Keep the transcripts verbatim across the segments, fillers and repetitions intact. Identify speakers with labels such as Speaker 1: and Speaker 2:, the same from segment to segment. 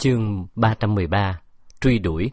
Speaker 1: Chương ba trăm mười ba. Truy đuổi.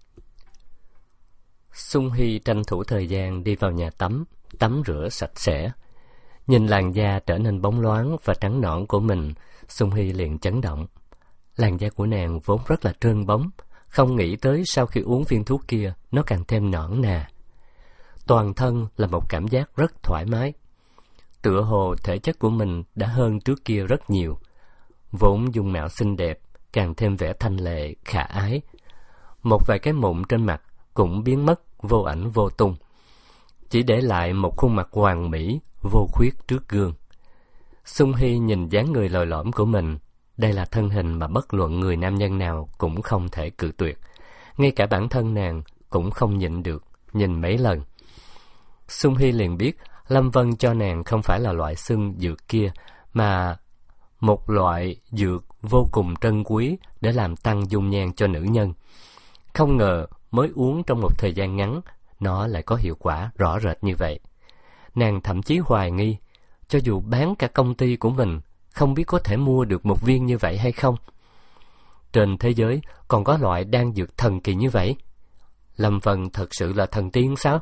Speaker 1: Sung Hy tranh thủ thời gian đi vào nhà tắm, tắm rửa sạch sẽ. Nhìn làn da trở nên bóng loáng và trắng nõn của mình, Sung Hy liền chấn động. Làn da của nàng vốn rất là trơn bóng, không nghĩ tới sau khi uống viên thuốc kia, nó càng thêm nõn nà. Toàn thân là một cảm giác rất thoải mái. Tựa hồ thể chất của mình đã hơn trước kia rất nhiều. Vốn dung mạo xinh đẹp, càng thêm vẻ thanh lệ, khả ái. Một vài cái mụn trên mặt cũng biến mất vô ảnh vô tung, chỉ để lại một khuôn mặt hoàn mỹ, vô khuyết trước gương. Sung Hy nhìn dáng người lồi lõm của mình. Đây là thân hình mà bất luận người nam nhân nào cũng không thể cự tuyệt. Ngay cả bản thân nàng cũng không nhịn được, nhìn mấy lần. Sung Hy liền biết Lâm Vân cho nàng không phải là loại xưng dược kia, mà một loại dược vô cùng trân quý để làm tăng dung nhan cho nữ nhân. Không ngờ mới uống trong một thời gian ngắn, nó lại có hiệu quả rõ rệt như vậy. Nàng thậm chí hoài nghi, cho dù bán cả công ty của mình, không biết có thể mua được một viên như vậy hay không. Trên thế giới còn có loại đan dược thần kỳ như vậy. Lâm Vân thật sự là thần tiên sao?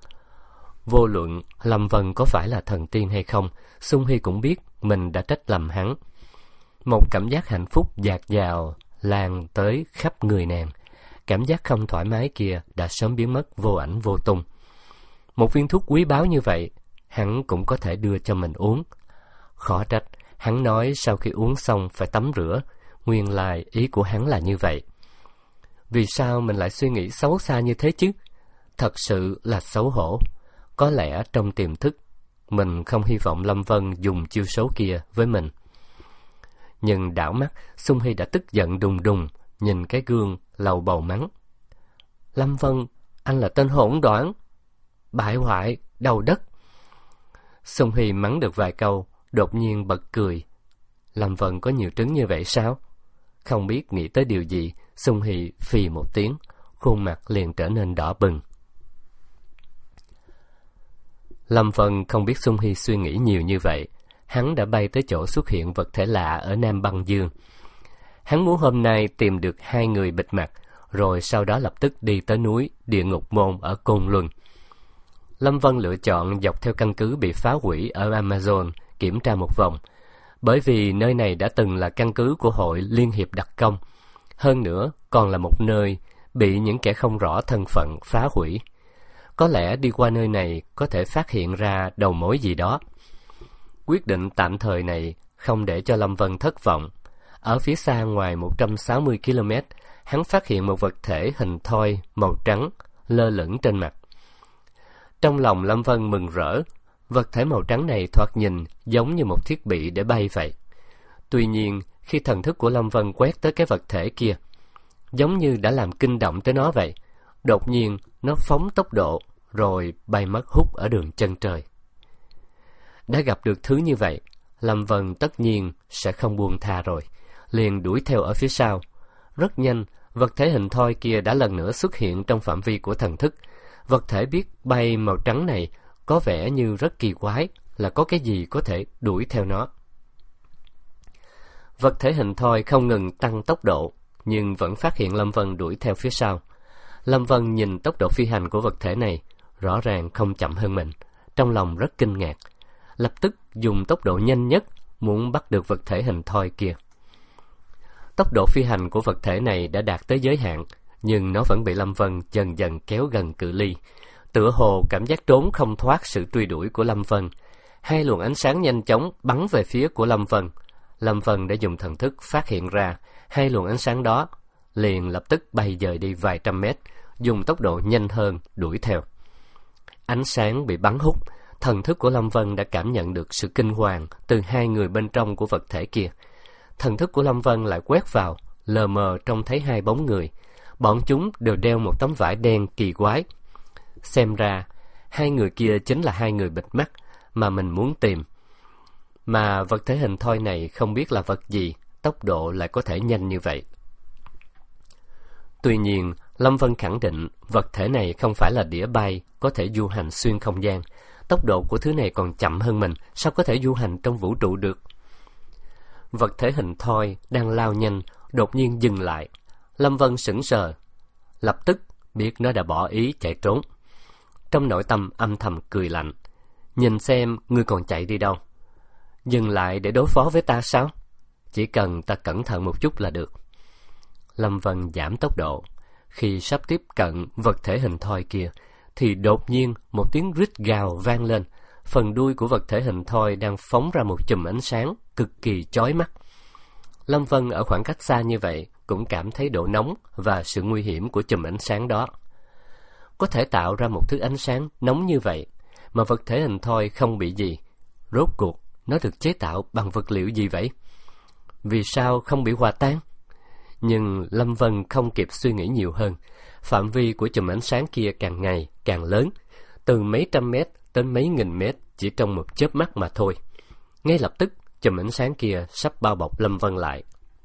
Speaker 1: Vô luận Lâm Vân có phải là thần tiên hay không, Sung Hy cũng biết mình đã trách lầm hắn. Một cảm giác hạnh phúc dạt dào lan tới khắp người nàng. Cảm giác không thoải mái kia đã sớm biến mất vô ảnh vô tung. Một viên thuốc quý báu như vậy, hắn cũng có thể đưa cho mình uống. Khó trách hắn nói sau khi uống xong phải tắm rửa. Nguyên lai ý của hắn là như vậy. Vì sao mình lại suy nghĩ xấu xa như thế chứ? Thật sự là xấu hổ. Có lẽ trong tiềm thức, mình không hy vọng Lâm Vân dùng chiêu số kia với mình. Nhưng đảo mắt, Sung Hy đã tức giận đùng đùng, nhìn cái gương lầu bầu mắng. Lâm Vân, anh là tên hỗn đoản, bại hoại, đầu đất. Sung Hy mắng được vài câu, đột nhiên bật cười. Lâm Vân có nhiều trứng như vậy sao? Không biết nghĩ tới điều gì, Sung Hy phì một tiếng, khuôn mặt liền trở nên đỏ bừng. Lâm Vân không biết Sung Hy suy nghĩ nhiều như vậy. Hắn đã bay tới chỗ xuất hiện vật thể lạ ở Nam Băng Dương. Hắn muốn hôm nay tìm được hai người bịt mặt, rồi sau đó lập tức đi tới núi Địa Ngục Môn ở Côn Luân. Lâm Vân lựa chọn dọc theo căn cứ bị phá hủy ở Amazon kiểm tra một vòng, bởi vì nơi này đã từng là căn cứ của Hội Liên hiệp Đặc công. Hơn nữa còn là một nơi bị những kẻ không rõ thân phận phá hủy. Có lẽ đi qua nơi này có thể phát hiện ra đầu mối gì đó. Quyết định tạm thời này không để cho Lâm Vân thất vọng. Ở phía xa ngoài một trăm sáu mươi ki lô mét, hắn phát hiện một vật thể hình thoi màu trắng lơ lửng trên mặt. Trong lòng Lâm Vân mừng rỡ. Vật thể màu trắng này thoạt nhìn giống như một thiết bị để bay vậy. Tuy nhiên, khi thần thức của Lâm Vân quét tới cái vật thể kia, giống như đã làm kinh động tới nó vậy. Đột nhiên, nó phóng tốc độ, rồi bay mất hút ở đường chân trời. Đã gặp được thứ như vậy, Lâm Vân tất nhiên sẽ không buông tha rồi, liền đuổi theo ở phía sau. Rất nhanh, vật thể hình thoi kia đã lần nữa xuất hiện trong phạm vi của thần thức. Vật thể biết bay màu trắng này có vẻ như rất kỳ quái, là có cái gì có thể đuổi theo nó. Vật thể hình thoi không ngừng tăng tốc độ, nhưng vẫn phát hiện Lâm Vân đuổi theo phía sau. Lâm Vân nhìn tốc độ phi hành của vật thể này, rõ ràng không chậm hơn mình, trong lòng rất kinh ngạc. Lập tức dùng tốc độ nhanh nhất muốn bắt được vật thể hình thoi kia. Tốc độ phi hành của vật thể này đã đạt tới giới hạn, nhưng nó vẫn bị Lâm Vân dần dần kéo gần cự ly. Tựa hồ cảm giác trốn không thoát sự truy đuổi của Lâm Vân. Hai luồng ánh sáng nhanh chóng bắn về phía của Lâm Vân. Lâm Vân đã dùng thần thức phát hiện ra hai luồng ánh sáng đó, liền lập tức bay dời đi vài trăm mét, dùng tốc độ nhanh hơn đuổi theo. Ánh sáng bị bắn hút, thần thức của Lâm Vân đã cảm nhận được sự kinh hoàng từ hai người bên trong của vật thể kia. Thần thức của Lâm Vân lại quét vào, lờ mờ trông thấy hai bóng người. Bọn chúng đều đeo một tấm vải đen kỳ quái. Xem ra, hai người kia chính là hai người bịt mắt mà mình muốn tìm. Mà vật thể hình thoi này không biết là vật gì, tốc độ lại có thể nhanh như vậy. Tuy nhiên, Lâm Vân khẳng định vật thể này không phải là đĩa bay có thể du hành xuyên không gian. Tốc độ của thứ này còn chậm hơn mình, sao có thể du hành trong vũ trụ được? Vật thể hình thoi đang lao nhanh, đột nhiên dừng lại. Lâm Vân sững sờ, lập tức biết nó đã bỏ ý chạy trốn. Trong nội tâm âm thầm cười lạnh. Nhìn xem ngươi còn chạy đi đâu? Dừng lại để đối phó với ta sao? Chỉ cần ta cẩn thận một chút là được. Lâm Vân giảm tốc độ. Khi sắp tiếp cận vật thể hình thoi kia, thì đột nhiên một tiếng rít gào vang lên. Phần đuôi của vật thể hình thoi đang phóng ra một chùm ánh sáng cực kỳ chói mắt. Lâm Vân ở khoảng cách xa như vậy cũng cảm thấy độ nóng và sự nguy hiểm của chùm ánh sáng đó. Có thể tạo ra một thứ ánh sáng nóng như vậy mà vật thể hình thoi không bị gì. Rốt cuộc nó được chế tạo bằng vật liệu gì vậy? Vì sao không bị hòa tan? Nhưng Lâm Vân không kịp suy nghĩ nhiều hơn. Phạm vi của chùm ánh sáng kia càng ngày càng lớn, từ mấy trăm mét tới mấy nghìn mét chỉ trong một chớp mắt mà thôi. Ngay lập tức, chùm ánh sáng kia sắp bao bọc Lâm Vân lại.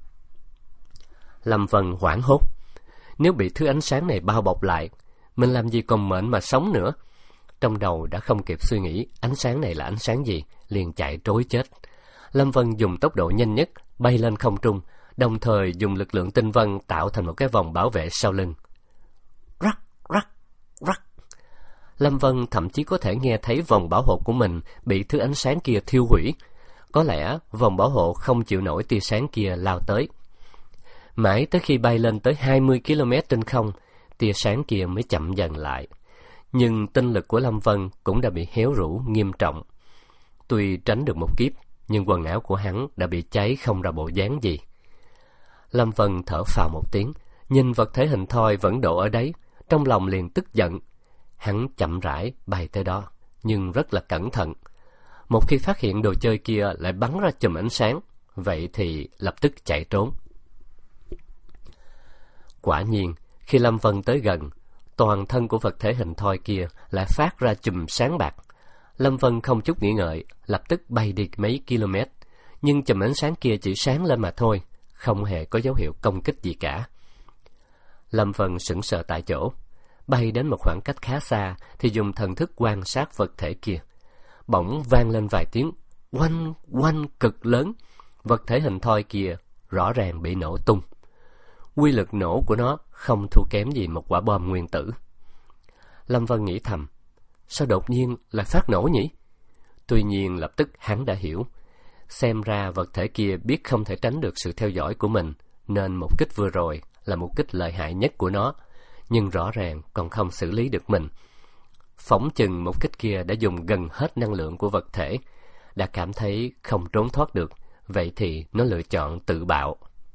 Speaker 1: Lâm Vân hoảng hốt. Nếu bị thứ ánh sáng này bao bọc lại, mình làm gì còn mệnh mà sống nữa? Trong đầu đã không kịp suy nghĩ ánh sáng này là ánh sáng gì, liền chạy trối chết. Lâm Vân dùng tốc độ nhanh nhất bay lên không trung, đồng thời dùng lực lượng tinh vân tạo thành một cái vòng bảo vệ sau lưng. Rắc, rắc, rắc. Lâm Vân thậm chí có thể nghe thấy vòng bảo hộ của mình bị thứ ánh sáng kia thiêu hủy. Có lẽ vòng bảo hộ không chịu nổi tia sáng kia lao tới. Mãi tới khi bay lên tới hai mươi ki lô mét trên không, tia sáng kia mới chậm dần lại. Nhưng tinh lực của Lâm Vân cũng đã bị héo rũ nghiêm trọng. Tuy tránh được một kiếp, nhưng quần áo của hắn đã bị cháy không ra bộ dáng gì. Lâm Vân thở phào một tiếng, nhìn vật thể hình thoi vẫn độ ở đấy, trong lòng liền tức giận. Hắn chậm rãi bay tới đó, nhưng rất là cẩn thận. Một khi phát hiện đồ chơi kia lại bắn ra chùm ánh sáng, vậy thì lập tức chạy trốn. Quả nhiên, khi Lâm Vân tới gần, toàn thân của vật thể hình thoi kia lại phát ra chùm sáng bạc. Lâm Vân không chút nghĩ ngợi, lập tức bay đi mấy km, nhưng chùm ánh sáng kia chỉ sáng lên mà thôi, không hề có dấu hiệu công kích gì cả. Lâm Vân sững sờ tại chỗ, bay đến một khoảng cách khá xa thì dùng thần thức quan sát vật thể kia. Bỗng vang lên vài tiếng oanh oanh cực lớn, vật thể hình thoi kia rõ ràng bị nổ tung. Quy lực nổ của nó không thua kém gì một quả bom nguyên tử. Lâm Vân nghĩ thầm, sao đột nhiên lại phát nổ nhỉ? Tuy nhiên lập tức hắn đã hiểu. Xem ra vật thể kia biết không thể tránh được sự theo dõi của mình, nên một kích vừa rồi là một kích lợi hại nhất của nó, nhưng rõ ràng còn không xử lý được mình. Phỏng chừng một kích kia đã dùng gần hết năng lượng của vật thể, đã cảm thấy không trốn thoát được, vậy thì nó lựa chọn tự bạo.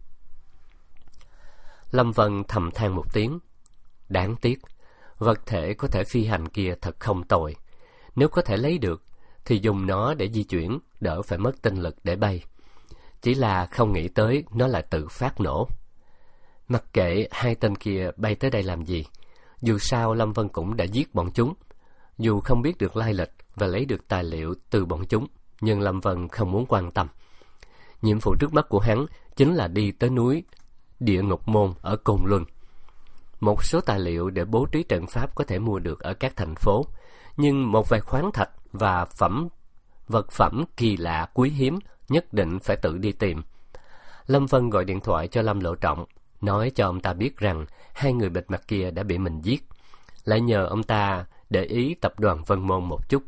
Speaker 1: Lâm Vân thầm than một tiếng. Đáng tiếc, vật thể có thể phi hành kia thật không tồi. Nếu có thể lấy được, thì dùng nó để di chuyển, đỡ phải mất tinh lực để bay. Chỉ là không nghĩ tới nó lại tự phát nổ. Mặc kệ hai tên kia bay tới đây làm gì, dù sao Lâm Vân cũng đã giết bọn chúng. Dù không biết được lai lịch và lấy được tài liệu từ bọn chúng, nhưng Lâm Vân không muốn quan tâm. Nhiệm vụ trước mắt của hắn chính là đi tới núi Địa Ngục Môn ở Côn Luân. Một số tài liệu để bố trí trận pháp có thể mua được ở các thành phố, nhưng một vài khoáng thạch và phẩm vật phẩm kỳ lạ quý hiếm nhất định phải tự đi tìm. Lâm Vân gọi điện thoại cho Lâm Lộ Trọng, nói cho ông ta biết rằng hai người bịt mặt kia đã bị mình giết, lại nhờ ông ta để ý tập đoàn Vân Môn một chút.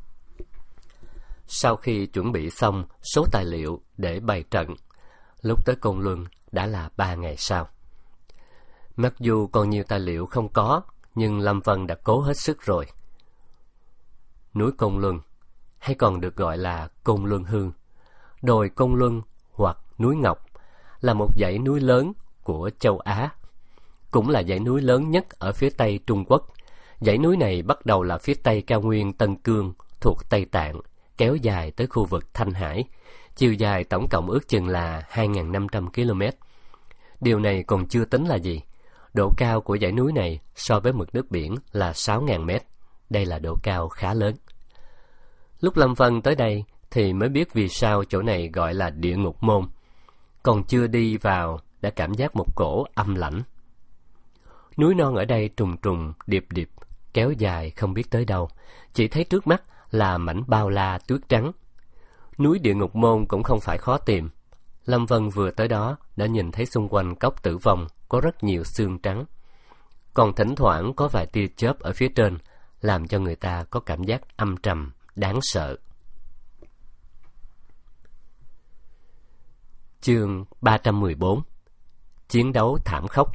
Speaker 1: Sau khi chuẩn bị xong số tài liệu để bày trận, lúc tới Côn Luân đã là ba ngày sau. Mặc dù còn nhiều tài liệu không có, nhưng Lâm Vân đã cố hết sức rồi. Núi Côn Luân, hay còn được gọi là Côn Luân Hương, đồi Côn Luân hoặc núi Ngọc, là một dãy núi lớn của châu Á, cũng là dãy núi lớn nhất ở phía tây Trung Quốc. Dãy núi này bắt đầu là phía tây cao nguyên Tân Cương thuộc Tây Tạng, kéo dài tới khu vực Thanh Hải, chiều dài tổng cộng ước chừng là hai nghìn năm trăm ki lô mét. Điều này còn chưa tính là gì. Độ cao của dãy núi này so với mực nước biển là sáu nghìn mét. Đây là độ cao khá lớn. Lúc Lâm Vân tới đây thì mới biết vì sao chỗ này gọi là Địa Ngục Môn. Còn chưa đi vào đã cảm giác một cổ âm lãnh. Núi non ở đây trùng trùng, điệp điệp, kéo dài không biết tới đâu, chỉ thấy trước mắt là mảnh bao la tuyết trắng. Núi Địa Ngục Môn cũng không phải khó tìm. Lâm Vân vừa tới đó đã nhìn thấy xung quanh cốc tử vong có rất nhiều xương trắng. Còn thỉnh thoảng có vài tia chớp ở phía trên, làm cho người ta có cảm giác âm trầm, đáng sợ. Chương ba trăm mười bốn. Chiến đấu thảm khốc.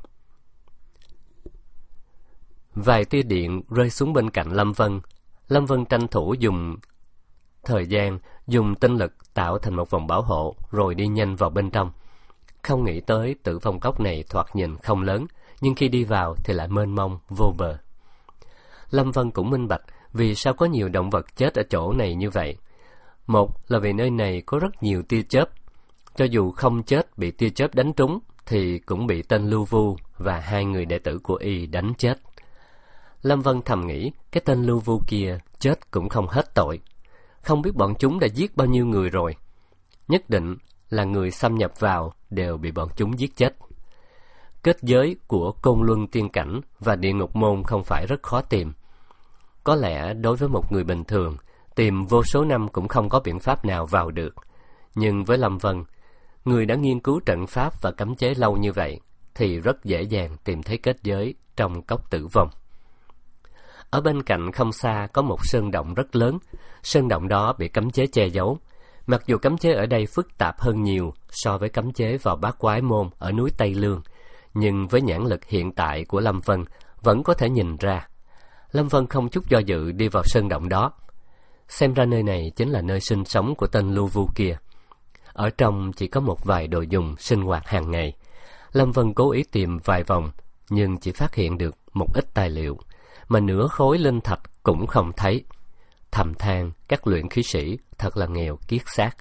Speaker 1: Vài tia điện rơi xuống bên cạnh Lâm Vân. Lâm Vân tranh thủ dùng thời gian, dùng tinh lực tạo thành một vòng bảo hộ, rồi đi nhanh vào bên trong. Không nghĩ tới tử vong cốc này thoạt nhìn không lớn, nhưng khi đi vào thì lại mênh mông, vô bờ. Lâm Vân cũng minh bạch vì sao có nhiều động vật chết ở chỗ này như vậy. Một là vì nơi này có rất nhiều tia chớp. Cho dù không chết bị tia chớp đánh trúng, thì cũng bị tên Lưu Vu và hai người đệ tử của y đánh chết. Lâm Vân thầm nghĩ, cái tên Lưu Vu kia chết cũng không hết tội. Không biết bọn chúng đã giết bao nhiêu người rồi. Nhất định là người xâm nhập vào đều bị bọn chúng giết chết. Kết giới của Côn Luân Tiên Cảnh và Địa Ngục Môn không phải rất khó tìm. Có lẽ đối với một người bình thường, tìm vô số năm cũng không có biện pháp nào vào được. Nhưng với Lâm Vân, người đã nghiên cứu trận pháp và cấm chế lâu như vậy, thì rất dễ dàng tìm thấy kết giới trong cốc tử vong. Ở bên cạnh không xa có một sơn động rất lớn. Sơn động đó bị cấm chế che giấu. Mặc dù cấm chế ở đây phức tạp hơn nhiều so với cấm chế vào Bát Quái Môn ở núi Tây Lương, nhưng với nhãn lực hiện tại của Lâm Vân vẫn có thể nhìn ra. Lâm Vân không chút do dự đi vào sơn động đó. Xem ra nơi này chính là nơi sinh sống của tên Lưu Vu kia. Ở trong chỉ có một vài đồ dùng sinh hoạt hàng ngày. Lâm Vân cố ý tìm vài vòng, nhưng chỉ phát hiện được một ít tài liệu, mà nửa khối linh thạch cũng không thấy. Thầm than các luyện khí sĩ thật là nghèo kiết xác.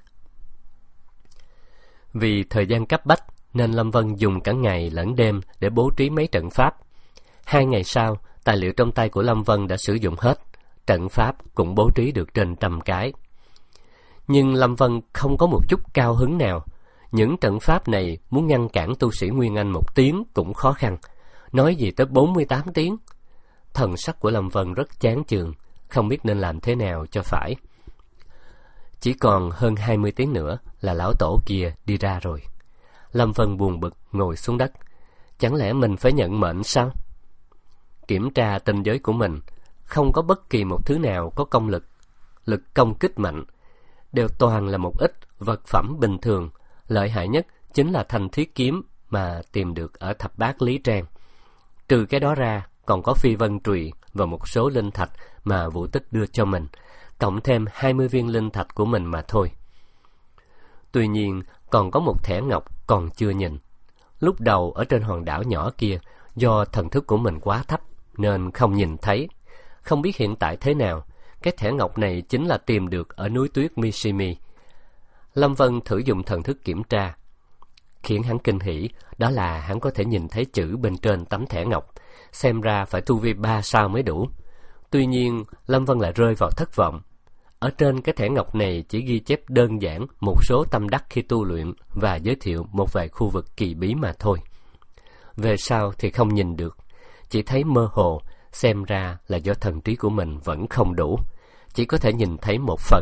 Speaker 1: Vì thời gian cấp bách nên Lâm Vân dùng cả ngày lẫn đêm để bố trí mấy trận pháp. Hai ngày sau, tài liệu trong tay của Lâm Vân đã sử dụng hết, trận pháp cũng bố trí được trên trăm cái. Nhưng Lâm Vân không có một chút cao hứng nào. Những trận pháp này muốn ngăn cản tu sĩ Nguyên Anh một tiếng cũng khó khăn, nói gì tới bốn mươi tám tiếng. Thần sắc của Lâm Vân rất chán chường, không biết nên làm thế nào cho phải. Chỉ còn hơn hai mươi tiếng nữa là lão tổ kia đi ra rồi. Lâm Vân buồn bực ngồi xuống đất. Chẳng lẽ mình phải nhận mệnh sao? Kiểm tra tinh giới của mình, không có bất kỳ một thứ nào có công lực, lực công kích mạnh. Đều toàn là một ít vật phẩm bình thường. Lợi hại nhất chính là thanh thiết kiếm mà tìm được ở Thập Bát Lý Trang. Trừ cái đó ra, còn có phi vân trùy và một số linh thạch mà Vũ Tích đưa cho mình, cộng thêm hai mươi viên linh thạch của mình mà thôi. Tuy nhiên, còn có một thẻ ngọc còn chưa nhìn. Lúc đầu ở trên hòn đảo nhỏ kia, do thần thức của mình quá thấp nên không nhìn thấy. Không biết hiện tại thế nào, cái thẻ ngọc này chính là tìm được ở núi tuyết Mishimi. Lâm Vân thử dùng thần thức kiểm tra. Khiến hắn kinh hỉ, đó là hắn có thể nhìn thấy chữ bên trên tấm thẻ ngọc. Xem ra phải tu vi ba sao mới đủ. Tuy nhiên, Lâm Vân lại rơi vào thất vọng. Ở trên cái thẻ ngọc này chỉ ghi chép đơn giản một số tâm đắc khi tu luyện và giới thiệu một vài khu vực kỳ bí mà thôi. Về sau thì không nhìn được, chỉ thấy mơ hồ, xem ra là do thần trí của mình vẫn không đủ, chỉ có thể nhìn thấy một phần.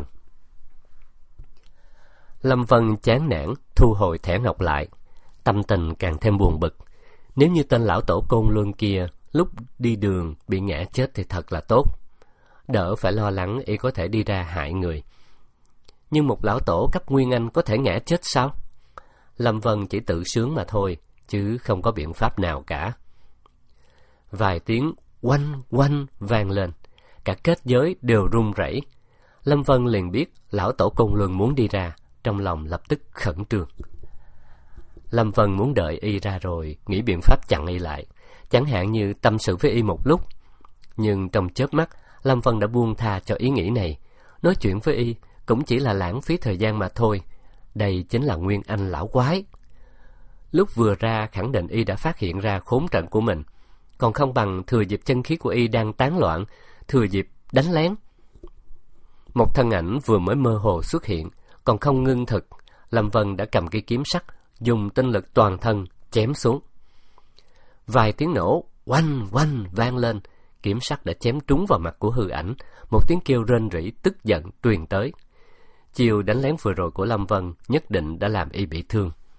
Speaker 1: Lâm Vân chán nản thu hồi thẻ ngọc lại, tâm tình càng thêm buồn bực. Nếu như tên lão tổ Côn Luân kia lúc đi đường bị ngã chết thì thật là tốt, đỡ phải lo lắng y có thể đi ra hại người. Nhưng một lão tổ cấp Nguyên Anh có thể ngã chết sao? Lâm Vân chỉ tự sướng mà thôi, chứ không có biện pháp nào cả. Vài tiếng oanh oanh vang lên, cả kết giới đều rung rẩy. Lâm Vân liền biết lão tổ Côn Luân muốn đi ra, trong lòng lập tức khẩn trương. Lâm Vân muốn đợi y ra rồi nghĩ biện pháp chặn y lại, chẳng hạn như tâm sự với y một lúc. Nhưng trong chớp mắt, Lâm Vân đã buông tha cho ý nghĩ này. Nói chuyện với y cũng chỉ là lãng phí thời gian mà thôi. Đây chính là Nguyên Anh lão quái. Lúc vừa ra khẳng định y đã phát hiện ra khốn trận của mình, còn không bằng thừa dịp chân khí của y đang tán loạn, thừa dịp đánh lén. Một thân ảnh vừa mới mơ hồ xuất hiện, còn không ngưng thực. Lâm Vân đã cầm cây kiếm sắt, dùng tinh lực toàn thân chém xuống. Vài tiếng nổ oanh oanh vang lên, kiếm sắt đã chém trúng vào mặt của hư ảnh. Một tiếng kêu rên rỉ tức giận truyền tới. Chiều đánh lén vừa rồi của Lâm Vân nhất định đã làm y bị thương.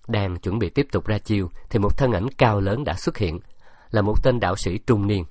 Speaker 1: Đang chuẩn bị tiếp tục ra chiêu thì một thân ảnh cao lớn đã xuất hiện, là một tên đạo sĩ trung niên.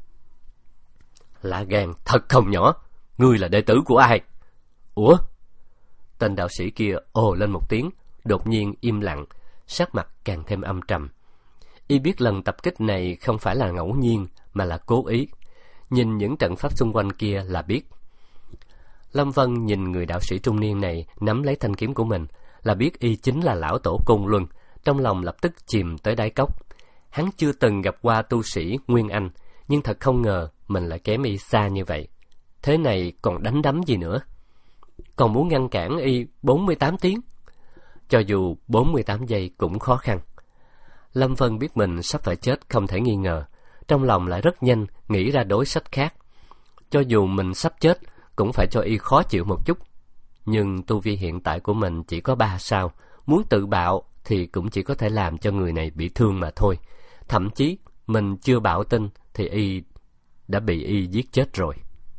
Speaker 1: Lá gan thật không nhỏ, ngươi là đệ tử của ai? Ủa? Tên đạo sĩ kia ồ lên một tiếng, đột nhiên im lặng, sắc mặt càng thêm âm trầm. Y biết lần tập kích này không phải là ngẫu nhiên mà là cố ý, nhìn những trận pháp xung quanh kia là biết. Lâm Vân nhìn người đạo sĩ trung niên này nắm lấy thanh kiếm của mình, là biết y chính là lão tổ Côn Luân, trong lòng lập tức chìm tới đáy cốc. Hắn chưa từng gặp qua tu sĩ Nguyên Anh, nhưng thật không ngờ mình lại kém y xa như vậy. Thế này còn đánh đấm gì nữa? Còn muốn ngăn cản y bốn mươi tám tiếng? Cho dù bốn mươi tám giây cũng khó khăn. Lâm Vân biết mình sắp phải chết không thể nghi ngờ, trong lòng lại rất nhanh nghĩ ra đối sách khác. Cho dù mình sắp chết cũng phải cho y khó chịu một chút. Nhưng tu vi hiện tại của mình chỉ có ba sao, muốn tự bạo thì cũng chỉ có thể làm cho người này bị thương mà thôi. Thậm chí mình chưa bạo tinh thì y đã bị y giết chết rồi.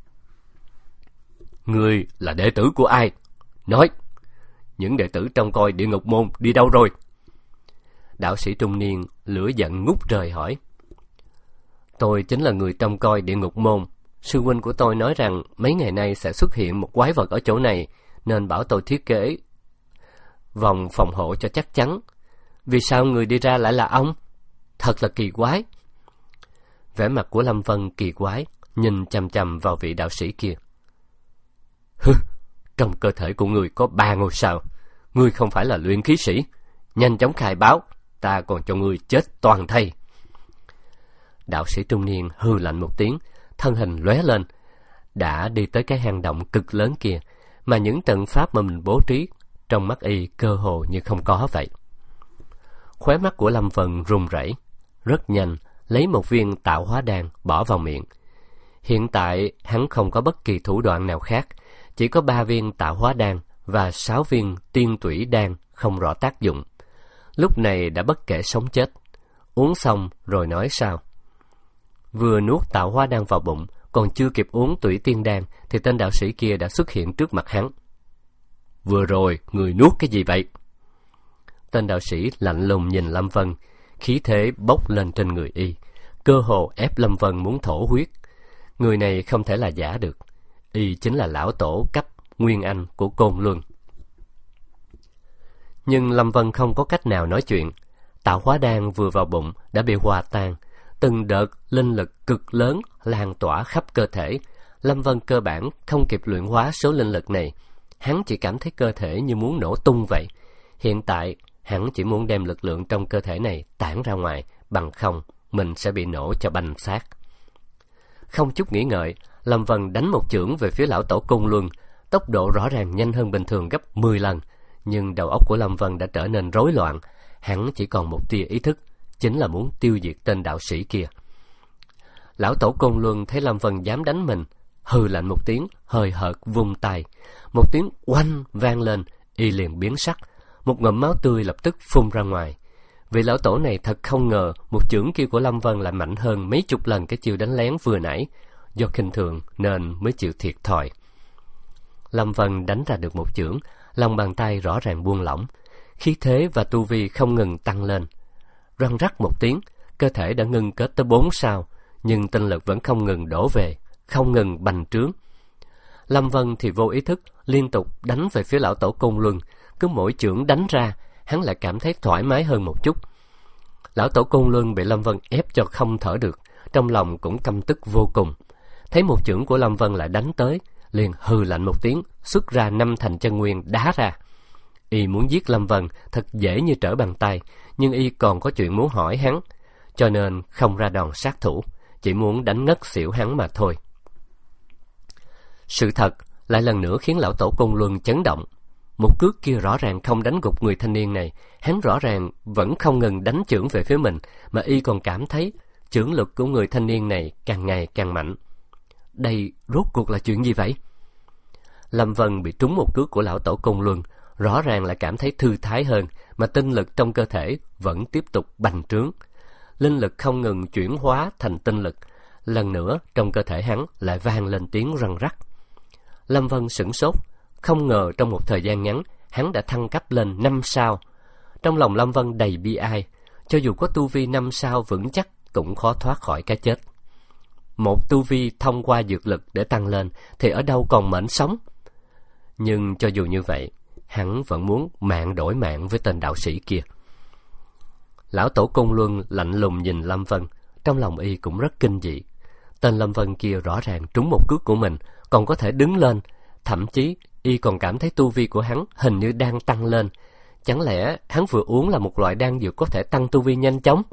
Speaker 1: Ngươi là đệ tử của ai? Nói, những đệ tử trong coi địa ngục môn đi đâu rồi? Đạo sĩ trung niên lửa giận ngút trời hỏi. Tôi chính là người trông coi địa ngục môn. Sư huynh của tôi nói rằng mấy ngày nay sẽ xuất hiện một quái vật ở chỗ này, nên bảo tôi thiết kế vòng phòng hộ cho chắc chắn. Vì sao người đi ra lại là ông? Thật là kỳ quái. Vẻ mặt của Lâm Vân kỳ quái, nhìn chằm chằm vào vị đạo sĩ kia. Hừ, trong cơ thể của người có ba ngôi sao. Ngươi không phải là luyện khí sĩ. Nhanh chóng khai báo, ta còn cho ngươi chết toàn thây. Đạo sĩ trung niên hừ lạnh một tiếng, thân hình lóe lên, đã đi tới cái hang động cực lớn kia, mà những trận pháp mà mình bố trí trong mắt y cơ hồ như không có vậy. Khóe mắt của Lâm Vân run rẩy, rất nhanh lấy một viên tạo hóa đan bỏ vào miệng. Hiện tại hắn không có bất kỳ thủ đoạn nào khác, chỉ có ba viên tạo hóa đan và sáu viên tiên tủy đan không rõ tác dụng. Lúc này đã bất kể sống chết, uống xong rồi nói sao. Vừa nuốt tạo hóa đan vào bụng, còn chưa kịp uống tủy tiên đan thì tên đạo sĩ kia đã xuất hiện trước mặt hắn. Vừa rồi người nuốt cái gì vậy? Tên đạo sĩ lạnh lùng nhìn Lâm Vân, khí thế bốc lên trên người y, cơ hồ ép Lâm Vân muốn thổ huyết. Người này không thể là giả được, y chính là lão tổ cấp Nguyên Anh của Côn Luân. Nhưng Lâm Vân không có cách nào nói chuyện. Tạo hóa đan vừa vào bụng đã bị hòa tan, từng đợt linh lực cực lớn lan tỏa khắp cơ thể. Lâm Vân cơ bản không kịp luyện hóa số linh lực này, hắn chỉ cảm thấy cơ thể như muốn nổ tung vậy. Hiện tại hắn chỉ muốn đem lực lượng trong cơ thể này tản ra ngoài, bằng không mình sẽ bị nổ cho banh xác. Không chút nghĩ ngợi, Lâm Vân đánh một chưởng về phía lão tổ Côn Luân, tốc độ rõ ràng nhanh hơn bình thường gấp mười lần. Nhưng đầu óc của Lâm Vân đã trở nên rối loạn, hắn chỉ còn một tia ý thức, chính là muốn tiêu diệt tên đạo sĩ kia. Lão tổ Côn Luân thấy Lâm Vân dám đánh mình, hừ lạnh một tiếng, hời hợt vung tay, một tiếng oanh vang lên, y liền biến sắc, một ngụm máu tươi lập tức phun ra ngoài. Vị lão tổ này thật không ngờ một chưởng kia của Lâm Vân lại mạnh hơn mấy chục lần cái chiêu đánh lén vừa nãy, do khinh thường nên mới chịu thiệt thòi. Lâm Vân đánh ra được một chưởng, lòng bàn tay rõ ràng buông lỏng, khí thế và tu vi không ngừng tăng lên. Răng rắc một tiếng, cơ thể đã ngưng kết tới bốn sao, nhưng tinh lực vẫn không ngừng đổ về, không ngừng bành trướng. Lâm Vân thì vô ý thức liên tục đánh về phía lão tổ Côn Luân, cứ mỗi chưởng đánh ra, hắn lại cảm thấy thoải mái hơn một chút. Lão tổ Côn Luân bị Lâm Vân ép cho không thở được, trong lòng cũng căm tức vô cùng. Thấy một chưởng của Lâm Vân lại đánh tới, liền hừ lạnh một tiếng, xuất ra năm thành chân nguyên đá ra. Y muốn giết Lâm Vân thật dễ như trở bàn tay, nhưng y còn có chuyện muốn hỏi hắn, cho nên không ra đòn sát thủ, chỉ muốn đánh ngất xỉu hắn mà thôi. Sự thật lại lần nữa khiến lão tổ Côn Luân chấn động. Một cước kia rõ ràng không đánh gục người thanh niên này, hắn rõ ràng vẫn không ngừng đánh chưởng về phía mình, mà y còn cảm thấy chưởng lực của người thanh niên này càng ngày càng mạnh. Đây rốt cuộc là chuyện gì vậy? Lâm Vân bị trúng một cước của lão tổ Côn Luân, rõ ràng lại cảm thấy thư thái hơn, mà tinh lực trong cơ thể vẫn tiếp tục bành trướng. Linh lực không ngừng chuyển hóa thành tinh lực, lần nữa trong cơ thể hắn lại vang lên tiếng răng rắc. Lâm Vân sửng sốt, không ngờ trong một thời gian ngắn hắn đã thăng cấp lên năm sao. Trong lòng Lâm Vân đầy bi ai, cho dù có tu vi năm sao vững chắc cũng khó thoát khỏi cái chết. Một tu vi thông qua dược lực để tăng lên thì ở đâu còn mệnh sống. Nhưng cho dù như vậy, hắn vẫn muốn mạng đổi mạng với tên đạo sĩ kia. Lão tổ Côn Luân lạnh lùng nhìn Lâm Vân, trong lòng y cũng rất kinh dị. Tên Lâm Vân kia rõ ràng trúng một cước của mình, còn có thể đứng lên, thậm chí y còn cảm thấy tu vi của hắn hình như đang tăng lên. Chẳng lẽ hắn vừa uống là một loại đan dược có thể tăng tu vi nhanh chóng?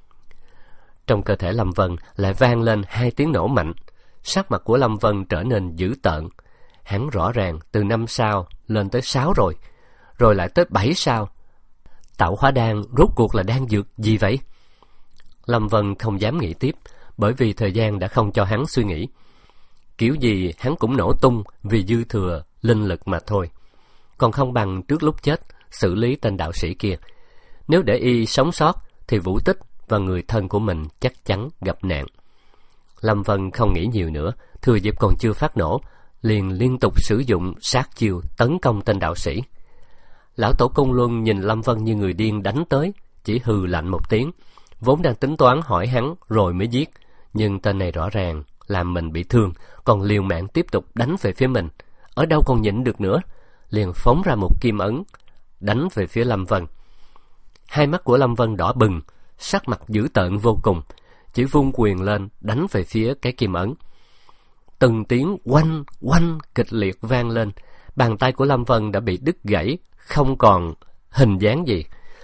Speaker 1: Trong cơ thể Lâm Vân lại vang lên hai tiếng nổ mạnh. Sắc mặt của Lâm Vân trở nên dữ tợn. Hắn rõ ràng từ năm sao lên tới sáu rồi, rồi lại tới bảy sao. Tạo hóa đan rốt cuộc là đan dược gì vậy? Lâm Vân không dám nghĩ tiếp, bởi vì thời gian đã không cho hắn suy nghĩ. Kiểu gì hắn cũng nổ tung vì dư thừa linh lực mà thôi. Còn không bằng trước lúc chết xử lý tên đạo sĩ kia. Nếu để y sống sót thì Vũ Tích và người thân của mình chắc chắn gặp nạn. Lâm Vân không nghĩ nhiều nữa, thừa dịp còn chưa phát nổ, liền liên tục sử dụng sát chiêu tấn công tên đạo sĩ. Lão tổ Côn Luân nhìn Lâm Vân như người điên đánh tới, chỉ hừ lạnh một tiếng, vốn đang tính toán hỏi hắn rồi mới giết, nhưng tên này rõ ràng làm mình bị thương, còn liều mạng tiếp tục đánh về phía mình, ở đâu còn nhịn được nữa, liền phóng ra một kim ấn đánh về phía Lâm Vân. Hai mắt của Lâm Vân đỏ bừng, sắc mặt dữ tợn vô cùng, chỉ vung quyền lên đánh về phía cái kim ấn. Từng tiếng oanh oanh kịch liệt vang lên, bàn tay của Lâm Vân đã bị đứt gãy, không còn hình dáng gì.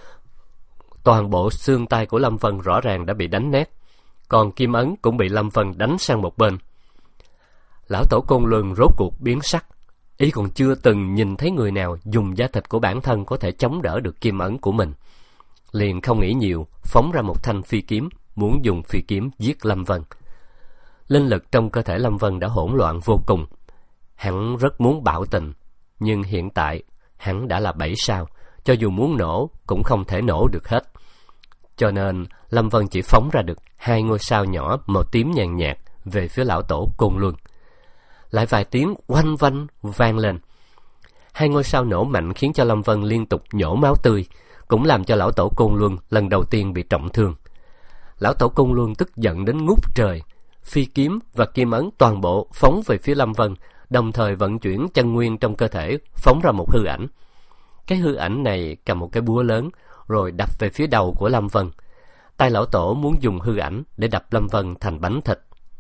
Speaker 1: Toàn bộ xương tay của Lâm Vân rõ ràng đã bị đánh nát, còn kim ấn cũng bị Lâm Vân đánh sang một bên. Lão tổ Côn Luân rốt cuộc biến sắc, y còn chưa từng nhìn thấy người nào dùng da thịt của bản thân có thể chống đỡ được kim ấn của mình. Liền không nghĩ nhiều, phóng ra một thanh phi kiếm, muốn dùng phi kiếm giết Lâm Vân. Linh lực trong cơ thể Lâm Vân đã hỗn loạn vô cùng. Hắn rất muốn bạo tình, nhưng hiện tại hắn đã là bảy sao, cho dù muốn nổ cũng không thể nổ được hết. Cho nên Lâm Vân chỉ phóng ra được hai ngôi sao nhỏ màu tím nhàn nhạt về phía lão tổ Côn Luân. Lại vài tiếng oanh vanh vang lên. Hai ngôi sao nổ mạnh khiến cho Lâm Vân liên tục nhổ máu tươi, cũng làm cho lão tổ Côn Luân lần đầu tiên bị trọng thương. Lão tổ Côn Luân tức giận đến ngút trời, phi kiếm và kim ấn toàn bộ phóng về phía Lâm Vân, đồng thời vận chuyển chân nguyên trong cơ thể, phóng ra một hư ảnh. Cái hư ảnh này cầm một cái búa lớn, rồi đập về phía đầu của Lâm Vân. Tay lão tổ muốn dùng hư ảnh để đập Lâm Vân thành bánh thịt.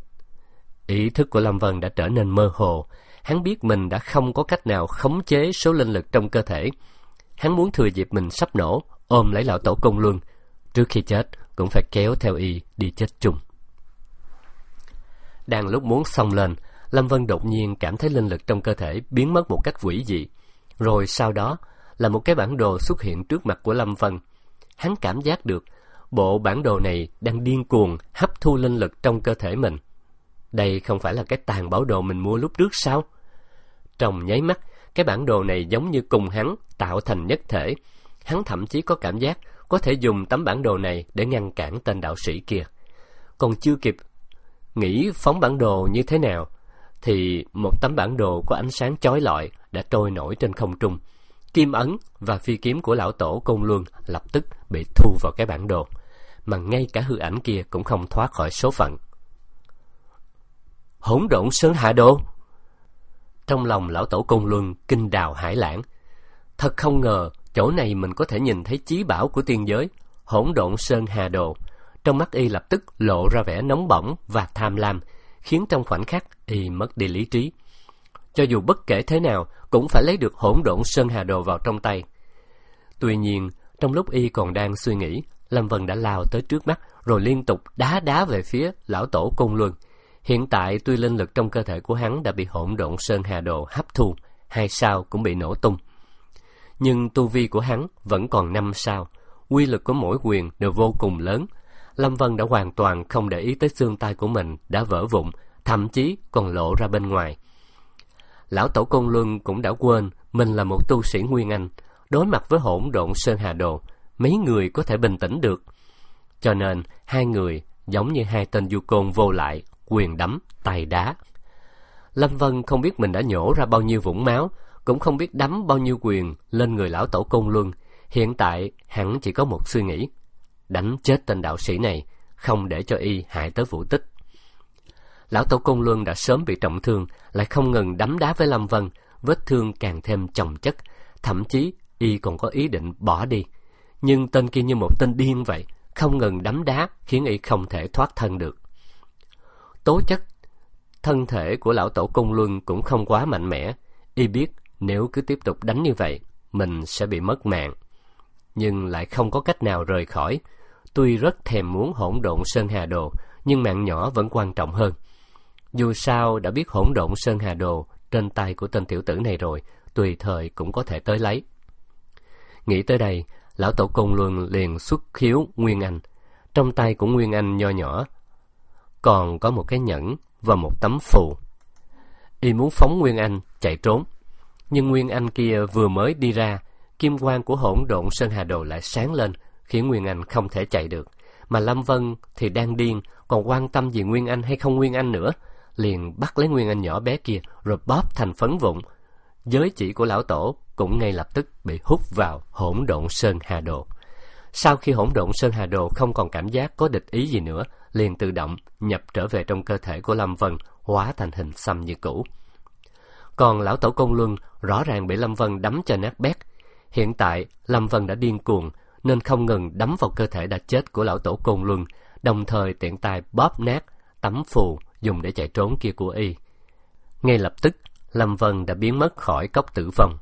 Speaker 1: Ý thức của Lâm Vân đã trở nên mơ hồ. Hắn biết mình đã không có cách nào khống chế số linh lực trong cơ thể. Hắn muốn thừa dịp mình sắp nổ, ôm lấy lão tổ Côn Luân, trước khi chết cũng phải kéo theo y đi chết chung. Đang lúc muốn xông lên, Lâm Vân đột nhiên cảm thấy linh lực trong cơ thể biến mất một cách quỷ dị. Rồi sau đó là một cái bản đồ xuất hiện trước mặt của Lâm Vân. Hắn cảm giác được bộ bản đồ này đang điên cuồng hấp thu linh lực trong cơ thể mình. Đây không phải là cái tàn bảo đồ mình mua lúc trước sao? Trong nháy mắt, cái bản đồ này giống như cùng hắn tạo thành nhất thể. Hắn thậm chí có cảm giác có thể dùng tấm bản đồ này để ngăn cản tên đạo sĩ kia. Còn chưa kịp nghĩ phóng bản đồ như thế nào, thì một tấm bản đồ có ánh sáng chói lọi đã trôi nổi trên không trung. Kim ấn và phi kiếm của lão tổ Côn Luân lập tức bị thu vào cái bản đồ, mà ngay cả hư ảnh kia cũng không thoát khỏi số phận. Hỗn độn sơn hạ đồ! Trong lòng lão tổ Côn Luân kinh đào hải lãng. Thật không ngờ chỗ này mình có thể nhìn thấy chí bảo của tiên giới, hỗn độn sơn hà đồ. Trong mắt y lập tức lộ ra vẻ nóng bỏng và tham lam, khiến trong khoảnh khắc y mất đi lý trí. Cho dù bất kể thế nào cũng phải lấy được hỗn độn sơn hà đồ vào trong tay. Tuy nhiên, trong lúc y còn đang suy nghĩ, Lâm Vân đã lao tới trước mắt, rồi liên tục đá đá về phía lão tổ Côn Luân. Hiện tại tuy linh lực trong cơ thể của hắn đã bị hỗn độn sơn hà đồ hấp thu, hai sao cũng bị nổ tung, nhưng tu vi của hắn vẫn còn năm sao, uy lực của mỗi quyền đều vô cùng lớn. Lâm Vân đã hoàn toàn không để ý tới xương tay của mình đã vỡ vụn, thậm chí còn lộ ra bên ngoài. Lão tổ Côn Luân cũng đã quên mình là một tu sĩ Nguyên Anh, đối mặt với hỗn độn sơn hà đồ, mấy người có thể bình tĩnh được. Cho nên hai người giống như hai tên du côn vô lại, quyền đấm tay đá. Lâm Vân không biết mình đã nhổ ra bao nhiêu vũng máu, cũng không biết đấm bao nhiêu quyền lên người lão tổ Côn Luân. Hiện tại hắn chỉ có một suy nghĩ: đánh chết tên đạo sĩ này, không để cho y hại tới Vũ Tích. Lão Tổ Côn Luân đã sớm bị trọng thương, lại không ngừng đấm đá với Lâm Vân, vết thương càng thêm chồng chất, thậm chí y còn có ý định bỏ đi. Nhưng tên kia như một tên điên vậy, không ngừng đấm đá, khiến y không thể thoát thân được. Tố chất thân thể của lão Tổ Côn Luân cũng không quá mạnh mẽ, y biết nếu cứ tiếp tục đánh như vậy, mình sẽ bị mất mạng. Nhưng lại không có cách nào rời khỏi. Tuy rất thèm muốn Hỗn Độn Sơn Hà Đồ, nhưng mạng nhỏ vẫn quan trọng hơn. Dù sao đã biết Hỗn Độn Sơn Hà Đồ trên tay của tên tiểu tử này rồi, tùy thời cũng có thể tới lấy. Nghĩ tới đây, lão Tổ Côn Luân liền xuất khiếu Nguyên Anh. Trong tay của Nguyên Anh nho nhỏ còn có một cái nhẫn và một tấm phù. Y muốn phóng Nguyên Anh chạy trốn, nhưng Nguyên Anh kia vừa mới đi ra, kim quang của Hỗn Độn Sơn Hà Đồ lại sáng lên, khiến Nguyên Anh không thể chạy được. Mà Lâm Vân thì đang điên, còn quan tâm gì Nguyên Anh hay không Nguyên Anh nữa, liền bắt lấy Nguyên Anh nhỏ bé kia rồi bóp thành phấn vụn. Giới chỉ của lão Tổ cũng ngay lập tức bị hút vào Hỗn Độn Sơn Hà Đồ. Sau khi Hỗn Độn Sơn Hà Đồ không còn cảm giác có địch ý gì nữa, liền tự động nhập trở về trong cơ thể của Lâm Vân, hóa thành hình xăm như cũ. Còn lão Tổ Côn Luân rõ ràng bị Lâm Vân đấm cho nát bét. Hiện tại Lâm Vân đã điên cuồng, nên không ngừng đấm vào cơ thể đã chết của lão Tổ Côn Luân, đồng thời tiện tay bóp nát tấm phù dùng để chạy trốn kia của y. Ngay lập tức, Lâm Vân đã biến mất khỏi cốc tử vong.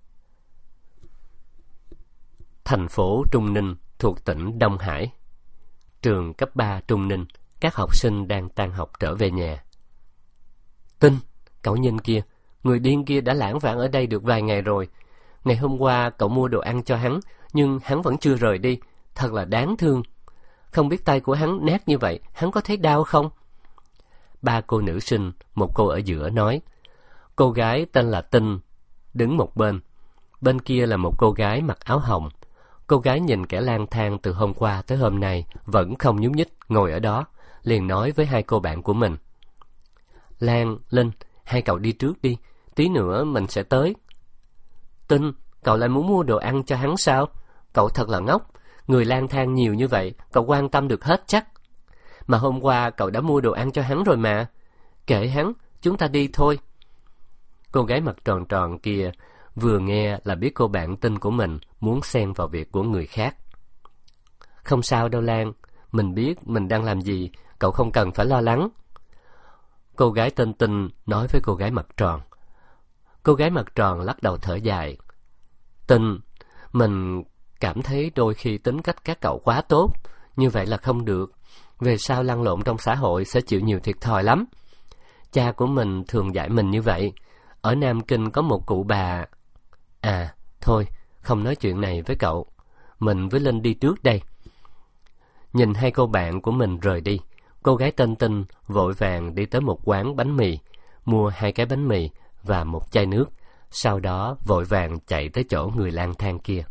Speaker 1: Thành phố Trung Ninh thuộc tỉnh Đông Hải. Trường cấp ba Trung Ninh, các học sinh đang tan học trở về nhà. Tinh, cậu nhìn kia, người điên kia đã lãng vãng ở đây được vài ngày rồi. Ngày hôm qua cậu mua đồ ăn cho hắn, nhưng hắn vẫn chưa rời đi, thật là đáng thương. Không biết tay của hắn nát như vậy, hắn có thấy đau không? Ba cô nữ sinh, một cô ở giữa nói. Cô gái tên là Tinh, đứng một bên. Bên kia là một cô gái mặc áo hồng. Cô gái nhìn kẻ lang thang từ hôm qua tới hôm nay vẫn không nhúc nhích ngồi ở đó, liền nói với hai cô bạn của mình. Lan, Linh, hai cậu đi trước đi, tí nữa mình sẽ tới. Tinh, cậu lại muốn mua đồ ăn cho hắn sao? Cậu thật là ngốc, người lang thang nhiều như vậy, cậu quan tâm được hết chắc. Mà hôm qua cậu đã mua đồ ăn cho hắn rồi mà. Kệ hắn, chúng ta đi thôi. Cô gái mặt tròn tròn kia vừa nghe là biết cô bạn Tinh của mình muốn xen vào việc của người khác. Không sao đâu Lan, mình biết mình đang làm gì, cậu không cần phải lo lắng. Cô gái tên Tinh nói với cô gái mặt tròn. Cô gái mặt tròn lắc đầu thở dài. Tinh, mình cảm thấy đôi khi tính cách các cậu quá tốt, như vậy là không được. Về sau lăn lộn trong xã hội sẽ chịu nhiều thiệt thòi lắm. Cha của mình thường dạy mình như vậy. Ở Nam Kinh có một cụ bà... À, thôi, không nói chuyện này với cậu. Mình với Linh đi trước đây. Nhìn hai cô bạn của mình rời đi, cô gái tên Tinh vội vàng đi tới một quán bánh mì, mua hai cái bánh mì và một chai nước, sau đó vội vàng chạy tới chỗ người lang thang kia.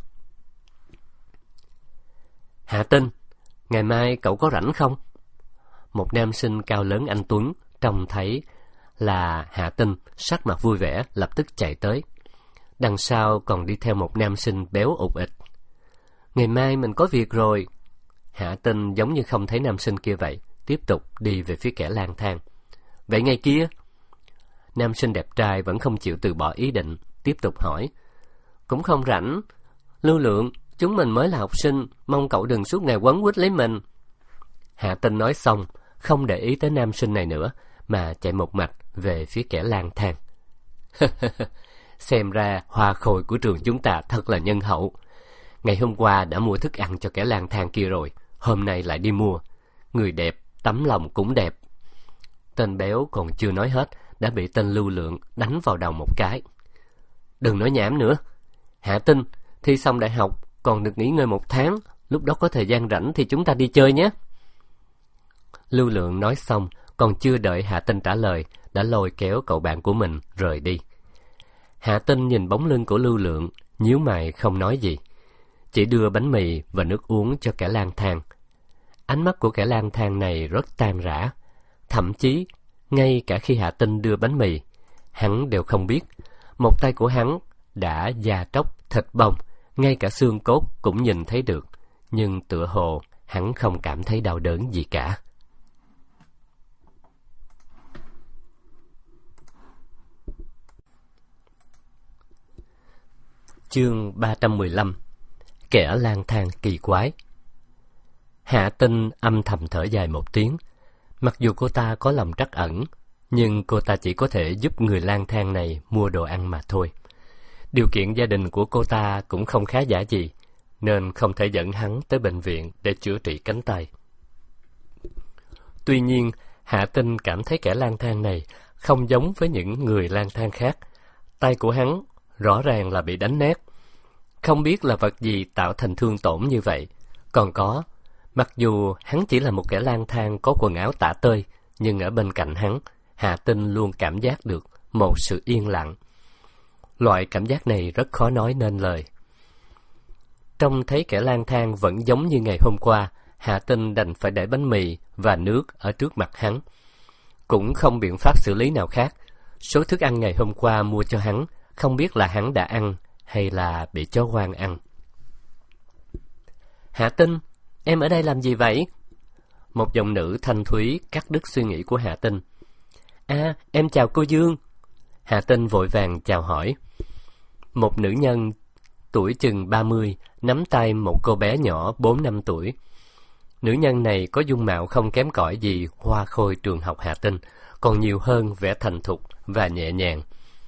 Speaker 1: Hạ Tinh, ngày mai cậu có rảnh không? Một nam sinh cao lớn anh tuấn, trông thấy là Hạ Tinh, sắc mặt vui vẻ, lập tức chạy tới. Đằng sau còn đi theo một nam sinh béo ụt ịch. Ngày mai mình có việc rồi. Hạ Tinh giống như không thấy nam sinh kia vậy, tiếp tục đi về phía kẻ lang thang. Vậy ngày kia? Nam sinh đẹp trai vẫn không chịu từ bỏ ý định, tiếp tục hỏi. Cũng không rảnh. Lưu Lượng, chúng mình mới là học sinh, mong cậu đừng suốt ngày quấn quýt lấy mình. Hạ Tinh nói xong, không để ý tới nam sinh này nữa, mà chạy một mạch về phía kẻ lang thang. Xem ra hoa khôi của trường chúng ta thật là nhân hậu. Ngày hôm qua đã mua thức ăn cho kẻ lang thang kia rồi, hôm nay lại đi mua. Người đẹp, tấm lòng cũng đẹp. Tên béo còn chưa nói hết, đã bị tên Lưu Lượng đánh vào đầu một cái. Đừng nói nhảm nữa. Hạ Tinh, thi xong đại học còn được nghỉ ngơi một tháng, lúc đó có thời gian rảnh thì chúng ta đi chơi nhé. Lưu Lượng nói xong, còn chưa đợi Hạ Tinh trả lời, đã lôi kéo cậu bạn của mình rời đi. Hạ Tinh nhìn bóng lưng của Lưu Lượng, nhíu mày không nói gì, chỉ đưa bánh mì và nước uống cho kẻ lang thang. Ánh mắt của kẻ lang thang này rất tan rã, thậm chí ngay cả khi Hạ Tinh đưa bánh mì, hắn đều không biết một tay của hắn đã da tróc thịt bong, ngay cả xương cốt cũng nhìn thấy được, nhưng tựa hồ hắn không cảm thấy đau đớn gì cả. Chương ba trăm mười lăm. Kẻ lang thang kỳ quái. Hạ Tinh âm thầm thở dài một tiếng. Mặc dù cô ta có lòng trắc ẩn, nhưng cô ta chỉ có thể giúp người lang thang này mua đồ ăn mà thôi. Điều kiện gia đình của cô ta cũng không khá giả gì, nên không thể dẫn hắn tới bệnh viện để chữa trị cánh tay. Tuy nhiên, Hạ Tinh cảm thấy kẻ lang thang này không giống với những người lang thang khác. Tay của hắn rõ ràng là bị đánh nát. Không biết là vật gì tạo thành thương tổn như vậy. Còn có, mặc dù hắn chỉ là một kẻ lang thang có quần áo tả tơi, nhưng ở bên cạnh hắn, Hạ Tinh luôn cảm giác được một sự yên lặng. Loại cảm giác này rất khó nói nên lời. Trông thấy kẻ lang thang vẫn giống như ngày hôm qua, Hạ Tinh đành phải để bánh mì và nước ở trước mặt hắn. Cũng không biện pháp xử lý nào khác. Số thức ăn ngày hôm qua mua cho hắn, không biết là hắn đã ăn hay là bị chó hoang ăn. Hạ Tinh, em ở đây làm gì vậy? Một giọng nữ thanh thúy cắt đứt suy nghĩ của Hạ Tinh. À, em chào cô Dương. Hạ Tinh vội vàng chào hỏi. Một nữ nhân tuổi chừng ba mươi nắm tay một cô bé nhỏ bốn năm tuổi. Nữ nhân này có dung mạo không kém cỏi gì hoa khôi trường học Hạ Tinh, còn nhiều hơn vẻ thành thục và nhẹ nhàng.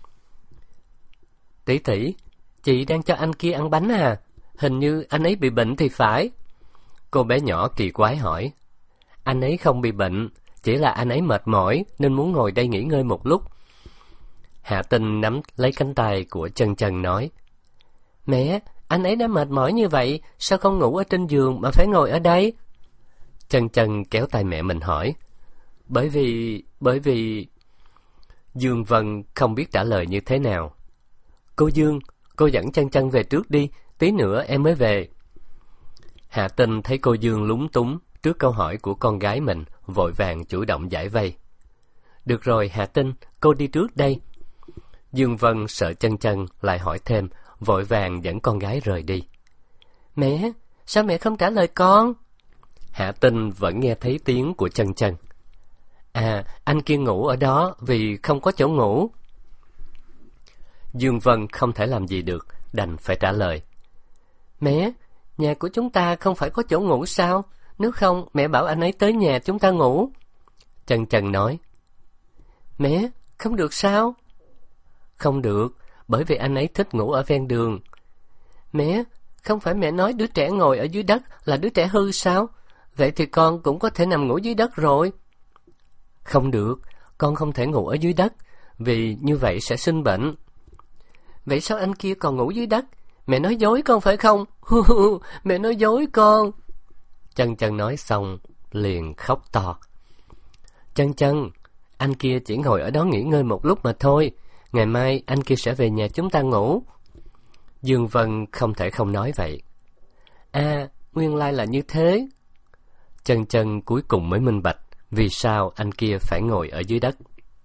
Speaker 1: Tỷ tỷ, chị đang cho anh kia ăn bánh à? Hình như anh ấy bị bệnh thì phải. Cô bé nhỏ kỳ quái hỏi. Anh ấy không bị bệnh, chỉ là anh ấy mệt mỏi nên muốn ngồi đây nghỉ ngơi một lúc. Hạ Tinh nắm lấy cánh tay của Chân Chân nói. Mẹ, anh ấy đã mệt mỏi như vậy, sao không ngủ ở trên giường mà phải ngồi ở đây? Chân Chân kéo tay mẹ mình hỏi. Bởi vì... bởi vì... Dương Vân không biết trả lời như thế nào. Cô Dương, cô dẫn Chân Chân về trước đi, tí nữa em mới về. Hạ Tinh thấy cô Dương lúng túng trước câu hỏi của con gái mình, vội vàng chủ động giải vây. Được rồi Hạ Tinh, cô đi trước đây. Dương Vân sợ Chân Chân lại hỏi thêm, vội vàng dẫn con gái rời đi. Mẹ, sao mẹ không trả lời con? Hạ Tinh vẫn nghe thấy tiếng của Chân Chân. À, anh kia ngủ ở đó vì không có chỗ ngủ. Dương Vân không thể làm gì được, đành phải trả lời. Mẹ, nhà của chúng ta không phải có chỗ ngủ sao? Nếu không, mẹ bảo anh ấy tới nhà chúng ta ngủ. Chân Chân nói. Mẹ, không được sao? Không được, bởi vì anh ấy thích ngủ ở ven đường. Mẹ, không phải mẹ nói đứa trẻ ngồi ở dưới đất là đứa trẻ hư sao? Vậy thì con cũng có thể nằm ngủ dưới đất rồi. Không được, con không thể ngủ ở dưới đất, vì như vậy sẽ sinh bệnh. Vậy sao anh kia còn ngủ dưới đất? Mẹ nói dối con phải không? Mẹ nói dối con. Chân Chân nói xong, liền khóc to. Chân Chân, anh kia chỉ ngồi ở đó nghỉ ngơi một lúc mà thôi. Ngày mai anh kia sẽ về nhà chúng ta ngủ. Dương Vân không thể không nói vậy. À, nguyên lai là như thế. Chân Chân cuối cùng mới minh bạch vì sao anh kia phải ngồi ở dưới đất.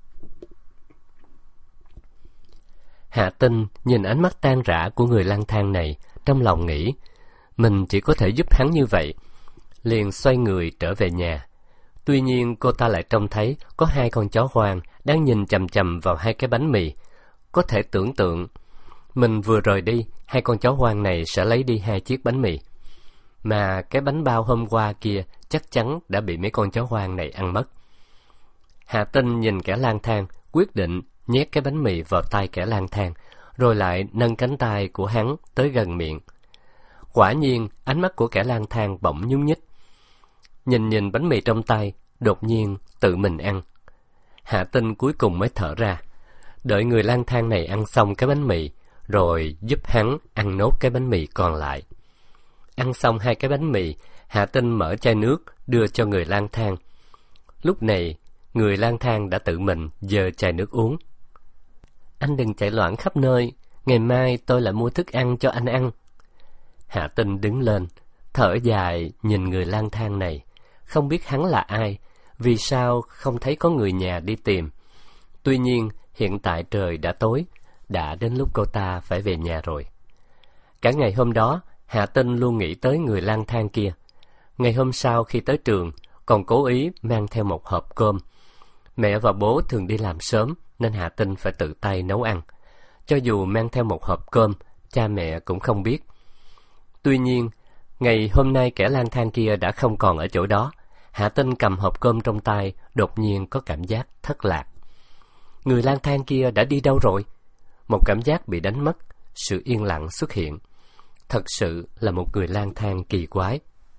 Speaker 1: Hạ Tinh nhìn ánh mắt tan rã của người lang thang này, trong lòng nghĩ, mình chỉ có thể giúp hắn như vậy, liền xoay người trở về nhà. Tuy nhiên cô ta lại trông thấy có hai con chó hoang đang nhìn chằm chằm vào hai cái bánh mì. Có thể tưởng tượng, mình vừa rời đi, hai con chó hoang này sẽ lấy đi hai chiếc bánh mì. Mà cái bánh bao hôm qua kia chắc chắn đã bị mấy con chó hoang này ăn mất. Hạ Tinh nhìn kẻ lang thang, quyết định nhét cái bánh mì vào tay kẻ lang thang, rồi lại nâng cánh tay của hắn tới gần miệng. Quả nhiên, ánh mắt của kẻ lang thang bỗng nhúc nhích. Nhìn nhìn bánh mì trong tay, đột nhiên tự mình ăn. Hạ Tinh cuối cùng mới thở ra. Đợi người lang thang này ăn xong cái bánh mì, rồi giúp hắn ăn nốt cái bánh mì còn lại. Ăn xong hai cái bánh mì, Hạ Tinh mở chai nước đưa cho người lang thang. Lúc này, người lang thang đã tự mình giơ chai nước uống. Anh đừng chạy loạn khắp nơi, ngày mai tôi lại mua thức ăn cho anh ăn. Hạ Tinh đứng lên, thở dài nhìn người lang thang này. Không biết hắn là ai, vì sao không thấy có người nhà đi tìm. Tuy nhiên, hiện tại trời đã tối, đã đến lúc cô ta phải về nhà rồi. Cả ngày hôm đó, Hạ Tinh luôn nghĩ tới người lang thang kia. Ngày hôm sau khi tới trường, còn cố ý mang theo một hộp cơm. Mẹ và bố thường đi làm sớm, nên Hạ Tinh phải tự tay nấu ăn. Cho dù mang theo một hộp cơm, cha mẹ cũng không biết. Tuy nhiên, ngày hôm nay kẻ lang thang kia đã không còn ở chỗ đó. Hạ Tinh cầm hộp cơm trong tay, đột nhiên có cảm giác thất lạc. Người lang thang kia đã đi đâu rồi? Một cảm giác bị đánh mất, sự yên lặng xuất hiện. Thật sự là một người lang thang kỳ quái.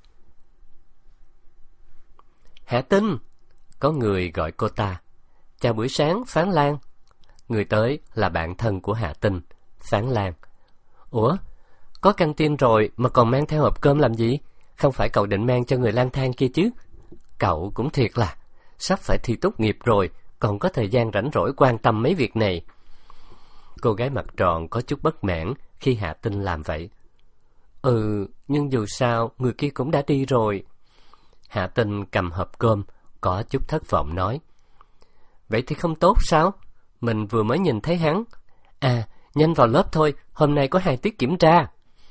Speaker 1: Hạ Tinh! Có người gọi cô ta. Chào buổi sáng, Phán Lan. Người tới là bạn thân của Hạ Tinh, Phán Lan. Ủa? Có căng tin rồi mà còn mang theo hộp cơm làm gì? Không phải cậu định mang cho người lang thang kia chứ? Cậu cũng thiệt là, sắp phải thi tốt nghiệp rồi, còn có thời gian rảnh rỗi quan tâm mấy việc này. Cô gái mặt tròn có chút bất mãn khi Hạ Tinh làm vậy. Ừ, nhưng dù sao, người kia cũng đã đi rồi. Hạ Tinh cầm hộp cơm, có chút thất vọng nói. Vậy thì không tốt sao? Mình vừa mới nhìn thấy hắn. À, nhanh vào lớp thôi, hôm nay có hai tiết kiểm tra.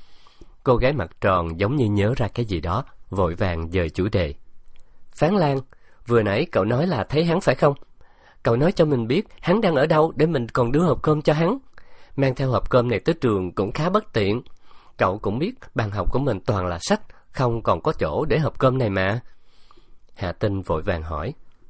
Speaker 1: Cô gái mặt tròn giống như nhớ ra cái gì đó, vội vàng dời chủ đề. Phán Lan, vừa nãy cậu nói là thấy hắn phải không? Cậu nói cho mình biết hắn đang ở đâu để mình còn đưa hộp cơm cho hắn. Mang theo hộp cơm này tới trường cũng khá bất tiện. Cậu cũng biết bàn học của mình toàn là sách, không còn có chỗ để hộp cơm này mà. Hạ Tinh vội vàng hỏi.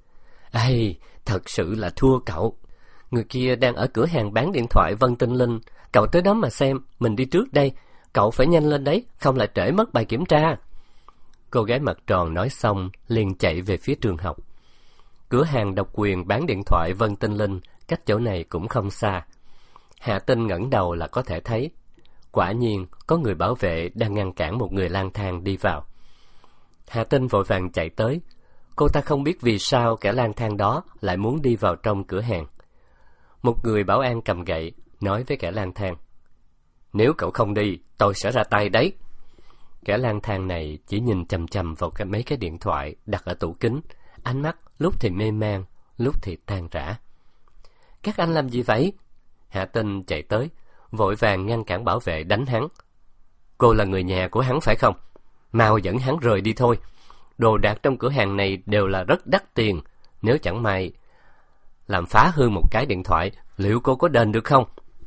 Speaker 1: Ây, thật sự là thua cậu. Người kia đang ở cửa hàng bán điện thoại Vân Tinh Linh. Cậu tới đó mà xem, mình đi trước đây. Cậu phải nhanh lên đấy, không lại trễ mất bài kiểm tra. Cô gái mặt tròn nói xong, liền chạy về phía trường học. Cửa hàng độc quyền bán điện thoại Vân Tinh Linh cách chỗ này cũng không xa. Hạ Tinh ngẩng đầu là có thể thấy. Quả nhiên, có người bảo vệ đang ngăn cản một người lang thang đi vào. Hạ Tinh vội vàng chạy tới. Cô ta không biết vì sao kẻ lang thang đó lại muốn đi vào trong cửa hàng. Một người bảo an cầm gậy, nói với kẻ lang thang. Nếu cậu không đi, tôi sẽ ra tay đấy. Kẻ lang thang này chỉ nhìn chằm chằm vào cái mấy cái điện thoại đặt ở tủ kính, ánh mắt lúc thì mê man, lúc thì tan rã. Các anh làm gì vậy? Hạ Tinh chạy tới, vội vàng ngăn cản bảo vệ đánh hắn. Cô là người nhà của hắn phải không? Mau dẫn hắn rời đi thôi. Đồ đạc trong cửa hàng này đều là rất đắt tiền. Nếu chẳng may làm phá hư một cái điện thoại, liệu cô có đền được không?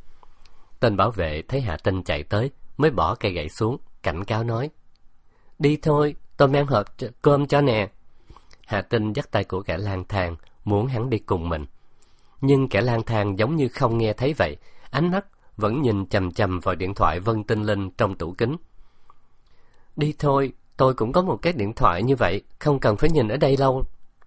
Speaker 1: Tên bảo vệ thấy Hạ Tinh chạy tới, mới bỏ cây gậy xuống, cảnh cáo nói. Đi thôi, tôi mang hộp cơm cho nè. Hạ Tinh dắt tay của kẻ lang thang, muốn hắn đi cùng mình. Nhưng kẻ lang thang giống như không nghe thấy vậy, ánh mắt vẫn nhìn chằm chằm vào điện thoại Vân Tinh Linh trong tủ kính. Đi thôi, tôi cũng có một cái điện thoại như vậy, không cần phải nhìn ở đây lâu.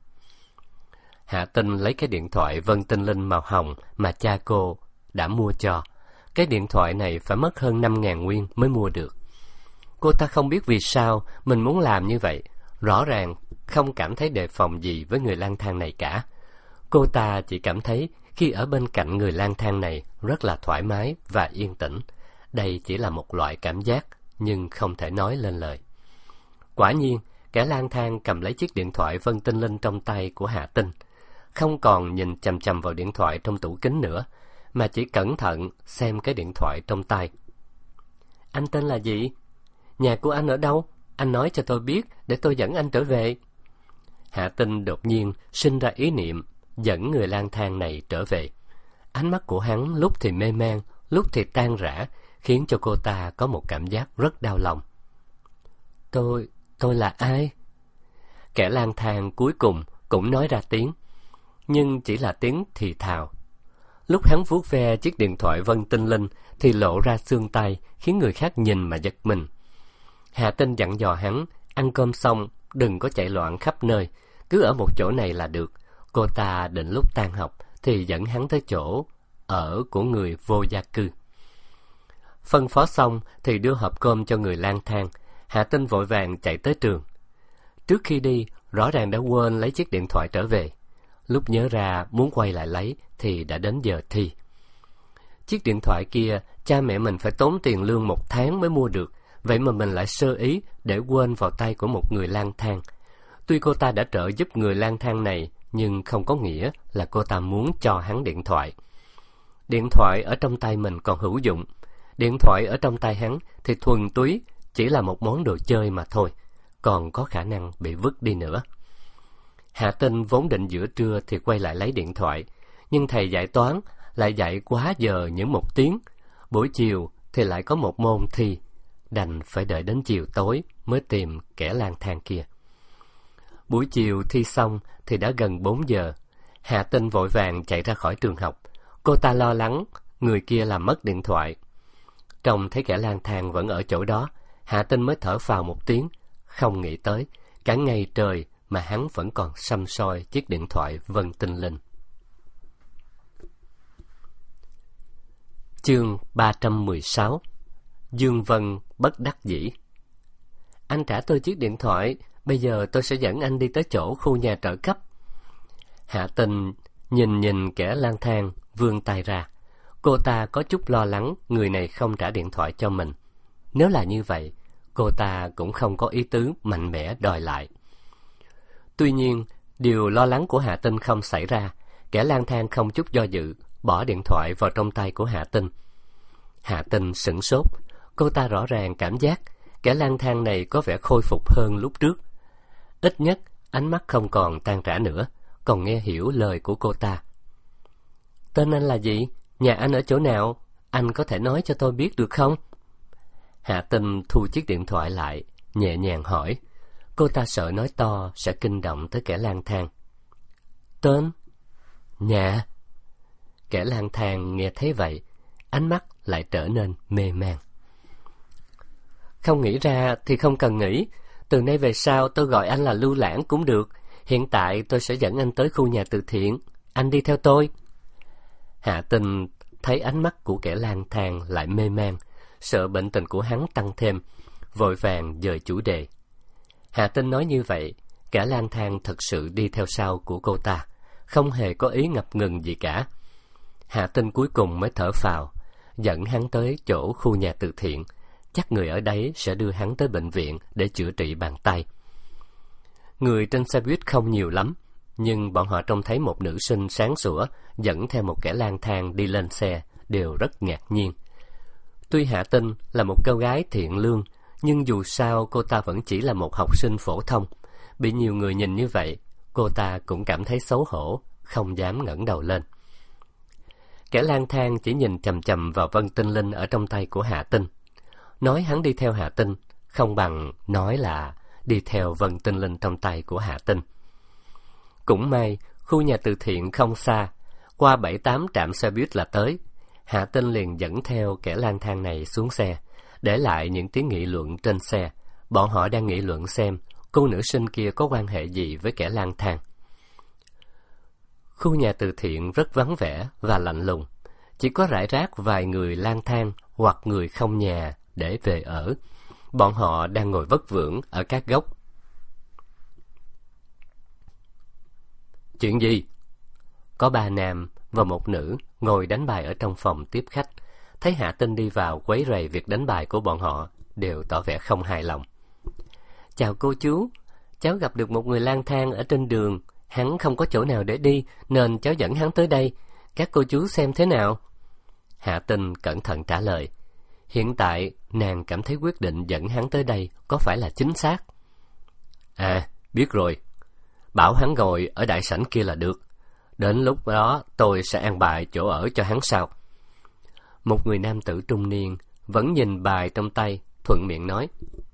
Speaker 1: Hạ Tinh lấy cái điện thoại Vân Tinh Linh màu hồng mà cha cô đã mua cho. Cái điện thoại này phải mất hơn năm ngàn nguyên mới mua được. Cô ta không biết vì sao mình muốn làm như vậy, rõ ràng không cảm thấy đề phòng gì với người lang thang này cả. Cô ta chỉ cảm thấy khi ở bên cạnh người lang thang này rất là thoải mái và yên tĩnh. Đây chỉ là một loại cảm giác, nhưng không thể nói lên lời. Quả nhiên, kẻ lang thang cầm lấy chiếc điện thoại Vân Tinh Linh trong tay của Hạ Tinh, không còn nhìn chằm chằm vào điện thoại trong tủ kính nữa, mà chỉ cẩn thận xem cái điện thoại trong tay. Anh tên là gì? Nhà của anh ở đâu? Anh nói cho tôi biết để tôi dẫn anh trở về. Hạ Tinh đột nhiên sinh ra ý niệm dẫn người lang thang này trở về. Ánh mắt của hắn lúc thì mê man, lúc thì tan rã, khiến cho cô ta có một cảm giác rất đau lòng. Tôi, tôi là ai? Kẻ lang thang cuối cùng cũng nói ra tiếng, nhưng chỉ là tiếng thì thào. Lúc hắn vuốt ve chiếc điện thoại Vân Tinh Linh thì lộ ra xương tay, khiến người khác nhìn mà giật mình. Hạ Tinh dặn dò hắn, ăn cơm xong, đừng có chạy loạn khắp nơi, cứ ở một chỗ này là được. Cô ta định lúc tan học thì dẫn hắn tới chỗ ở của người vô gia cư. Phân phó xong thì đưa hộp cơm cho người lang thang. Hạ Tinh vội vàng chạy tới trường. Trước khi đi, rõ ràng đã quên lấy chiếc điện thoại trở về. Lúc nhớ ra muốn quay lại lấy thì đã đến giờ thi. Chiếc điện thoại kia, cha mẹ mình phải tốn tiền lương một tháng mới mua được, vậy mà mình lại sơ ý để quên vào tay của một người lang thang. Tuy cô ta đã trợ giúp người lang thang này, nhưng không có nghĩa là cô ta muốn cho hắn điện thoại. Điện thoại ở trong tay mình còn hữu dụng. Điện thoại ở trong tay hắn thì thuần túy chỉ là một món đồ chơi mà thôi, còn có khả năng bị vứt đi nữa. Hạ Tinh vốn định giữa trưa thì quay lại lấy điện thoại, nhưng thầy dạy toán lại dạy quá giờ những một tiếng, buổi chiều thì lại có một môn thi, đành phải đợi đến chiều tối mới tìm kẻ lang thang kia. Buổi chiều thi xong thì đã gần bốn giờ. Hạ Tinh vội vàng chạy ra khỏi trường học. Cô ta lo lắng người kia làm mất điện thoại. Trông thấy kẻ lang thang vẫn ở chỗ đó, Hạ Tinh mới thở phào một tiếng, không nghĩ tới cả ngày trời mà hắn vẫn còn săm soi chiếc điện thoại Vân Tinh Linh. Chương ba trăm mười sáu. Dương Vân bất đắc dĩ. Anh trả tôi chiếc điện thoại, bây giờ tôi sẽ dẫn anh đi tới chỗ khu nhà trợ cấp. Hạ Tinh nhìn nhìn kẻ lang thang, vươn tay ra. Cô ta có chút lo lắng người này không trả điện thoại cho mình. Nếu là như vậy, cô ta cũng không có ý tứ mạnh mẽ đòi lại. Tuy nhiên, điều lo lắng của Hạ Tinh không xảy ra. Kẻ lang thang không chút do dự, bỏ điện thoại vào trong tay của Hạ Tinh. Hạ Tinh sửng sốt. Cô ta rõ ràng cảm giác kẻ lang thang này có vẻ khôi phục hơn lúc trước. Ít nhất, ánh mắt không còn tan rã nữa, còn nghe hiểu lời của cô ta. Tên anh là gì? Nhà anh ở chỗ nào? Anh có thể nói cho tôi biết được không? Hạ Tinh thu chiếc điện thoại lại, nhẹ nhàng hỏi. Cô ta sợ nói to sẽ kinh động tới kẻ lang thang. Tên? Nhà? Kẻ lang thang nghe thấy vậy, ánh mắt lại trở nên mê man. Không nghĩ ra thì không cần nghĩ. Từ nay về sau tôi gọi anh là Lưu Lãng cũng được. Hiện tại tôi sẽ dẫn anh tới khu nhà từ thiện. Anh đi theo tôi. Hạ Tinh thấy ánh mắt của kẻ lang thang lại mê man, sợ bệnh tình của hắn tăng thêm, vội vàng dời chủ đề. Hạ Tinh nói như vậy, kẻ lang thang thật sự đi theo sau của cô ta, không hề có ý ngập ngừng gì cả. Hạ Tinh cuối cùng mới thở phào, dẫn hắn tới chỗ khu nhà từ thiện. Chắc người ở đấy sẽ đưa hắn tới bệnh viện để chữa trị bàn tay. Người trên xe buýt không nhiều lắm, nhưng bọn họ trông thấy một nữ sinh sáng sủa dẫn theo một kẻ lang thang đi lên xe, đều rất ngạc nhiên. Tuy Hạ Tinh là một cô gái thiện lương, nhưng dù sao cô ta vẫn chỉ là một học sinh phổ thông. Bị nhiều người nhìn như vậy, cô ta cũng cảm thấy xấu hổ, không dám ngẩng đầu lên. Kẻ lang thang chỉ nhìn chằm chằm vào Vân Tinh Linh ở trong tay của Hạ Tinh. Nói hắn đi theo Hạ Tinh, không bằng nói là đi theo Vân Tinh Linh trong tay của Hạ Tinh. Cũng may, khu nhà từ thiện không xa, qua bảy tám trạm xe buýt là tới. Hạ Tinh liền dẫn theo kẻ lang thang này xuống xe, để lại những tiếng nghị luận trên xe. Bọn họ đang nghị luận xem cô nữ sinh kia có quan hệ gì với kẻ lang thang. Khu nhà từ thiện rất vắng vẻ và lạnh lùng, chỉ có rải rác vài người lang thang hoặc người không nhà để về ở. Bọn họ đang ngồi vất vưởng ở các góc. Chuyện gì? Có ba nam và một nữ ngồi đánh bài ở trong phòng tiếp khách. Thấy Hạ Tinh đi vào quấy rầy việc đánh bài của bọn họ, đều tỏ vẻ không hài lòng. Chào cô chú, cháu gặp được một người lang thang ở trên đường. Hắn không có chỗ nào để đi, nên cháu dẫn hắn tới đây. Các cô chú xem thế nào? Hạ Tinh cẩn thận trả lời. Hiện tại, nàng cảm thấy quyết định dẫn hắn tới đây có phải là chính xác? À, biết rồi. Bảo hắn ngồi ở đại sảnh kia là được. Đến lúc đó tôi sẽ an bài chỗ ở cho hắn sau. Một người nam tử trung niên vẫn nhìn bài trong tay, thuận miệng nói.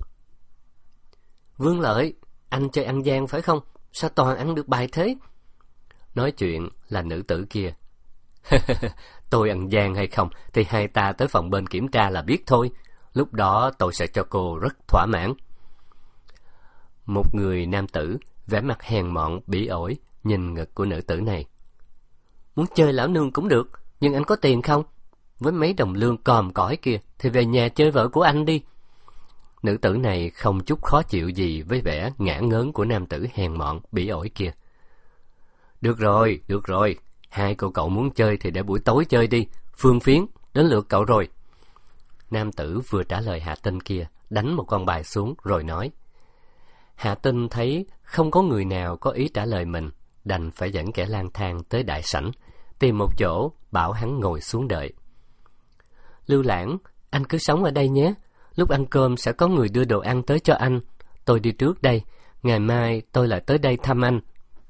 Speaker 1: Vương Lợi, anh chơi ăn gian phải không? Sao toàn ăn được bài thế? Nói chuyện là nữ tử kia. Tôi ăn gian hay không thì hai ta tới phòng bên kiểm tra là biết thôi. Lúc đó tôi sẽ cho cô rất thỏa mãn. Một người nam tử vẻ mặt hèn mọn bỉ ổi nhìn ngực của nữ tử này. Muốn chơi lão nương cũng được, nhưng anh có tiền không? Với mấy đồng lương còm cõi kia thì về nhà chơi vợ của anh đi. Nữ tử này không chút khó chịu gì với vẻ ngả ngớn của nam tử hèn mọn bỉ ổi kia. Được rồi, được rồi, hai cô cậu muốn chơi thì để buổi tối chơi đi. Phương Phiến, đến lượt cậu rồi. Nam tử vừa trả lời Hạ Tinh kia, đánh một con bài xuống rồi nói. Hạ Tinh thấy không có người nào có ý trả lời mình, đành phải dẫn kẻ lang thang tới đại sảnh, tìm một chỗ bảo hắn ngồi xuống đợi. Lưu Lãng, Anh cứ sống ở đây nhé. Lúc ăn cơm sẽ có người đưa đồ ăn tới cho anh. Tôi đi trước đây. Ngày mai tôi lại tới đây thăm anh.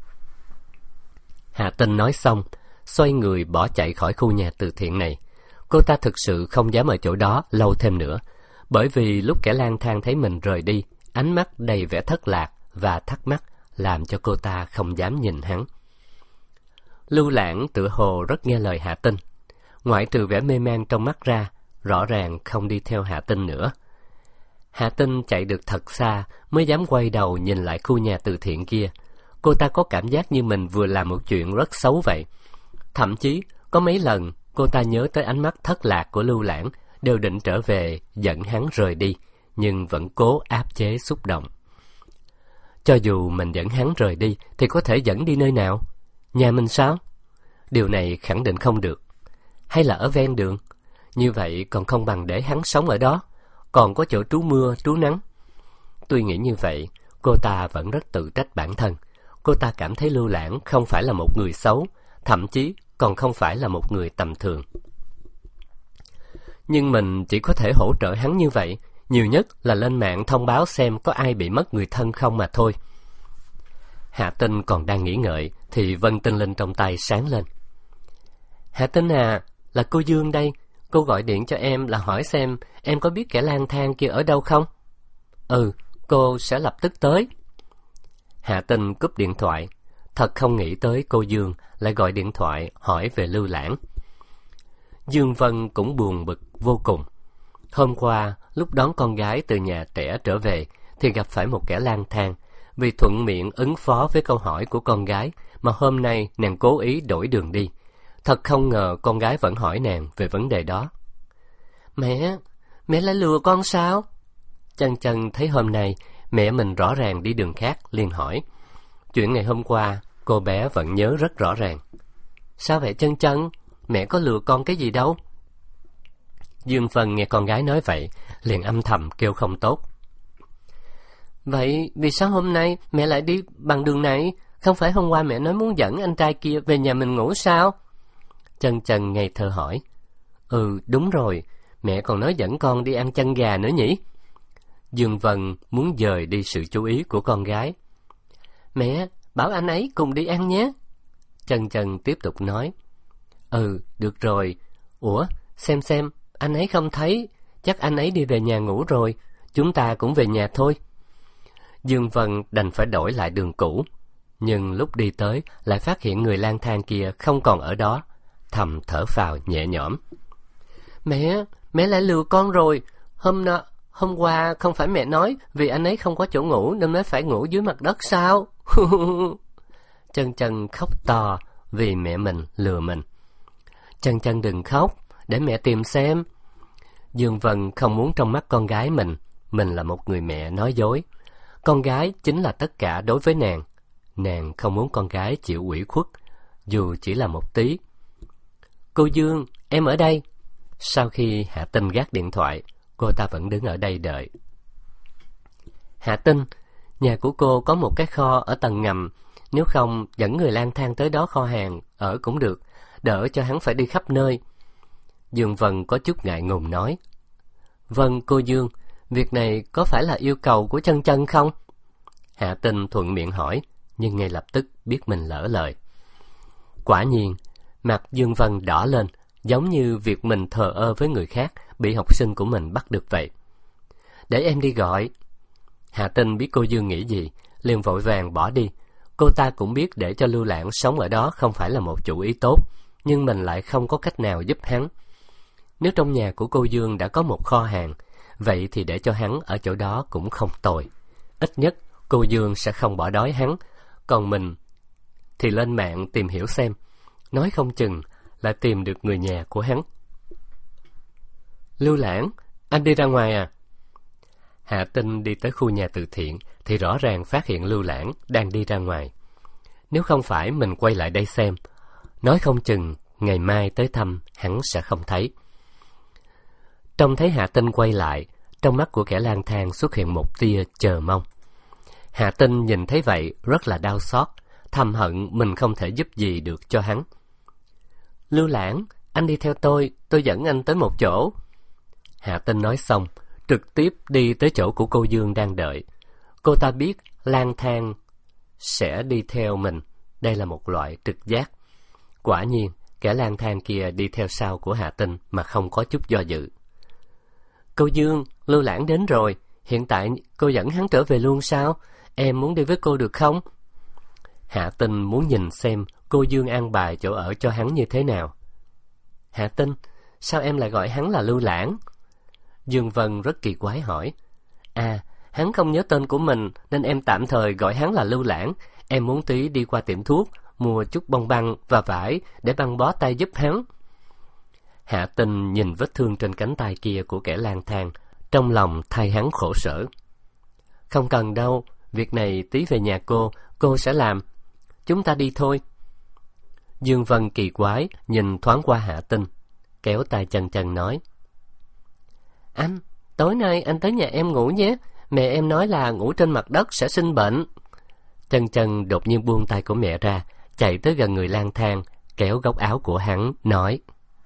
Speaker 1: Hà Tinh nói xong, xoay người bỏ chạy khỏi khu nhà từ thiện này. Cô ta thực sự không dám ở chỗ đó lâu thêm nữa, bởi vì lúc kẻ lang thang thấy mình rời đi, ánh mắt đầy vẻ thất lạc và thắc mắc làm cho cô ta không dám nhìn hắn. Lưu Lãng tựa hồ rất nghe lời Hà Tinh. Ngoại trừ vẻ mê man trong mắt ra, rõ ràng không đi theo Hà Tinh nữa. Hà Tinh chạy được thật xa mới dám quay đầu nhìn lại khu nhà từ thiện kia. Cô ta có cảm giác như mình vừa làm một chuyện rất xấu vậy. Thậm chí có mấy lần cô ta nhớ tới ánh mắt thất lạc của Lưu Lãng, đều định trở về dẫn hắn rời đi, nhưng vẫn cố áp chế xúc động. Cho dù mình dẫn hắn rời đi thì có thể dẫn đi nơi nào? Nhà mình sao? Điều này khẳng định không được. Hay là ở ven đường? Như vậy còn không bằng để hắn sống ở đó, còn có chỗ trú mưa, trú nắng. Tuy nghĩ như vậy, cô ta vẫn rất tự trách bản thân. Cô ta cảm thấy Lưu Lãng không phải là một người xấu, thậm chí còn không phải là một người tầm thường. Nhưng mình chỉ có thể hỗ trợ hắn như vậy, nhiều nhất là lên mạng thông báo xem có ai bị mất người thân không mà thôi. Hạ Tinh còn đang nghĩ ngợi thì vân tinh linh trong tay sáng lên. Hạ Tinh à, là cô Dương đây. Cô gọi điện cho em là hỏi xem em có biết kẻ lang thang kia ở đâu không? Ừ, cô sẽ lập tức tới. Hạ Tinh cúp điện thoại. Thật không nghĩ tới cô Dương lại gọi điện thoại hỏi về Lưu Lãng. Dương Vân cũng buồn bực vô cùng. Hôm qua, lúc đón con gái từ nhà trẻ trở về, thì gặp phải một kẻ lang thang. Vì thuận miệng ứng phó với câu hỏi của con gái, mà hôm nay nàng cố ý đổi đường đi. Thật không ngờ con gái vẫn hỏi nàng về vấn đề đó. Mẹ, mẹ lại lừa con sao? Chân Chân thấy hôm nay mẹ mình rõ ràng đi đường khác, liền hỏi. Chuyện ngày hôm qua, cô bé vẫn nhớ rất rõ ràng. Sao vậy Chân Chân? Mẹ có lừa con cái gì đâu? Dương Vân nghe con gái nói vậy, liền âm thầm kêu không tốt. Vậy vì sao hôm nay mẹ lại đi bằng đường này? Không phải hôm qua mẹ nói muốn dẫn anh trai kia về nhà mình ngủ sao? Chân Chân ngây thơ hỏi. Ừ, đúng rồi, mẹ còn nói dẫn con đi ăn chân gà nữa nhỉ? Dương Vân muốn dời đi sự chú ý của con gái. Mẹ, bảo anh ấy cùng đi ăn nhé. Chân Chân tiếp tục nói. Ừ, được rồi. Ủa, xem xem, anh ấy không thấy. Chắc anh ấy đi về nhà ngủ rồi. Chúng ta cũng về nhà thôi. Dương Vân đành phải đổi lại đường cũ. Nhưng lúc đi tới lại phát hiện người lang thang kia không còn ở đó. Thầm thở phào nhẹ nhõm. Mẹ, mẹ lại lừa con rồi. Hôm nọ, hôm qua không phải mẹ nói vì anh ấy không có chỗ ngủ nên mới phải ngủ dưới mặt đất sao? Chân Chân khóc to vì mẹ mình lừa mình. Chân Chân đừng khóc, để mẹ tìm xem. Dương Vân không muốn trong mắt con gái mình, mình là một người mẹ nói dối. Con gái chính là tất cả đối với nàng. Nàng không muốn con gái chịu ủy khuất, dù chỉ là một tí. Cô Dương, em ở đây. Sau khi Hạ Tinh gác điện thoại, cô ta vẫn đứng ở đây đợi. Hạ Tinh, nhà của cô có một cái kho ở tầng ngầm. Nếu không, dẫn người lang thang tới đó kho hàng ở cũng được, đỡ cho hắn phải đi khắp nơi. Dương Vân có chút ngại ngùng nói. Vâng, cô Dương, việc này có phải là yêu cầu của Chân Chân không? Hạ Tinh thuận miệng hỏi, nhưng ngay lập tức biết mình lỡ lời. Quả nhiên, mặt Dương Vân đỏ lên, giống như việc mình thờ ơ với người khác bị học sinh của mình bắt được vậy. Để em đi gọi. Hạ Tinh biết cô Dương nghĩ gì, liền vội vàng bỏ đi. Cô ta cũng biết để cho Lưu Lãng sống ở đó không phải là một chủ ý tốt, nhưng mình lại không có cách nào giúp hắn. Nếu trong nhà của cô Dương đã có một kho hàng, vậy thì để cho hắn ở chỗ đó cũng không tồi. Ít nhất cô Dương sẽ không bỏ đói hắn, còn mình thì lên mạng tìm hiểu xem, nói không chừng lại tìm được người nhà của hắn. Lưu Lãng, anh đi ra ngoài à? Hạ Tinh đi tới khu nhà từ thiện thì rõ ràng phát hiện Lưu Lãng đang đi ra ngoài. Nếu không phải mình quay lại đây xem, nói không chừng ngày mai tới thăm hắn sẽ không thấy. Trông thấy Hạ Tinh quay lại, trong mắt của kẻ lang thang xuất hiện một tia chờ mong. Hạ Tinh nhìn thấy vậy rất là đau xót, thầm hận mình không thể giúp gì được cho hắn. Lưu Lãng, anh đi theo tôi, tôi dẫn anh tới một chỗ. Hạ Tinh nói xong, trực tiếp đi tới chỗ của cô Dương đang đợi. Cô ta biết lang thang sẽ đi theo mình, đây là một loại trực giác. Quả nhiên, kẻ lang thang kia đi theo sau của Hạ Tinh mà không có chút do dự. Cô Dương, Lưu Lãng đến rồi, hiện tại cô dẫn hắn trở về luôn sao? Em muốn đi với cô được không? Hạ Tinh muốn nhìn xem cô Dương an bài chỗ ở cho hắn như thế nào. Hạ Tinh, sao em lại gọi hắn là Lưu Lãng? Dương Vân rất kỳ quái hỏi. À, hắn không nhớ tên của mình nên em tạm thời gọi hắn là Lưu Lãng. Em muốn tí đi qua tiệm thuốc, mua chút bông băng và vải để băng bó tay giúp hắn. Hạ Tinh nhìn vết thương trên cánh tay kia của kẻ lang thang, trong lòng thay hắn khổ sở. Không cần đâu, việc này tí về nhà cô, cô sẽ làm. Chúng ta đi thôi. Dương Vân kỳ quái nhìn thoáng qua Hạ Tinh, kéo tay Chân Chân nói. Anh, tối nay anh tới nhà em ngủ nhé. Mẹ em nói là ngủ trên mặt đất sẽ sinh bệnh. Chân Chân đột nhiên buông tay của mẹ ra, chạy tới gần người lang thang, kéo góc áo của hắn, nói.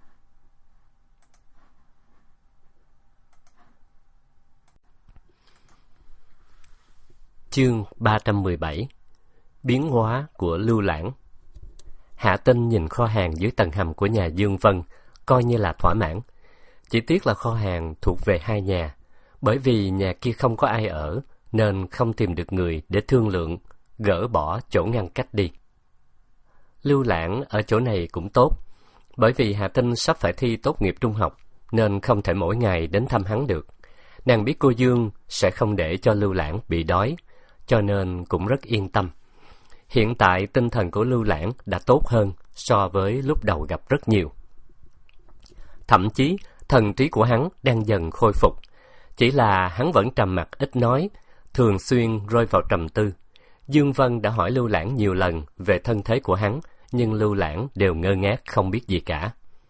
Speaker 1: Chương ba trăm mười bảy. Biến hóa của Lưu Lãng. Hạ Tinh nhìn kho hàng dưới tầng hầm của nhà Dương Vân, coi như là thỏa mãn. Chỉ tiếc là kho hàng thuộc về hai nhà, bởi vì nhà kia không có ai ở, nên không tìm được người để thương lượng, gỡ bỏ chỗ ngăn cách đi. Lưu Lãng ở chỗ này cũng tốt, bởi vì Hạ Tinh sắp phải thi tốt nghiệp trung học, nên không thể mỗi ngày đến thăm hắn được. Nàng biết cô Dương sẽ không để cho Lưu Lãng bị đói, cho nên cũng rất yên tâm. Hiện tại tinh thần của Lưu Lãng đã tốt hơn so với lúc đầu gặp rất nhiều. Thậm chí thần trí của hắn đang dần khôi phục, chỉ là hắn vẫn trầm mặc ít nói, thường xuyên rơi vào trầm tư. Dương Vân đã hỏi Lưu Lãng nhiều lần về thân thế của hắn, nhưng Lưu Lãng đều ngơ ngác không biết gì cả.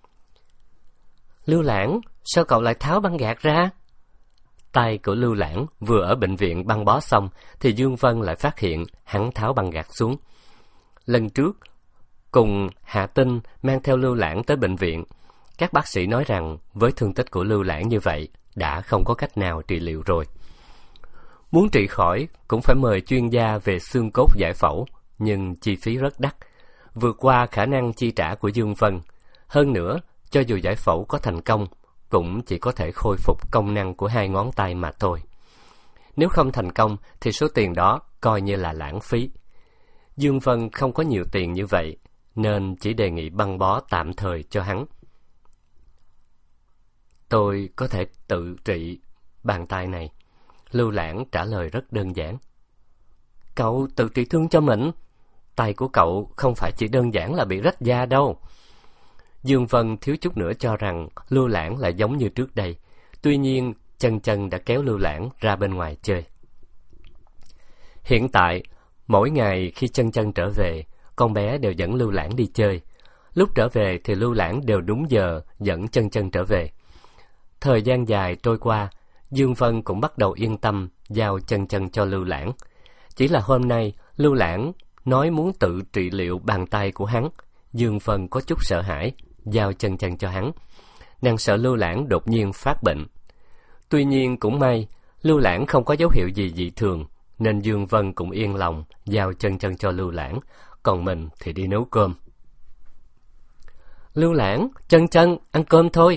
Speaker 1: Lưu Lãng, sao cậu lại tháo băng gạc ra? Tay của Lưu Lãng vừa ở bệnh viện băng bó xong thì Dương Vân lại phát hiện hắn tháo băng gạc xuống. Lần trước cùng Hạ Tinh mang theo Lưu Lãng tới bệnh viện, các bác sĩ nói rằng với thương tích của Lưu Lãng như vậy đã không có cách nào trị liệu rồi. Muốn trị khỏi cũng phải mời chuyên gia về xương cốt giải phẫu, nhưng chi phí rất đắt, vượt qua khả năng chi trả của Dương Vân. Hơn nữa, cho dù giải phẫu có thành công, cũng chỉ có thể khôi phục công năng của hai ngón tay mà thôi. Nếu không thành công thì số tiền đó coi như là lãng phí. Dương Vân không có nhiều tiền như vậy, nên chỉ đề nghị băng bó tạm thời cho hắn. Tôi có thể tự trị bàn tay này. Lưu Lãng trả lời rất đơn giản. Cậu tự trị thương cho mình. Tay của cậu không phải chỉ đơn giản là bị rách da đâu. Dương Vân thiếu chút nữa cho rằng Lưu Lãng lại giống như trước đây. Tuy nhiên, Chân Chân đã kéo Lưu Lãng ra bên ngoài chơi. Hiện tại, mỗi ngày khi Chân Chân trở về, con bé đều dẫn Lưu Lãng đi chơi. Lúc trở về thì Lưu Lãng đều đúng giờ dẫn Chân Chân trở về. Thời gian dài trôi qua, Dương Vân cũng bắt đầu yên tâm giao Chân Chân cho Lưu Lãng. Chỉ là hôm nay, Lưu Lãng nói muốn tự trị liệu bàn tay của hắn. Dương Vân có chút sợ hãi, giao Chân Chân cho hắn. Nàng sợ Lưu Lãng đột nhiên phát bệnh. Tuy nhiên cũng may, Lưu Lãng không có dấu hiệu gì dị thường, nên Dương Vân cũng yên lòng giao Chân Chân cho Lưu Lãng, còn mình thì đi nấu cơm. Lưu Lãng, Chân Chân, ăn cơm thôi.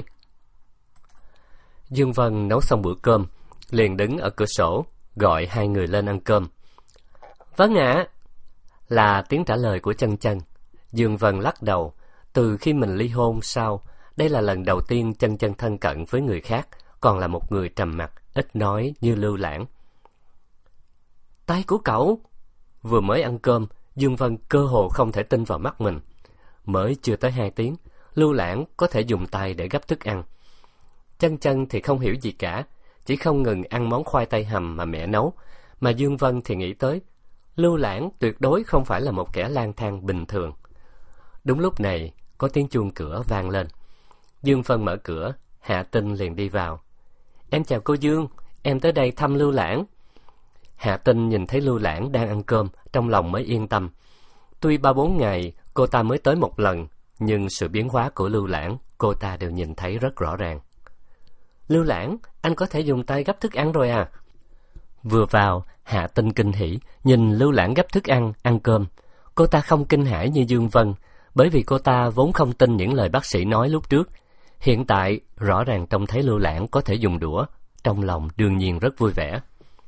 Speaker 1: Dương Vân nấu xong bữa cơm, liền đứng ở cửa sổ, gọi hai người lên ăn cơm. Vâng ạ, là tiếng trả lời của Chân Chân. Dương Vân lắc đầu, từ khi mình ly hôn sau, đây là lần đầu tiên Chân Chân thân cận với người khác, còn là một người trầm mặc, ít nói như Lưu Lãng. Tay của cậu? Vừa mới ăn cơm, Dương Vân cơ hồ không thể tin vào mắt mình. Mới chưa tới hai tiếng, Lưu Lãng có thể dùng tay để gắp thức ăn. Chân Chân thì không hiểu gì cả, chỉ không ngừng ăn món khoai tây hầm mà mẹ nấu, mà Dương Vân thì nghĩ tới, Lưu Lãng tuyệt đối không phải là một kẻ lang thang bình thường. Đúng lúc này, có tiếng chuông cửa vang lên. Dương Vân mở cửa, Hạ Tinh liền đi vào. Em chào cô Dương, em tới đây thăm Lưu Lãng. Hạ Tinh nhìn thấy Lưu Lãng đang ăn cơm, trong lòng mới yên tâm. Tuy ba bốn ngày cô ta mới tới một lần, nhưng sự biến hóa của Lưu Lãng cô ta đều nhìn thấy rất rõ ràng. Lưu Lãng, anh có thể dùng tay gấp thức ăn rồi à? Vừa vào, Hạ Tinh kinh hỉ, nhìn Lưu Lãng gấp thức ăn, ăn cơm. Cô ta không kinh hãi như Dương Vân, bởi vì cô ta vốn không tin những lời bác sĩ nói lúc trước. Hiện tại, rõ ràng trông thấy Lưu Lãng có thể dùng đũa, trong lòng đương nhiên rất vui vẻ.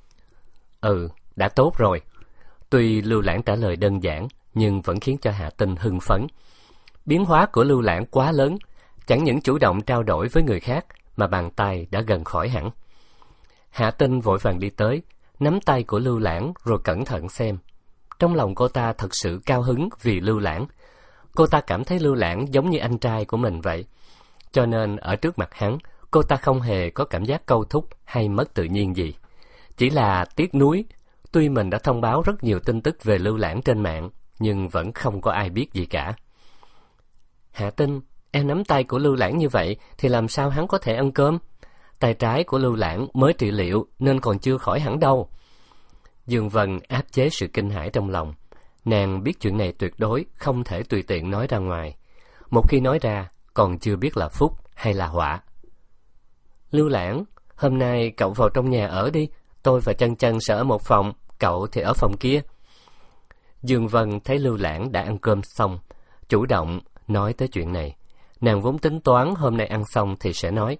Speaker 1: Ừ, đã tốt rồi. Tuy Lưu Lãng trả lời đơn giản, nhưng vẫn khiến cho Hạ Tinh hưng phấn. Biến hóa của Lưu Lãng quá lớn, chẳng những chủ động trao đổi với người khác, mà bàn tay đã gần khỏi hẳn. Hạ Tinh vội vàng đi tới, nắm tay của Lưu Lãng rồi cẩn thận xem. Trong lòng cô ta thật sự cao hứng vì Lưu Lãng. Cô ta cảm thấy Lưu Lãng giống như anh trai của mình vậy. Cho nên ở trước mặt hắn, cô ta không hề có cảm giác câu thúc hay mất tự nhiên gì. Chỉ là tiếc nuối, tuy mình đã thông báo rất nhiều tin tức về Lưu Lãng trên mạng, nhưng vẫn không có ai biết gì cả. Hạ Tinh, em nắm tay của Lưu Lãng như vậy thì làm sao hắn có thể ăn cơm? Tay trái của Lưu Lãng mới trị liệu nên còn chưa khỏi hẳn đâu. Dương Vân áp chế sự kinh hãi trong lòng. Nàng biết chuyện này tuyệt đối không thể tùy tiện nói ra ngoài. Một khi nói ra, còn chưa biết là phúc hay là họa. Lưu Lãng, hôm nay cậu vào trong nhà ở đi. Tôi và Chân Chân sẽ ở một phòng, cậu thì ở phòng kia. Dương Vân thấy Lưu Lãng đã ăn cơm xong, chủ động nói tới chuyện này. Nàng vốn tính toán hôm nay ăn xong thì sẽ nói.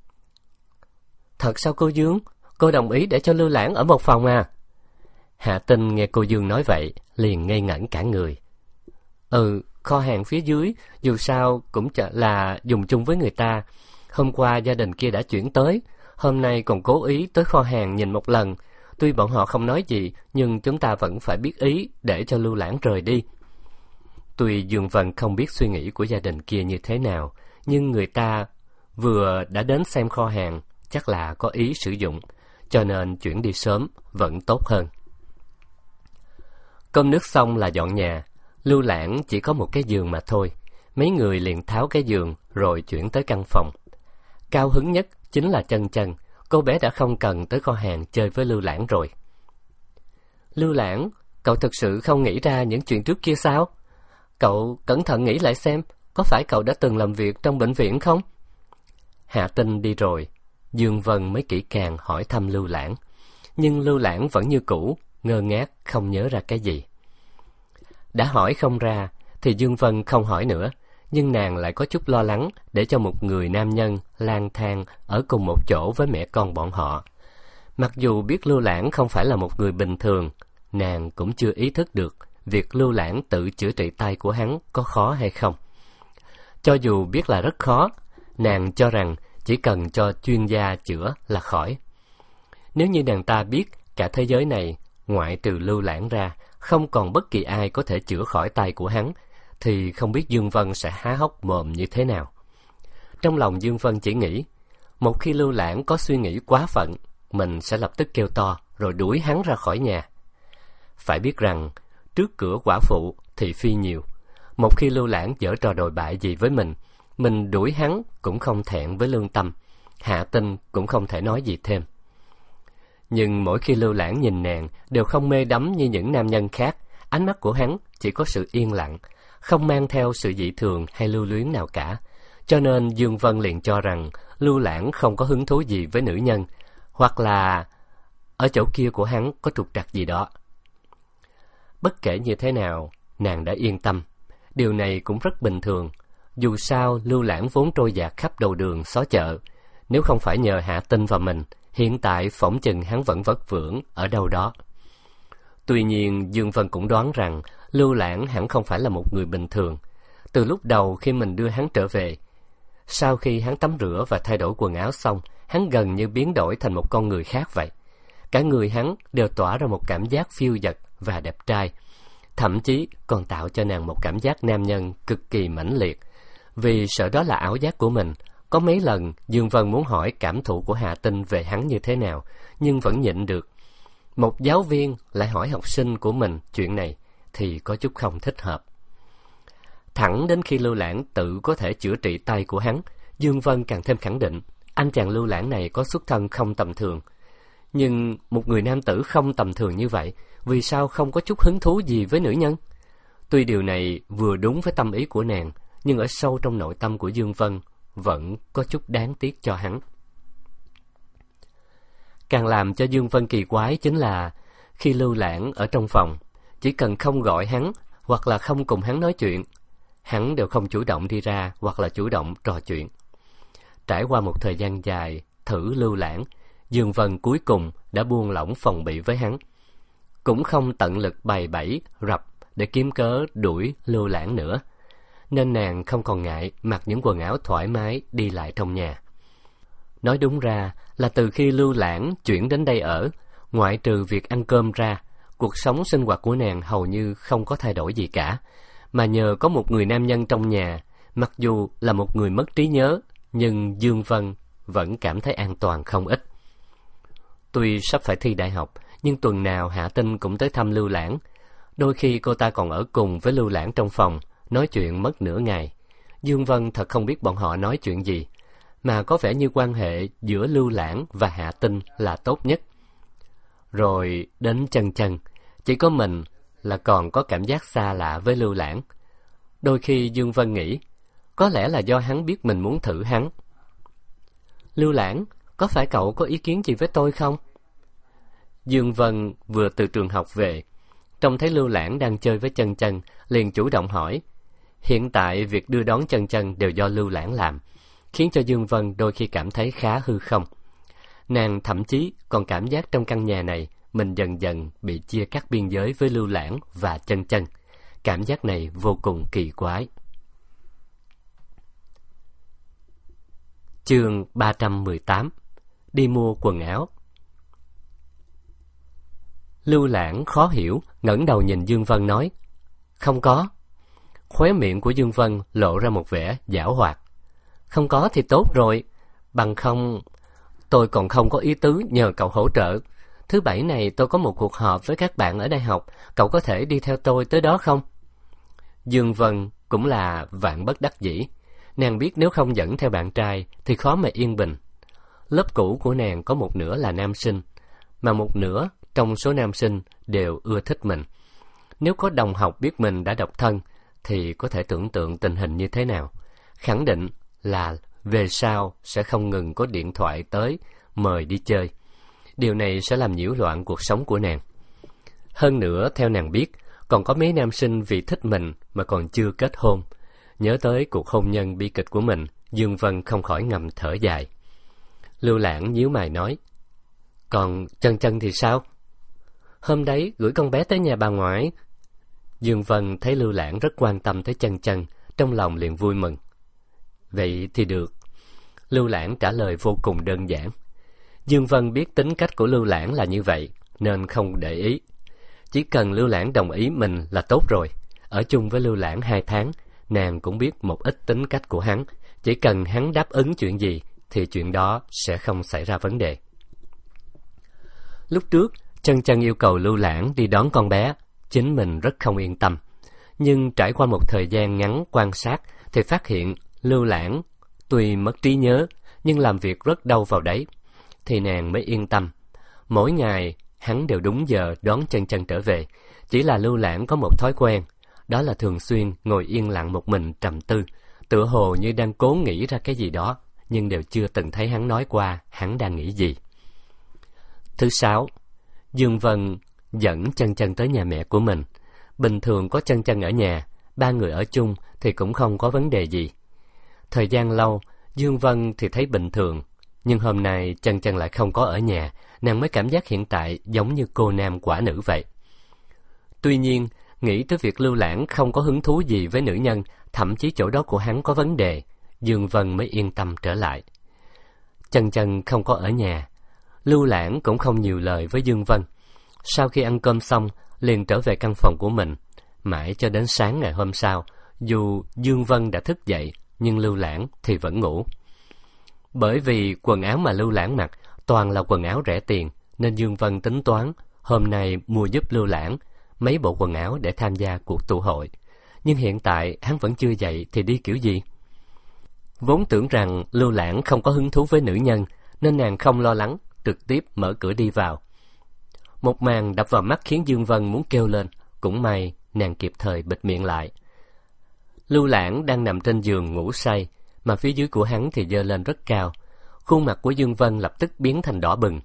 Speaker 1: Thật sao cô Dương? Cô đồng ý để cho Lưu Lãng ở một phòng à? Hạ Tinh nghe cô Dương nói vậy, liền ngây ngẩn cả người. Ừ, kho hàng phía dưới, dù sao cũng là dùng chung với người ta. Hôm qua gia đình kia đã chuyển tới, hôm nay còn cố ý tới kho hàng nhìn một lần. Tuy bọn họ không nói gì, nhưng chúng ta vẫn phải biết ý để cho Lưu Lãng rời đi. Tuy Dương Vân không biết suy nghĩ của gia đình kia như thế nào, nhưng người ta vừa đã đến xem kho hàng, chắc là có ý sử dụng, cho nên chuyển đi sớm vẫn tốt hơn. Cơm nước xong là dọn nhà. Lưu Lãng chỉ có một cái giường mà thôi. Mấy người liền tháo cái giường rồi chuyển tới căn phòng. Cao hứng nhất chính là Chân Chân. Cô bé đã không cần tới kho hàng chơi với Lưu Lãng rồi. Lưu Lãng, cậu thực sự không nghĩ ra những chuyện trước kia sao? Cậu cẩn thận nghĩ lại xem, có phải cậu đã từng làm việc trong bệnh viện không? Hạ Tinh đi rồi, Dương Vân mới kỹ càng hỏi thăm Lưu Lãng. Nhưng Lưu Lãng vẫn như cũ, ngơ ngác không nhớ ra cái gì. Đã hỏi không ra thì Dương Vân không hỏi nữa, nhưng nàng lại có chút lo lắng để cho một người nam nhân lang thang ở cùng một chỗ với mẹ con bọn họ. Mặc dù biết Lưu Lãng không phải là một người bình thường, nàng cũng chưa ý thức được việc Lưu Lãng tự chữa trị tay của hắn có khó hay không. Cho dù biết là rất khó, nàng cho rằng chỉ cần cho chuyên gia chữa là khỏi. Nếu như nàng ta biết cả thế giới này, ngoại trừ Lưu Lãng ra, không còn bất kỳ ai có thể chữa khỏi tay của hắn, thì không biết Dương Vân sẽ há hốc mồm như thế nào. Trong lòng Dương Vân chỉ nghĩ, một khi Lưu Lãng có suy nghĩ quá phận, mình sẽ lập tức kêu to rồi đuổi hắn ra khỏi nhà. Phải biết rằng, trước cửa quả phụ thì phi nhiều. Một khi Lưu Lãng giở trò đồi bại gì với mình, mình đuổi hắn cũng không thẹn với lương tâm. Hạ Tinh cũng không thể nói gì thêm. Nhưng mỗi khi Lưu Lãng nhìn nàng đều không mê đắm như những nam nhân khác. Ánh mắt của hắn chỉ có sự yên lặng, không mang theo sự dị thường hay lưu luyến nào cả. Cho nên Dương Vân liền cho rằng Lưu Lãng không có hứng thú gì với nữ nhân, hoặc là ở chỗ kia của hắn có trục trặc gì đó. Bất kể như thế nào, nàng đã yên tâm. Điều này cũng rất bình thường. Dù sao, Lưu Lãng vốn trôi dạt khắp đầu đường xó chợ. Nếu không phải nhờ Hạ Tinh và mình, hiện tại phỏng chừng hắn vẫn vất vưởng ở đâu đó. Tuy nhiên, Dương Vân cũng đoán rằng Lưu Lãng hẳn không phải là một người bình thường. Từ lúc đầu khi mình đưa hắn trở về, sau khi hắn tắm rửa và thay đổi quần áo xong, hắn gần như biến đổi thành một con người khác vậy. Cả người hắn đều tỏa ra một cảm giác phiêu dật và đẹp trai, thậm chí còn tạo cho nàng một cảm giác nam nhân cực kỳ mãnh liệt. Vì sợ đó là ảo giác của mình, có mấy lần Dương Vân muốn hỏi cảm thụ của Hạ Tinh về hắn như thế nào, nhưng vẫn nhịn được. Một giáo viên lại hỏi học sinh của mình chuyện này thì có chút không thích hợp. Thẳng đến khi Lưu Lãng tự có thể chữa trị tay của hắn, Dương Vân càng thêm khẳng định anh chàng Lưu Lãng này có xuất thân không tầm thường. Nhưng một người nam tử không tầm thường như vậy, vì sao không có chút hứng thú gì với nữ nhân? Tuy điều này vừa đúng với tâm ý của nàng, nhưng ở sâu trong nội tâm của Dương Vân vẫn có chút đáng tiếc cho hắn. Càng làm cho Dương Vân kỳ quái chính là khi Lưu Lãng ở trong phòng, chỉ cần không gọi hắn hoặc là không cùng hắn nói chuyện, hắn đều không chủ động đi ra hoặc là chủ động trò chuyện. Trải qua một thời gian dài thử Lưu Lãng, Dương Vân cuối cùng đã buông lỏng phòng bị với hắn, cũng không tận lực bày bẫy rập để kiếm cớ đuổi Lưu Lãng nữa, nên nàng không còn ngại mặc những quần áo thoải mái đi lại trong nhà. Nói đúng ra là từ khi Lưu Lãng chuyển đến đây ở, ngoại trừ việc ăn cơm ra, cuộc sống sinh hoạt của nàng hầu như không có thay đổi gì cả, mà nhờ có một người nam nhân trong nhà, mặc dù là một người mất trí nhớ, nhưng Dương Vân vẫn cảm thấy an toàn không ít. Tuy sắp phải thi đại học, nhưng tuần nào Hạ Tinh cũng tới thăm Lưu Lãng. Đôi khi cô ta còn ở cùng với Lưu Lãng trong phòng, nói chuyện mất nửa ngày. Dương Vân thật không biết bọn họ nói chuyện gì, mà có vẻ như quan hệ giữa Lưu Lãng và Hạ Tinh là tốt nhất. Rồi đến Chân Chân, chỉ có mình là còn có cảm giác xa lạ với Lưu Lãng. Đôi khi Dương Vân nghĩ, có lẽ là do hắn biết mình muốn thử hắn. Lưu Lãng, có phải cậu có ý kiến gì với tôi không? Dương Vân vừa từ trường học về, trông thấy Lưu Lãng đang chơi với Chân Chân, liền chủ động hỏi. Hiện tại việc đưa đón Chân Chân đều do Lưu Lãng làm, khiến cho Dương Vân đôi khi cảm thấy khá hư không. Nàng thậm chí còn cảm giác trong căn nhà này mình dần dần bị chia cắt biên giới với Lưu Lãng và Chân Chân. Cảm giác này vô cùng kỳ quái. Chương ba trăm mười tám. Đi mua quần áo. Lưu Lãng khó hiểu, ngẩng đầu nhìn Dương Vân nói, không có. Khóe miệng của Dương Vân lộ ra một vẻ giảo hoạt. Không có thì tốt rồi, bằng không tôi còn không có ý tứ nhờ cậu hỗ trợ. Thứ bảy này tôi có một cuộc họp với các bạn ở đại học, cậu có thể đi theo tôi tới đó không? Dương Vân cũng là vạn bất đắc dĩ. Nàng biết nếu không dẫn theo bạn trai thì khó mà yên bình. Lớp cũ của nàng có một nửa là nam sinh, mà một nửa trong số nam sinh đều ưa thích mình. Nếu có đồng học biết mình đã độc thân thì có thể tưởng tượng tình hình như thế nào. Khẳng định là về sau sẽ không ngừng có điện thoại tới mời đi chơi. Điều này sẽ làm nhiễu loạn cuộc sống của nàng. Hơn nữa, theo nàng biết, còn có mấy nam sinh vì thích mình mà còn chưa kết hôn. Nhớ tới cuộc hôn nhân bi kịch của mình, Dương Vân không khỏi ngầm thở dài. Lưu Lãng nhíu mày nói, còn Chân Chân thì sao? Hôm đấy gửi con bé tới nhà bà ngoại. Dương Vân thấy Lưu Lãng rất quan tâm tới Chân Chân, trong lòng liền vui mừng. Vậy thì được. Lưu Lãng trả lời vô cùng đơn giản. Dương Vân biết tính cách của Lưu Lãng là như vậy, nên không để ý. Chỉ cần Lưu Lãng đồng ý mình là tốt rồi. Ở chung với Lưu Lãng hai tháng, nàng cũng biết một ít tính cách của hắn. Chỉ cần hắn đáp ứng chuyện gì, thì chuyện đó sẽ không xảy ra vấn đề. Lúc trước, Chân Chân yêu cầu Lưu Lãng đi đón con bé, chính mình rất không yên tâm. Nhưng trải qua một thời gian ngắn quan sát, thì phát hiện Lưu Lãng tuy mất trí nhớ, nhưng làm việc rất đâu vào đấy, thì nàng mới yên tâm. Mỗi ngày, hắn đều đúng giờ đón Chân Chân trở về. Chỉ là Lưu Lãng có một thói quen, đó là thường xuyên ngồi yên lặng một mình trầm tư, tựa hồ như đang cố nghĩ ra cái gì đó, nhưng đều chưa từng thấy hắn nói qua hắn đang nghĩ gì. Thứ sáu, Dương Vân dẫn Chân Chân tới nhà mẹ của mình. Bình thường có Chân Chân ở nhà, ba người ở chung thì cũng không có vấn đề gì. Thời gian lâu, Dương Vân thì thấy bình thường, nhưng hôm nay Chân Chân lại không có ở nhà, nàng mới cảm giác hiện tại giống như cô nam quả nữ vậy. Tuy nhiên, nghĩ tới việc Lưu Lãng không có hứng thú gì với nữ nhân, thậm chí chỗ đó của hắn có vấn đề, Dương Vân mới yên tâm trở lại. Chân Chân không có ở nhà, Lưu Lãng cũng không nhiều lời với Dương Vân. Sau khi ăn cơm xong, liền trở về căn phòng của mình. Mãi cho đến sáng ngày hôm sau, dù Dương Vân đã thức dậy, nhưng Lưu Lãng thì vẫn ngủ. Bởi vì quần áo mà Lưu Lãng mặc toàn là quần áo rẻ tiền, nên Dương Vân tính toán hôm nay mua giúp Lưu Lãng mấy bộ quần áo để tham gia cuộc tụ hội. Nhưng hiện tại hắn vẫn chưa dậy thì đi kiểu gì? Vốn tưởng rằng Lưu Lãng không có hứng thú với nữ nhân, nên nàng không lo lắng, trực tiếp mở cửa đi vào. Một màn đập vào mắt khiến Dương Vân muốn kêu lên, cũng may nàng kịp thời bịt miệng lại. Lưu Lãng đang nằm trên giường ngủ say, mà phía dưới của hắn thì giơ lên rất cao. Khuôn mặt của Dương Vân lập tức biến thành đỏ bừng.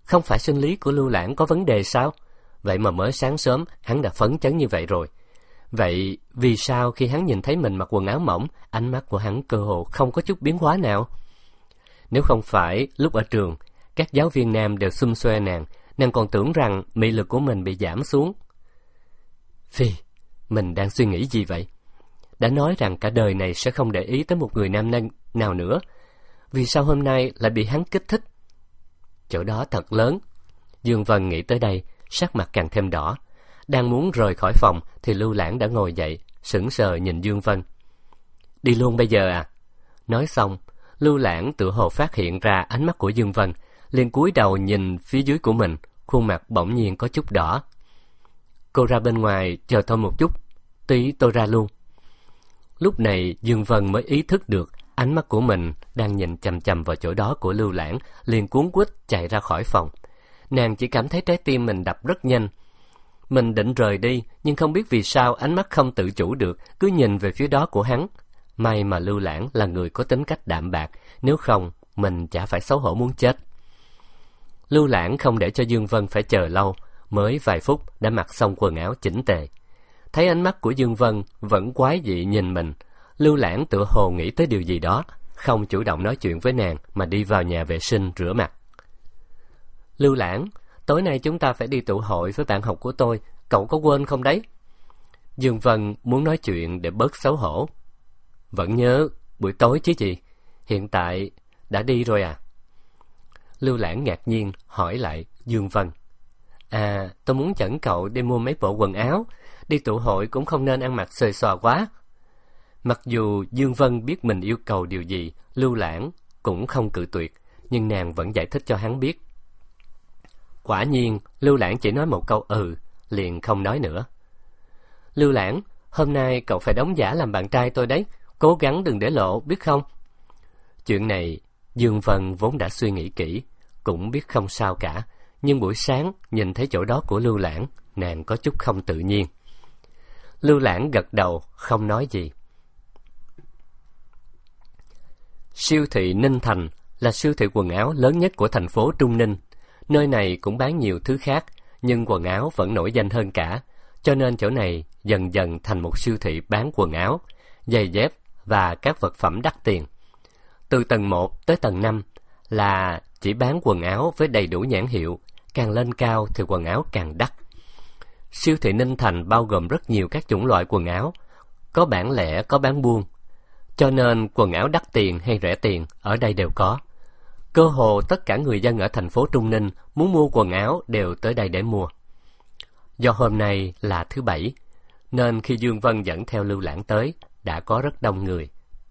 Speaker 1: Không phải sinh lý của Lưu Lãng có vấn đề sao? Vậy mà mới sáng sớm hắn đã phấn chấn như vậy rồi. Vậy vì sao khi hắn nhìn thấy mình mặc quần áo mỏng, ánh mắt của hắn cơ hồ không có chút biến hóa nào? Nếu không phải lúc ở trường, các giáo viên nam đều xum xoe nàng, nàng còn tưởng rằng mị lực của mình bị giảm xuống. Phi, mình đang suy nghĩ gì vậy? Đã nói rằng cả đời này sẽ không để ý tới một người nam nhân nào nữa. Vì sao hôm nay lại bị hắn kích thích? Chỗ đó thật lớn. Dương Vân nghĩ tới đây, sắc mặt càng thêm đỏ. Đang muốn rời khỏi phòng thì Lưu Lãng đã ngồi dậy, sững sờ nhìn Dương Vân. Đi luôn bây giờ à? Nói xong, Lưu Lãng tự hồ phát hiện ra ánh mắt của Dương Vân, liền cúi đầu nhìn phía dưới của mình, khuôn mặt bỗng nhiên có chút đỏ. Cô ra bên ngoài chờ tôi một chút, tí tôi ra luôn. Lúc này Dương Vân mới ý thức được ánh mắt của mình đang nhìn chằm chằm vào chỗ đó của Lưu Lãng, liền cuống quýt chạy ra khỏi phòng. Nàng chỉ cảm thấy trái tim mình đập rất nhanh. Mình định rời đi, nhưng không biết vì sao ánh mắt không tự chủ được, cứ nhìn về phía đó của hắn. May mà Lưu Lãng là người có tính cách đạm bạc, nếu không mình chả phải xấu hổ muốn chết. Lưu Lãng không để cho Dương Vân phải chờ lâu, mới vài phút đã mặc xong quần áo chỉnh tề. Thấy ánh mắt của Dương Vân vẫn quái dị nhìn mình, Lưu Lãng tựa hồ nghĩ tới điều gì đó, không chủ động nói chuyện với nàng mà đi vào nhà vệ sinh rửa mặt. Lưu Lãng, tối nay chúng ta phải đi tụ hội với bạn học của tôi, cậu có quên không đấy? Dương Vân muốn nói chuyện để bớt xấu hổ. Vẫn nhớ, buổi tối chứ gì, hiện tại đã đi rồi à? Lưu Lãng ngạc nhiên hỏi lại Dương Vân. À, tôi muốn dẫn cậu đi mua mấy bộ quần áo, đi tụ hội cũng không nên ăn mặc xòe xòa quá. Mặc dù Dương Vân biết mình yêu cầu điều gì, Lưu Lãng cũng không cự tuyệt, nhưng nàng vẫn giải thích cho hắn biết. Quả nhiên, Lưu Lãng chỉ nói một câu ừ, liền không nói nữa. Lưu Lãng, hôm nay cậu phải đóng giả làm bạn trai tôi đấy, cố gắng đừng để lộ, biết không? Chuyện này, Dương Vân vốn đã suy nghĩ kỹ, cũng biết không sao cả, nhưng buổi sáng nhìn thấy chỗ đó của Lưu Lãng, nàng có chút không tự nhiên. Lưu Lãng gật đầu, không nói gì. Siêu thị Ninh Thành là siêu thị quần áo lớn nhất của thành phố Trung Ninh. Nơi này cũng bán nhiều thứ khác, nhưng quần áo vẫn nổi danh hơn cả, cho nên chỗ này dần dần thành một siêu thị bán quần áo, giày dép và các vật phẩm đắt tiền. Từ tầng một tới tầng năm là chỉ bán quần áo với đầy đủ nhãn hiệu, càng lên cao thì quần áo càng đắt. Siêu thị Ninh Thành bao gồm rất nhiều các chủng loại quần áo, có bản lẻ, có bán buôn, cho nên quần áo đắt tiền hay rẻ tiền ở đây đều có. Cơ hồ tất cả người dân ở thành phố Trung Ninh muốn mua quần áo đều tới đây để mua. Do hôm nay là thứ bảy, nên khi Dương Vân dẫn theo Lưu Lãng tới, đã có rất đông người.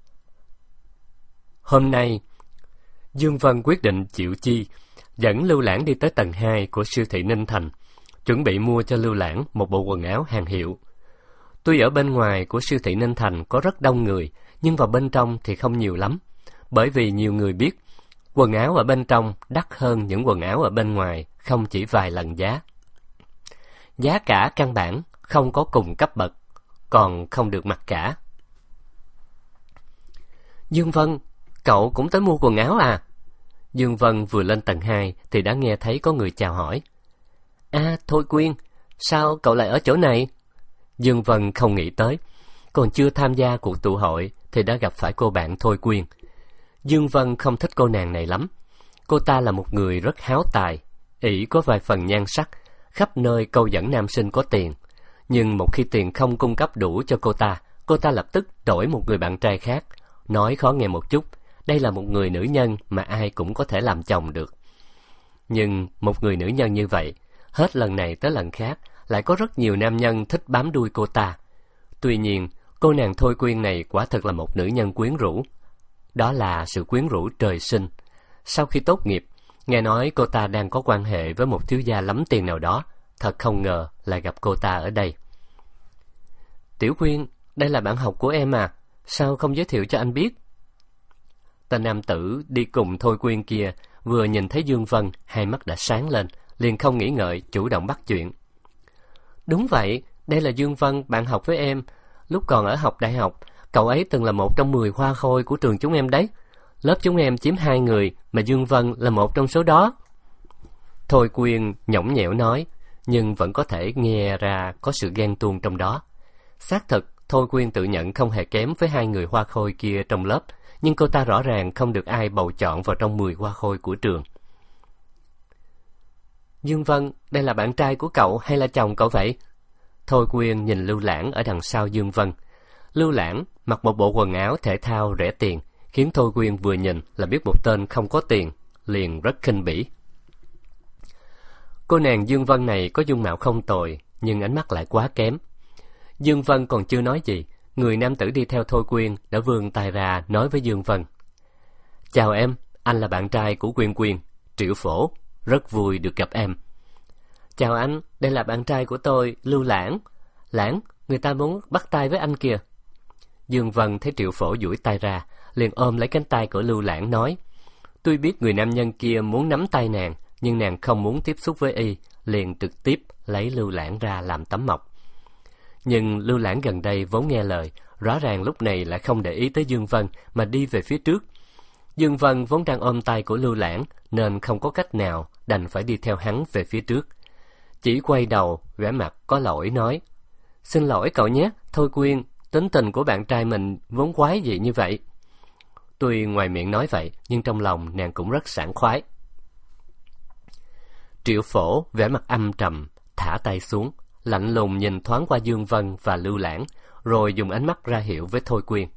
Speaker 1: Hôm nay, Dương Vân quyết định chịu chi, dẫn Lưu Lãng đi tới tầng hai của siêu thị Ninh Thành, chuẩn bị mua cho Lưu Lãng một bộ quần áo hàng hiệu. Tuy ở bên ngoài của siêu thị Ninh Thành có rất đông người, nhưng vào bên trong thì không nhiều lắm, bởi vì nhiều người biết quần áo ở bên trong đắt hơn những quần áo ở bên ngoài không chỉ vài lần giá. Giá cả căn bản không có cùng cấp bậc, còn không được mặc cả. Dương Vân, cậu cũng tới mua quần áo à? Dương Vân vừa lên tầng hai thì đã nghe thấy có người chào hỏi. À, Thôi Quyên, sao cậu lại ở chỗ này? Dương Vân không nghĩ tới, còn chưa tham gia cuộc tụ hội thì đã gặp phải cô bạn Thôi Quyên. Dương Vân không thích cô nàng này lắm. Cô ta là một người rất háo tài, ỷ có vài phần nhan sắc, khắp nơi câu dẫn nam sinh có tiền. Nhưng một khi tiền không cung cấp đủ cho cô ta, cô ta lập tức đổi một người bạn trai khác. Nói khó nghe một chút, đây là một người nữ nhân mà ai cũng có thể làm chồng được. Nhưng một người nữ nhân như vậy, hết lần này tới lần khác, lại có rất nhiều nam nhân thích bám đuôi cô ta. Tuy nhiên, cô nàng Thôi Quyên này quả thật là một nữ nhân quyến rũ. Đó là sự quyến rũ trời sinh. Sau khi tốt nghiệp, nghe nói cô ta đang có quan hệ với một thiếu gia lắm tiền nào đó, thật không ngờ lại gặp cô ta ở đây. Tiểu Quyên, đây là bạn học của em à, sao không giới thiệu cho anh biết? Tên nam tử đi cùng Thôi Quyên kia vừa nhìn thấy Dương Vân, hai mắt đã sáng lên, liền không nghĩ ngợi chủ động bắt chuyện. Đúng vậy, đây là Dương Vân, bạn học với em. Lúc còn ở học đại học, cậu ấy từng là một trong mười hoa khôi của trường chúng em đấy. Lớp chúng em chiếm hai người, mà Dương Vân là một trong số đó. Thôi Quyên nhõng nhẽo nói, nhưng vẫn có thể nghe ra có sự ghen tuông trong đó. Xác thực, Thôi Quyên tự nhận không hề kém với hai người hoa khôi kia trong lớp, nhưng cô ta rõ ràng không được ai bầu chọn vào trong mười hoa khôi của trường. Dương Vân, đây là bạn trai của cậu hay là chồng cậu vậy? Thôi Quyên nhìn Lưu Lãng ở đằng sau Dương Vân. Lưu Lãng mặc một bộ quần áo thể thao rẻ tiền, khiến Thôi Quyên vừa nhìn là biết một tên không có tiền, liền rất khinh bỉ. Cô nàng Dương Vân này có dung mạo không tồi, nhưng ánh mắt lại quá kém. Dương Vân còn chưa nói gì, người nam tử đi theo Thôi Quyên đã vươn tay ra nói với Dương Vân: Chào em, anh là bạn trai của Quyên Quyên, Triệu Phổ, rất vui được gặp em. Chào anh, đây là bạn trai của tôi, Lưu Lãng. Lãng, người ta muốn bắt tay với anh kìa. Dương Vân thấy Triệu Phổ duỗi tay ra, liền ôm lấy cánh tay của Lưu Lãng nói: Tuy biết người nam nhân kia muốn nắm tay nàng, nhưng nàng không muốn tiếp xúc với y, liền trực tiếp lấy Lưu Lãng ra làm tấm mộc. Nhưng Lưu Lãng gần đây vốn nghe lời, rõ ràng lúc này lại không để ý tới Dương Vân mà đi về phía trước. Dương Vân vốn đang ôm tay của Lưu Lãng nên không có cách nào, đành phải đi theo hắn về phía trước. Chỉ quay đầu, vẻ mặt có lỗi nói: Xin lỗi cậu nhé, Thôi Quyên, tính tình của bạn trai mình vốn quái dị như vậy. Tuy ngoài miệng nói vậy, nhưng trong lòng nàng cũng rất sảng khoái. Triệu Phổ vẻ mặt âm trầm, thả tay xuống, lạnh lùng nhìn thoáng qua Dương Vân và Lưu Lãng, rồi dùng ánh mắt ra hiệu với Thôi Quyên.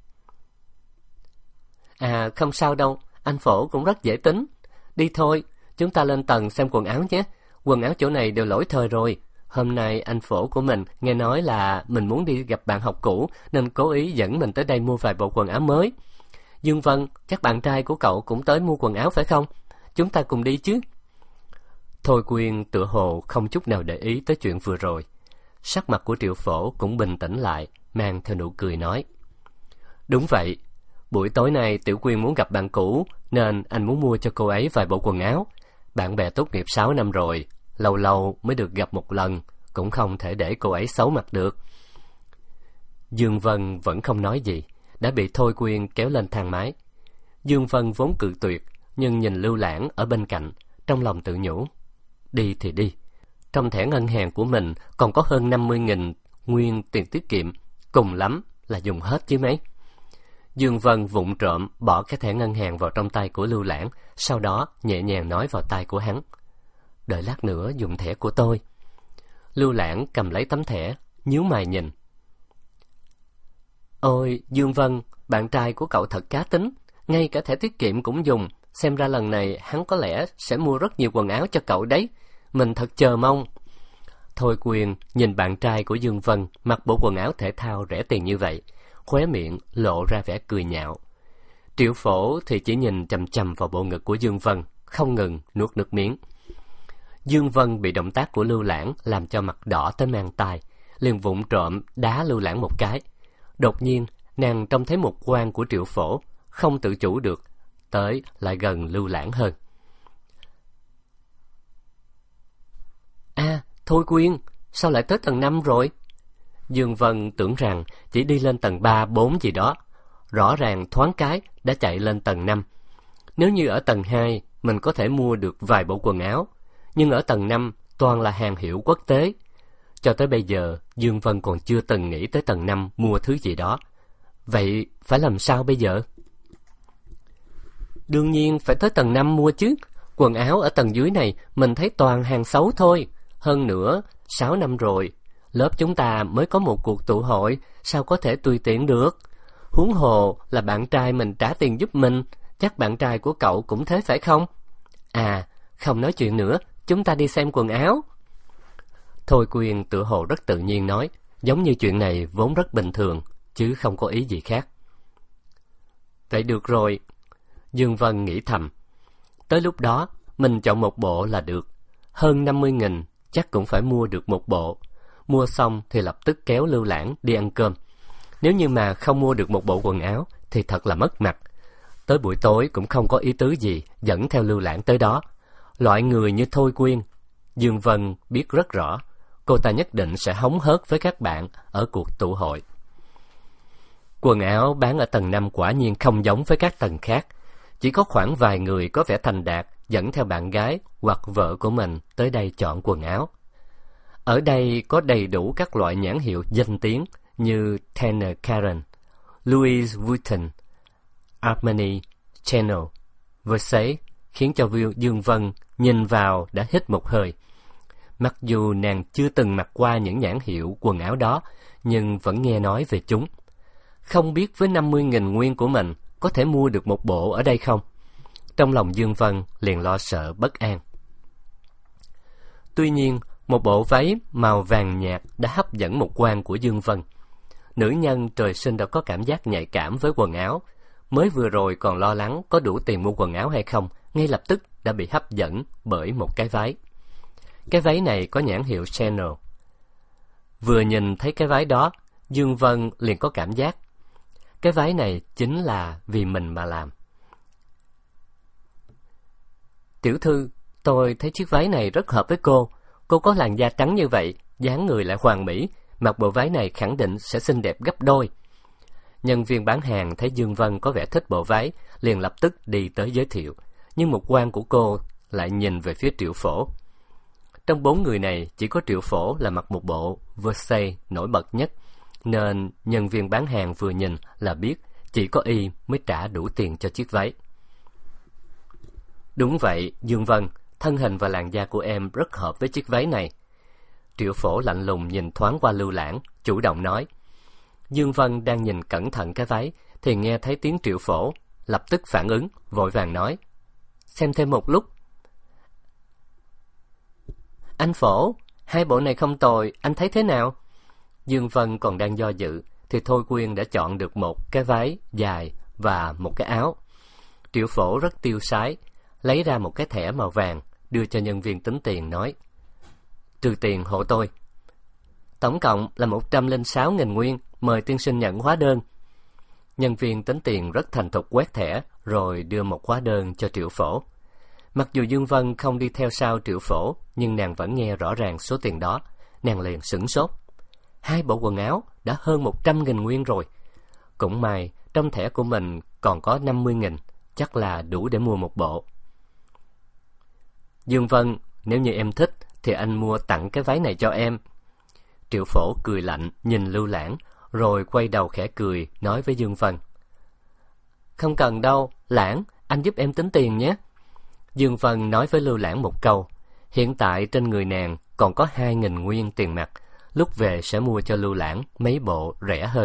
Speaker 1: À, không sao đâu, anh Phổ cũng rất dễ tính. Đi thôi, chúng ta lên tầng xem quần áo nhé. Quần áo chỗ này đều lỗi thời rồi. Hôm nay anh Phổ của mình nghe nói là mình muốn đi gặp bạn học cũ, nên cố ý dẫn mình tới đây mua vài bộ quần áo mới. Dương Vân, chắc bạn trai của cậu cũng tới mua quần áo phải không? Chúng ta cùng đi chứ. Thôi Quyên tựa hồ không chút nào để ý tới chuyện vừa rồi. Sắc mặt của Triệu Phổ cũng bình tĩnh lại, mang theo nụ cười nói: Đúng vậy, buổi tối nay Tiểu Quyên muốn gặp bạn cũ, nên anh muốn mua cho cô ấy vài bộ quần áo. Bạn bè tốt nghiệp sáu năm rồi, lâu lâu mới được gặp một lần, cũng không thể để cô ấy xấu mặt được. Dương Vân vẫn không nói gì, đã bị Thôi Quyên kéo lên thang máy. Dương Vân vốn cự tuyệt, nhưng nhìn Lưu Lãng ở bên cạnh, trong lòng tự nhủ: Đi thì đi, trong thẻ ngân hàng của mình còn có hơn năm mươi nghìn nguyên tiền tiết kiệm, cùng lắm là dùng hết chứ mấy. Dương Vân vụng trộm bỏ cái thẻ ngân hàng vào trong tay của Lưu Lãng, sau đó nhẹ nhàng nói vào tai của hắn: Đợi lát nữa dùng thẻ của tôi. Lưu Lãng cầm lấy tấm thẻ, nhíu mày nhìn. Ôi, Dương Vân, bạn trai của cậu thật cá tính, ngay cả thẻ tiết kiệm cũng dùng. Xem ra lần này hắn có lẽ sẽ mua rất nhiều quần áo cho cậu đấy. Mình thật chờ mong. Thôi Quyên nhìn bạn trai của Dương Vân mặc bộ quần áo thể thao rẻ tiền như vậy, khóe miệng lộ ra vẻ cười nhạo. Triệu Phổ thì chỉ nhìn chằm chằm vào bộ ngực của Dương Vân, không ngừng nuốt nước miếng. Dương Vân bị động tác của Lưu Lãng làm cho mặt đỏ tới mang tai, liền vụng trộm đá Lưu Lãng một cái. Đột nhiên nàng trông thấy một quan của Triệu Phổ, không tự chủ được tới lại gần Lưu Lãng hơn. À, Thôi Quyên, sao lại tới tầng năm rồi? Dương Vân tưởng rằng chỉ đi lên tầng ba, bốn gì đó, rõ ràng thoáng cái đã chạy lên tầng năm. Nếu như ở tầng hai mình có thể mua được vài bộ quần áo, nhưng ở tầng năm toàn là hàng hiệu quốc tế. Cho tới bây giờ, Dương Vân còn chưa từng nghĩ tới tầng năm mua thứ gì đó. Vậy phải làm sao bây giờ? Đương nhiên phải tới tầng năm mua chứ. Quần áo ở tầng dưới này mình thấy toàn hàng xấu thôi. Hơn nữa, sáu năm rồi, lớp chúng ta mới có một cuộc tụ hội, sao có thể tùy tiện được. Huống hồ là bạn trai mình trả tiền giúp mình, chắc bạn trai của cậu cũng thế phải không? À, không nói chuyện nữa, chúng ta đi xem quần áo. Thôi Quyên tựa hồ rất tự nhiên nói, giống như chuyện này vốn rất bình thường, chứ không có ý gì khác. Vậy được rồi. Dương Vân nghĩ thầm, tới lúc đó mình chọn một bộ là được. Hơn năm mươi nghìn chắc cũng phải mua được một bộ. Mua xong thì lập tức kéo Lưu Lãng đi ăn cơm. Nếu như mà không mua được một bộ quần áo thì thật là mất mặt. Tới buổi tối cũng không có ý tứ gì dẫn theo Lưu Lãng tới đó. Loại người như Thôi Quyên, Dương Vân biết rất rõ, cô ta nhất định sẽ hống hớt với các bạn ở cuộc tụ hội. Quần áo bán ở tầng năm quả nhiên không giống với các tầng khác. Chỉ có khoảng vài người có vẻ thành đạt dẫn theo bạn gái hoặc vợ của mình tới đây chọn quần áo. Ở đây có đầy đủ các loại nhãn hiệu danh tiếng như Tanner Karen, Louis Vuitton, Armani, Chanel, Versace, khiến cho Dương Vân nhìn vào đã hít một hơi. Mặc dù nàng chưa từng mặc qua những nhãn hiệu quần áo đó, nhưng vẫn nghe nói về chúng. Không biết với năm mươi nghìn nguyên của mình có thể mua được một bộ ở đây không? Trong lòng Dương Vân liền lo sợ bất an. Tuy nhiên, một bộ váy màu vàng nhạt đã hấp dẫn một quan của Dương Vân. Nữ nhân trời sinh đã có cảm giác nhạy cảm với quần áo. Mới vừa rồi còn lo lắng có đủ tiền mua quần áo hay không, ngay lập tức đã bị hấp dẫn bởi một cái váy. Cái váy này có nhãn hiệu Chanel. Vừa nhìn thấy cái váy đó, Dương Vân liền có cảm giác cái váy này chính là vì mình mà làm. Tiểu thư, tôi thấy chiếc váy này rất hợp với cô. Cô có làn da trắng như vậy, dáng người lại hoàn mỹ, mặc bộ váy này khẳng định sẽ xinh đẹp gấp đôi. Nhân viên bán hàng thấy Dương Vân có vẻ thích bộ váy, liền lập tức đi tới giới thiệu. Nhưng một quan của cô lại nhìn về phía Triệu Phổ. Trong bốn người này, chỉ có Triệu Phổ là mặc một bộ Versace nổi bật nhất, nên nhân viên bán hàng vừa nhìn là biết chỉ có y mới trả đủ tiền cho chiếc váy. Đúng vậy, Dương Vân, thân hình và làn da của em rất hợp với chiếc váy này. Triệu Phổ lạnh lùng nhìn thoáng qua Lưu Lãng, chủ động nói. Dương Vân đang nhìn cẩn thận cái váy, thì nghe thấy tiếng Triệu Phổ, lập tức phản ứng, vội vàng nói. Xem thêm một lúc. Anh Phổ, hai bộ này không tồi, anh thấy thế nào? Dương Vân còn đang do dự, thì Thôi Quyên đã chọn được một cái váy dài và một cái áo. Triệu Phổ rất tiêu sái, lấy ra một cái thẻ màu vàng, đưa cho nhân viên tính tiền nói. Trừ tiền hộ tôi. Tổng cộng là một trăm lẻ sáu nghìn nguyên, mời tiên sinh nhận hóa đơn. Nhân viên tính tiền rất thành thục quét thẻ, rồi đưa một hóa đơn cho Triệu Phổ. Mặc dù Dương Vân không đi theo sau Triệu Phổ, nhưng nàng vẫn nghe rõ ràng số tiền đó. Nàng liền sửng sốt. Hai bộ quần áo đã hơn một trăm nghìn nguyên rồi. Cũng may, trong thẻ của mình còn có năm mươi nghìn, chắc là đủ để mua một bộ. Dương Vân, nếu như em thích, thì anh mua tặng cái váy này cho em. Triệu Phổ cười lạnh, nhìn Lưu Lãng, rồi quay đầu khẽ cười, nói với Dương Vân. Không cần đâu, Lãng, anh giúp em tính tiền nhé. Dương Vân nói với Lưu Lãng một câu. Hiện tại trên người nàng còn có hai nghìn nguyên tiền mặt, lúc về sẽ mua cho Lưu Lãng mấy bộ rẻ hơn.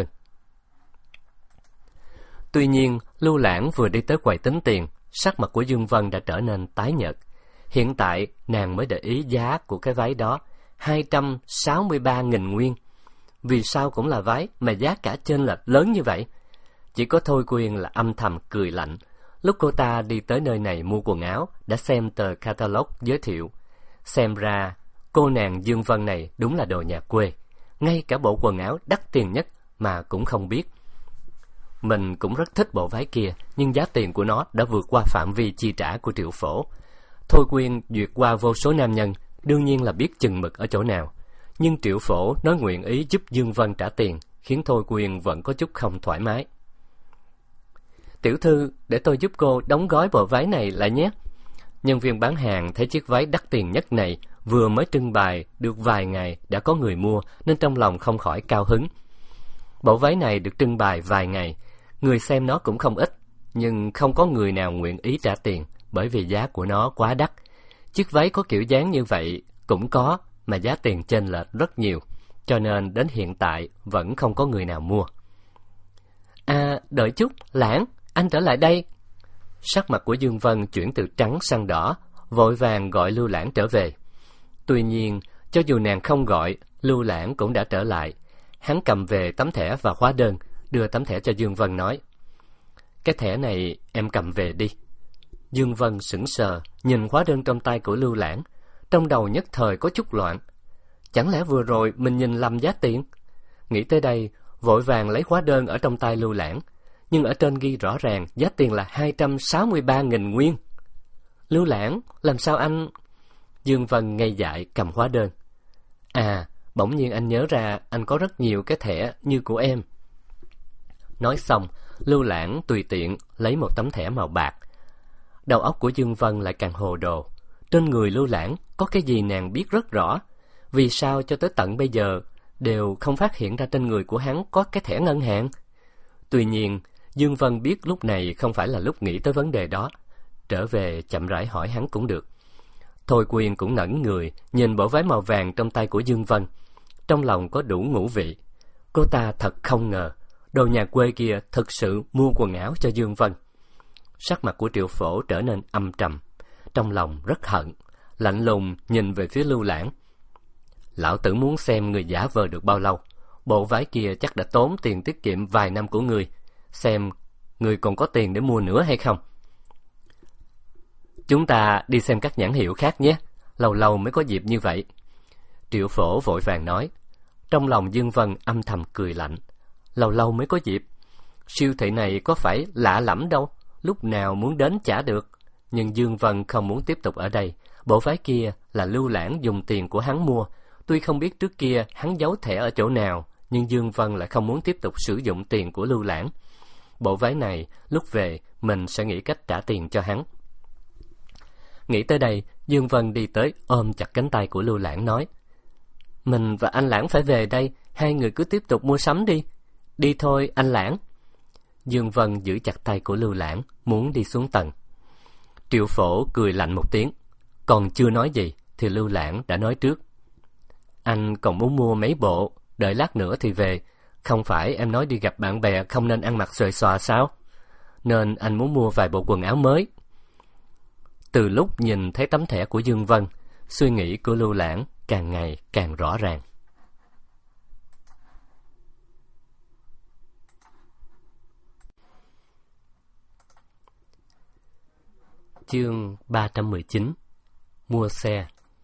Speaker 1: Tuy nhiên, Lưu Lãng vừa đi tới quầy tính tiền, sắc mặt của Dương Vân đã trở nên tái nhợt. Hiện tại, nàng mới để ý giá của cái váy đó, hai trăm sáu mươi ba nghìn nguyên. Vì sao cũng là váy mà giá cả chênh lệch lớn như vậy? Chỉ có Thôi Quyên là âm thầm cười lạnh. Lúc cô ta đi tới nơi này mua quần áo, đã xem tờ catalog giới thiệu. Xem ra, cô nàng Dương Vân này đúng là đồ nhà quê. Ngay cả bộ quần áo đắt tiền nhất mà cũng không biết. Mình cũng rất thích bộ váy kia, nhưng giá tiền của nó đã vượt qua phạm vi chi trả của Triệu Phổ. Thôi Quyên duyệt qua vô số nam nhân, đương nhiên là biết chừng mực ở chỗ nào. Nhưng Triệu Phổ nói nguyện ý giúp Dương Vân trả tiền, khiến Thôi Quyên vẫn có chút không thoải mái. Tiểu thư, để tôi giúp cô đóng gói bộ váy này lại nhé. Nhân viên bán hàng thấy chiếc váy đắt tiền nhất này vừa mới trưng bày được vài ngày đã có người mua, nên trong lòng không khỏi cao hứng. Bộ váy này được trưng bày vài ngày, người xem nó cũng không ít, nhưng không có người nào nguyện ý trả tiền, bởi vì giá của nó quá đắt. Chiếc váy có kiểu dáng như vậy cũng có, mà giá tiền chênh lệch rất nhiều, cho nên đến hiện tại vẫn không có người nào mua. À, đợi chút, Lãng, anh trở lại đây. Sắc mặt của Dương Vân chuyển từ trắng sang đỏ, vội vàng gọi Lưu Lãng trở về. Tuy nhiên, cho dù nàng không gọi, Lưu Lãng cũng đã trở lại. Hắn cầm về tấm thẻ và hóa đơn, đưa tấm thẻ cho Dương Vân nói. Cái thẻ này em cầm về đi. Dương Vân sững sờ, nhìn hóa đơn trong tay của Lưu Lãng. Trong đầu nhất thời có chút loạn. Chẳng lẽ vừa rồi mình nhìn lầm giá tiền? Nghĩ tới đây, vội vàng lấy hóa đơn ở trong tay Lưu Lãng. Nhưng ở trên ghi rõ ràng giá tiền là hai trăm sáu mươi ba nghìn nguyên. Lưu Lãng, làm sao anh... Dương Vân ngây dại cầm hóa đơn. À, bỗng nhiên anh nhớ ra anh có rất nhiều cái thẻ như của em. Nói xong, Lưu Lãng tùy tiện lấy một tấm thẻ màu bạc, đầu óc của Dương Vân lại càng hồ đồ. Trên người Lưu Lãng có cái gì nàng biết rất rõ. Vì sao cho tới tận bây giờ đều không phát hiện ra trên người của hắn có cái thẻ ngân hàng? Tuy nhiên, Dương Vân biết lúc này không phải là lúc nghĩ tới vấn đề đó. Trở về chậm rãi hỏi hắn cũng được. Thôi Quyên cũng ngẩn người nhìn bộ váy màu vàng trong tay của Dương Vân. Trong lòng có đủ ngũ vị. Cô ta thật không ngờ đồ nhà quê kia thực sự mua quần áo cho Dương Vân. Sắc mặt của Triệu Phổ trở nên âm trầm, trong lòng rất hận, lạnh lùng nhìn về phía Lưu Lãng. Lão tử muốn xem người giả vờ được bao lâu. Bộ váy kia chắc đã tốn tiền tiết kiệm vài năm của người, xem người còn có tiền để mua nữa hay không. Chúng ta đi xem các nhãn hiệu khác nhé, lâu lâu mới có dịp như vậy. Triệu Phổ vội vàng nói. Trong lòng Dương Vân âm thầm cười lạnh. Lâu lâu mới có dịp, siêu thị này có phải lạ lẫm đâu, lúc nào muốn đến chả được. Nhưng Dương Vân không muốn tiếp tục ở đây. Bộ váy kia là Lưu Lãng dùng tiền của hắn mua. Tuy không biết trước kia hắn giấu thẻ ở chỗ nào, nhưng Dương Vân lại không muốn tiếp tục sử dụng tiền của Lưu Lãng. Bộ váy này lúc về mình sẽ nghĩ cách trả tiền cho hắn. Nghĩ tới đây, Dương Vân đi tới ôm chặt cánh tay của Lưu Lãng nói. Mình và anh Lãng phải về đây, hai người cứ tiếp tục mua sắm đi. Đi thôi anh Lãng. Dương Vân giữ chặt tay của Lưu Lãng, muốn đi xuống tầng. Triệu Phổ cười lạnh một tiếng, còn chưa nói gì thì Lưu Lãng đã nói trước. Anh còn muốn mua mấy bộ, đợi lát nữa thì về. Không phải em nói đi gặp bạn bè không nên ăn mặc xuề xòa sao? Nên anh muốn mua vài bộ quần áo mới. Từ lúc nhìn thấy tấm thẻ của Dương Vân, suy nghĩ của Lưu Lãng càng ngày càng rõ ràng. Chương ba trăm mười chín. Mua xe.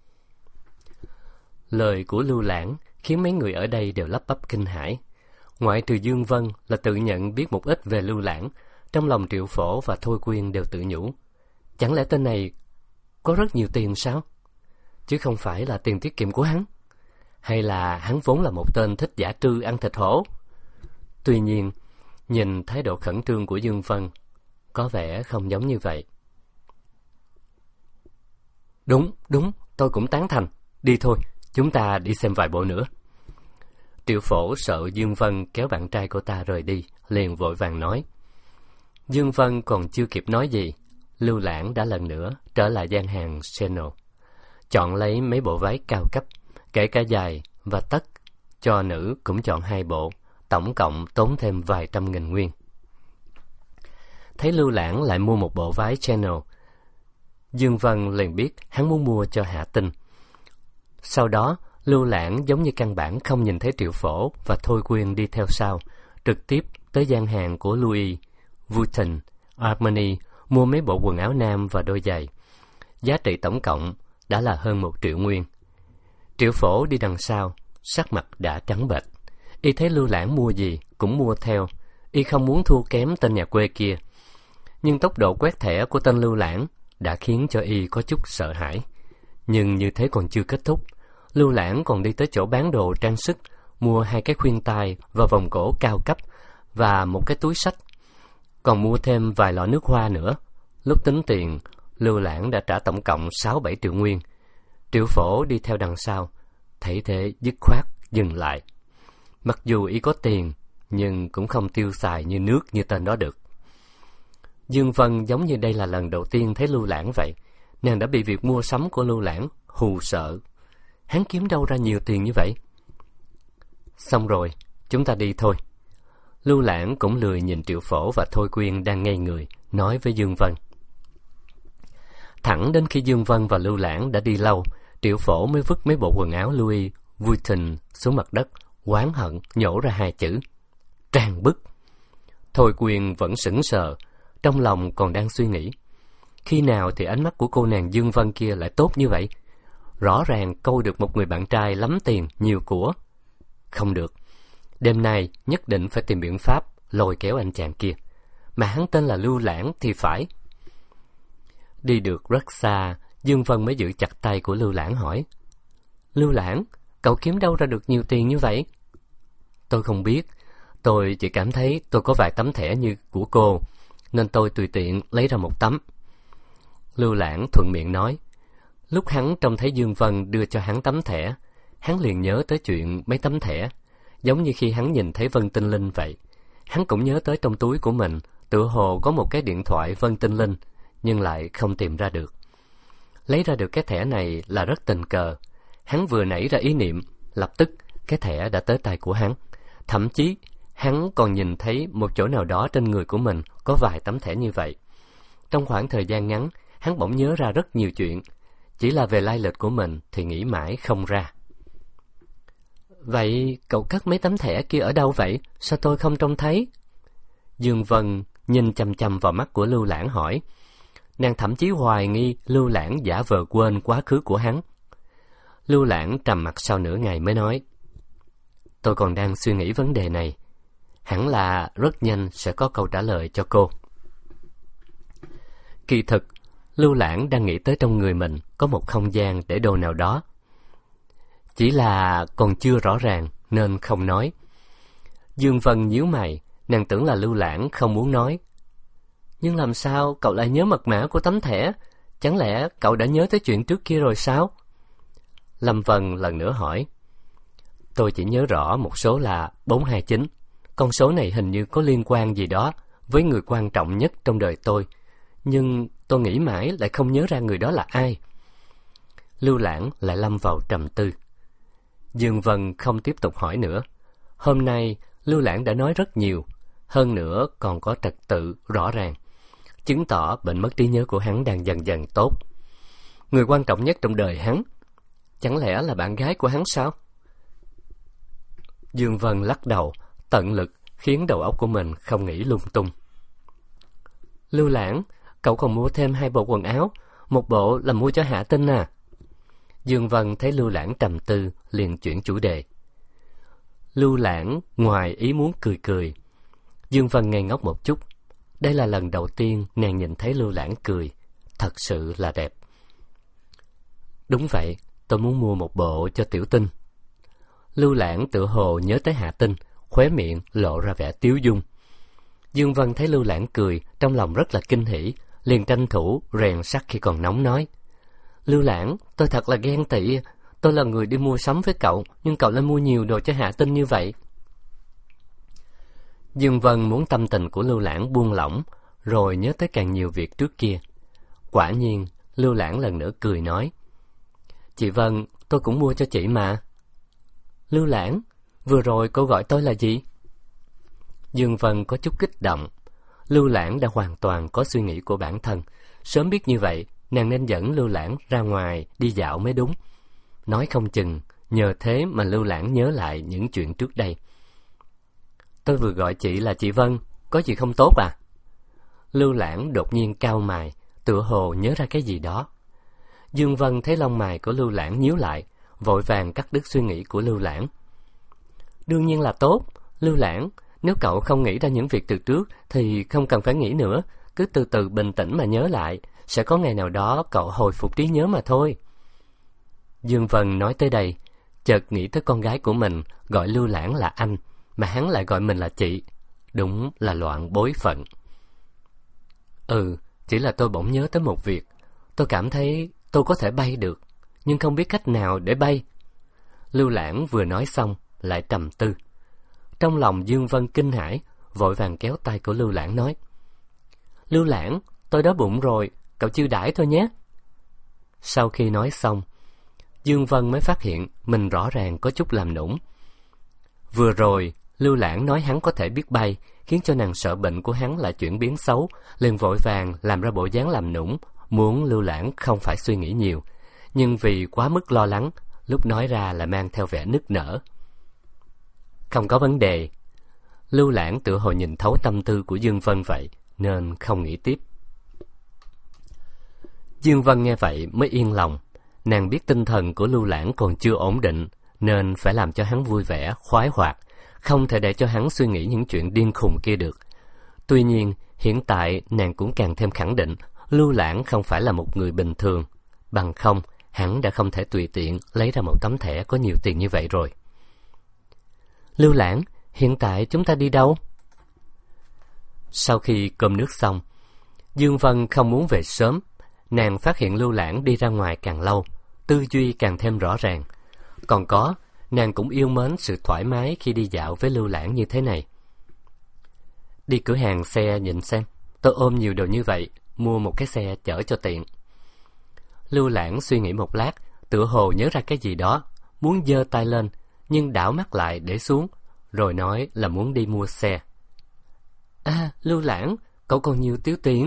Speaker 1: Lời của Lưu Lãng khiến mấy người ở đây đều lắp bắp kinh hãi. Ngoại trừ Dương Vân là tự nhận biết một ít về Lưu Lãng, trong lòng Triệu Phổ và Thôi Quyên đều tự nhủ. Chẳng lẽ tên này có rất nhiều tiền sao? Chứ không phải là tiền tiết kiệm của hắn? Hay là hắn vốn là một tên thích giả trư ăn thịt hổ? Tuy nhiên, nhìn thái độ khẩn trương của Dương Vân, có vẻ không giống như vậy. Đúng, đúng, tôi cũng tán thành. Đi thôi, chúng ta đi xem vài bộ nữa. Triệu Phổ sợ Dương Vân kéo bạn trai của ta rời đi, liền vội vàng nói. Dương Vân còn chưa kịp nói gì, Lưu Lãng đã lần nữa trở lại gian hàng Chanel, chọn lấy mấy bộ váy cao cấp, kể cả dài và tất, cho nữ cũng chọn hai bộ, tổng cộng tốn thêm vài trăm nghìn nguyên. Thấy Lưu Lãng lại mua một bộ váy Chanel, Dương Vân liền biết hắn muốn mua cho Hạ Tinh. Sau đó, Lưu Lãng giống như căn bản không nhìn thấy Triệu Phổ và Thôi Quyên đi theo sau, trực tiếp tới gian hàng của Louis Vuitton, Armani, mua mấy bộ quần áo nam và đôi giày. Giá trị tổng cộng đã là hơn một triệu nguyên. Triệu Phổ đi đằng sau, sắc mặt đã trắng bệch. Y thấy Lưu Lãng mua gì cũng mua theo, y không muốn thua kém tên nhà quê kia. Nhưng tốc độ quét thẻ của tên Lưu Lãng đã khiến cho y có chút sợ hãi. Nhưng như thế còn chưa kết thúc, Lưu Lãng còn đi tới chỗ bán đồ trang sức, mua hai cái khuyên tai và vòng cổ cao cấp và một cái túi xách, còn mua thêm vài lọ nước hoa nữa. Lúc tính tiền, Lưu Lãng đã trả tổng cộng sáu bảy triệu nguyên. Triệu Phổ đi theo đằng sau, thấy thế dứt khoát dừng lại. Mặc dù y có tiền, nhưng cũng không tiêu xài như nước như tên đó được. Dương Vân giống như đây là lần đầu tiên thấy Lưu Lãng vậy. Nàng đã bị việc mua sắm của Lưu Lãng hù sợ. Hắn kiếm đâu ra nhiều tiền như vậy? Xong rồi, chúng ta đi thôi. Lưu Lãng cũng lười nhìn Triệu Phổ và Thôi Quyên đang ngây người, nói với Dương Vân. Thẳng đến khi Dương Vân và Lưu Lãng đã đi lâu, Triệu Phổ mới vứt mấy bộ quần áo Louis Vuitton xuống mặt đất, oán hận nhổ ra hai chữ: trang bức. Thôi Quyên vẫn sững sờ, trong lòng còn đang suy nghĩ. Khi nào thì ánh mắt của cô nàng Dương Vân kia lại tốt như vậy? Rõ ràng câu được một người bạn trai lắm tiền, nhiều của. Không được, đêm nay nhất định phải tìm biện pháp lôi kéo anh chàng kia. Mà hắn tên là Lưu Lãng thì phải. Đi được rất xa, Dương Vân mới giữ chặt tay của Lưu Lãng hỏi: Lưu Lãng, cậu kiếm đâu ra được nhiều tiền như vậy? Tôi không biết, tôi chỉ cảm thấy tôi có vài tấm thẻ như của cô, nên tôi tùy tiện lấy ra một tấm. Lưu Lãng thuận miệng nói. Lúc hắn trông thấy Dương Vân đưa cho hắn tấm thẻ, hắn liền nhớ tới chuyện mấy tấm thẻ, giống như khi hắn nhìn thấy Vân Tinh Linh vậy. Hắn cũng nhớ tới trong túi của mình, tựa hồ có một cái điện thoại Vân Tinh Linh, nhưng lại không tìm ra được. Lấy ra được cái thẻ này là rất tình cờ. Hắn vừa nảy ra ý niệm, lập tức cái thẻ đã tới tay của hắn. Thậm chí, hắn còn nhìn thấy một chỗ nào đó trên người của mình có vài tấm thẻ như vậy. Trong khoảng thời gian ngắn, hắn bỗng nhớ ra rất nhiều chuyện. Chỉ là về lai lịch của mình thì nghĩ mãi không ra. Vậy cậu cất mấy tấm thẻ kia ở đâu vậy? Sao tôi không trông thấy? Dương Vân nhìn chằm chằm vào mắt của Lưu Lãng hỏi. Nàng thậm chí hoài nghi Lưu Lãng giả vờ quên quá khứ của hắn. Lưu Lãng trầm mặc sau nửa ngày mới nói. Tôi còn đang suy nghĩ vấn đề này. Hẳn là rất nhanh sẽ có câu trả lời cho cô. Kỳ thực, Lưu Lãng đang nghĩ tới trong người mình có một không gian để đồ nào đó. Chỉ là còn chưa rõ ràng nên không nói. Dương Vân nhíu mày, nàng tưởng là Lưu Lãng không muốn nói. Nhưng làm sao cậu lại nhớ mật mã của tấm thẻ? Chẳng lẽ cậu đã nhớ tới chuyện trước kia rồi sao? Lâm Vân lần nữa hỏi. Tôi chỉ nhớ rõ một số là bốn hai chín. Con số này hình như có liên quan gì đó với người quan trọng nhất trong đời tôi. Nhưng tôi nghĩ mãi lại không nhớ ra người đó là ai. Lưu Lãng lại lâm vào trầm tư. Dương Vân không tiếp tục hỏi nữa. Hôm nay Lưu Lãng đã nói rất nhiều, hơn nữa còn có trật tự rõ ràng, chứng tỏ bệnh mất trí nhớ của hắn đang dần dần tốt. Người quan trọng nhất trong đời hắn, chẳng lẽ là bạn gái của hắn sao? Dương Vân lắc đầu, tận lực khiến đầu óc của mình không nghĩ lung tung. Lưu Lãng, cậu còn mua thêm hai bộ quần áo, một bộ là mua cho Hạ Tinh à? Dương Vân thấy Lưu Lãng trầm tư, liền chuyển chủ đề. Lưu Lãng ngoài ý muốn cười cười. Dương Vân ngây ngốc một chút. Đây là lần đầu tiên nàng nhìn thấy Lưu Lãng cười, thật sự là đẹp. Đúng vậy, tôi muốn mua một bộ cho Tiểu Tinh. Lưu Lãng tự hồ nhớ tới Hạ Tinh, khóe miệng lộ ra vẻ tiếu dung. Dương Vân thấy Lưu Lãng cười, trong lòng rất là kinh hỉ, liền tranh thủ rèn sắt khi còn nóng nói. Lưu Lãng, tôi thật là ghen tị. Tôi là người đi mua sắm với cậu, nhưng cậu lại mua nhiều đồ cho Hạ Tinh như vậy. Dương Vân muốn tâm tình của Lưu Lãng buông lỏng, rồi nhớ tới càng nhiều việc trước kia. Quả nhiên, Lưu Lãng lần nữa cười nói. Chị Vân, tôi cũng mua cho chị mà. Lưu Lãng, vừa rồi cô gọi tôi là gì? Dương Vân có chút kích động. Lưu Lãng đã hoàn toàn có suy nghĩ của bản thân. Sớm biết như vậy, nàng nên dẫn Lưu Lãng ra ngoài đi dạo mới đúng. Nói không chừng, nhờ thế mà Lưu Lãng nhớ lại những chuyện trước đây. Tôi vừa gọi chị là chị Vân, có gì không tốt à? Lưu Lãng đột nhiên cau mày, tựa hồ nhớ ra cái gì đó. Dương Vân thấy lông mày của Lưu Lãng nhíu lại, vội vàng cắt đứt suy nghĩ của Lưu Lãng. Đương nhiên là tốt, Lưu Lãng, nếu cậu không nghĩ ra những việc từ trước thì không cần phải nghĩ nữa, cứ từ từ bình tĩnh mà nhớ lại, sẽ có ngày nào đó cậu hồi phục trí nhớ mà thôi. Dương Vân nói tới đây, chợt nghĩ tới con gái của mình gọi Lưu Lãng là anh, mà hắn lại gọi mình là chị. Đúng là loạn bối phận. Ừ, chỉ là tôi bỗng nhớ tới một việc. Tôi cảm thấy tôi có thể bay được, nhưng không biết cách nào để bay. Lưu Lãng vừa nói xong, lại trầm tư. Trong lòng Dương Vân kinh hãi, vội vàng kéo tay của Lưu Lãng nói. Lưu Lãng, tôi đói bụng rồi, cậu chiêu đãi thôi nhé. Sau khi nói xong, Dương Vân mới phát hiện mình rõ ràng có chút làm nũng. Vừa rồi, Lưu Lãng nói hắn có thể biết bay, khiến cho nàng sợ bệnh của hắn lại chuyển biến xấu, liền vội vàng làm ra bộ dáng làm nũng, muốn Lưu Lãng không phải suy nghĩ nhiều. Nhưng vì quá mức lo lắng, lúc nói ra là mang theo vẻ nức nở. Không có vấn đề. Lưu Lãng tựa hồ nhìn thấu tâm tư của Dương Vân vậy, nên không nghĩ tiếp. Dương Vân nghe vậy mới yên lòng. Nàng biết tinh thần của Lưu Lãng còn chưa ổn định, nên phải làm cho hắn vui vẻ, khoái hoạt, không thể để cho hắn suy nghĩ những chuyện điên khùng kia được. Tuy nhiên, hiện tại nàng cũng càng thêm khẳng định Lưu Lãng không phải là một người bình thường, bằng không hắn đã không thể tùy tiện lấy ra một tấm thẻ có nhiều tiền như vậy rồi. Lưu Lãng, hiện tại chúng ta đi đâu? Sau khi cơm nước xong, Dương Vân không muốn về sớm. nàng phát hiện Lưu Lãng đi ra ngoài càng lâu, tư duy càng thêm rõ ràng. Còn có, nàng cũng yêu mến sự thoải mái khi đi dạo với Lưu Lãng như thế này. Đi cửa hàng xe nhìn xem, tôi ôm nhiều đồ như vậy, mua một cái xe chở cho tiện. Lưu Lãng suy nghĩ một lát, tựa hồ nhớ ra cái gì đó, muốn giơ tay lên, nhưng đảo mắt lại để xuống, rồi nói là muốn đi mua xe. À, Lưu Lãng, cậu còn nhiều tiêu tiền.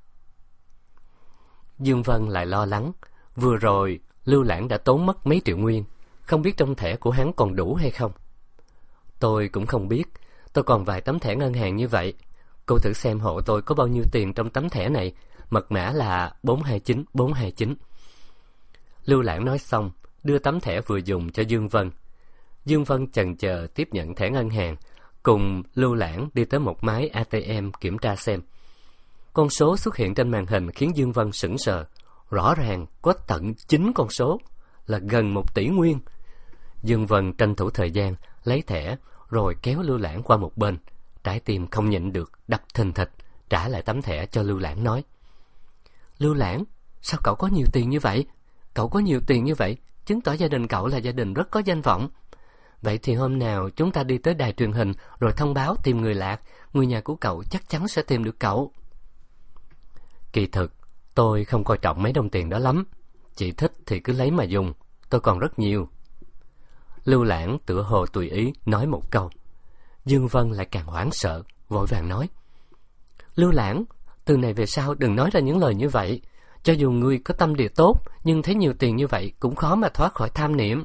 Speaker 1: Dương Vân lại lo lắng, vừa rồi Lưu Lãng đã tốn mất mấy triệu nguyên, không biết trong thẻ của hắn còn đủ hay không. Tôi cũng không biết, tôi còn vài tấm thẻ ngân hàng như vậy. Cô thử xem hộ tôi có bao nhiêu tiền trong tấm thẻ này, mật mã là bốn hai chín bốn hai chín. Lưu Lãng nói xong, đưa tấm thẻ vừa dùng cho Dương Vân. Dương Vân chần chờ tiếp nhận thẻ ngân hàng, cùng Lưu Lãng đi tới một máy a tê em kiểm tra xem. Con số xuất hiện trên màn hình khiến Dương Vân sững sờ. Rõ ràng có tận chín con số, là gần một tỷ nguyên. Dương Vân tranh thủ thời gian, lấy thẻ, rồi kéo Lưu Lãng qua một bên. Trái tim không nhịn được, đập thình thịch, trả lại tấm thẻ cho Lưu Lãng nói. Lưu Lãng, sao cậu có nhiều tiền như vậy? Cậu có nhiều tiền như vậy, chứng tỏ gia đình cậu là gia đình rất có danh vọng. Vậy thì hôm nào chúng ta đi tới đài truyền hình rồi thông báo tìm người lạc, người nhà của cậu chắc chắn sẽ tìm được cậu. Kỳ thực, tôi không coi trọng mấy đồng tiền đó lắm. Chị thích thì cứ lấy mà dùng, tôi còn rất nhiều. Lưu Lãng tựa hồ tùy ý nói một câu. Dương Vân lại càng hoảng sợ, vội vàng nói. Lưu Lãng, từ này về sau đừng nói ra những lời như vậy. Cho dù ngươi có tâm địa tốt, nhưng thấy nhiều tiền như vậy cũng khó mà thoát khỏi tham niệm.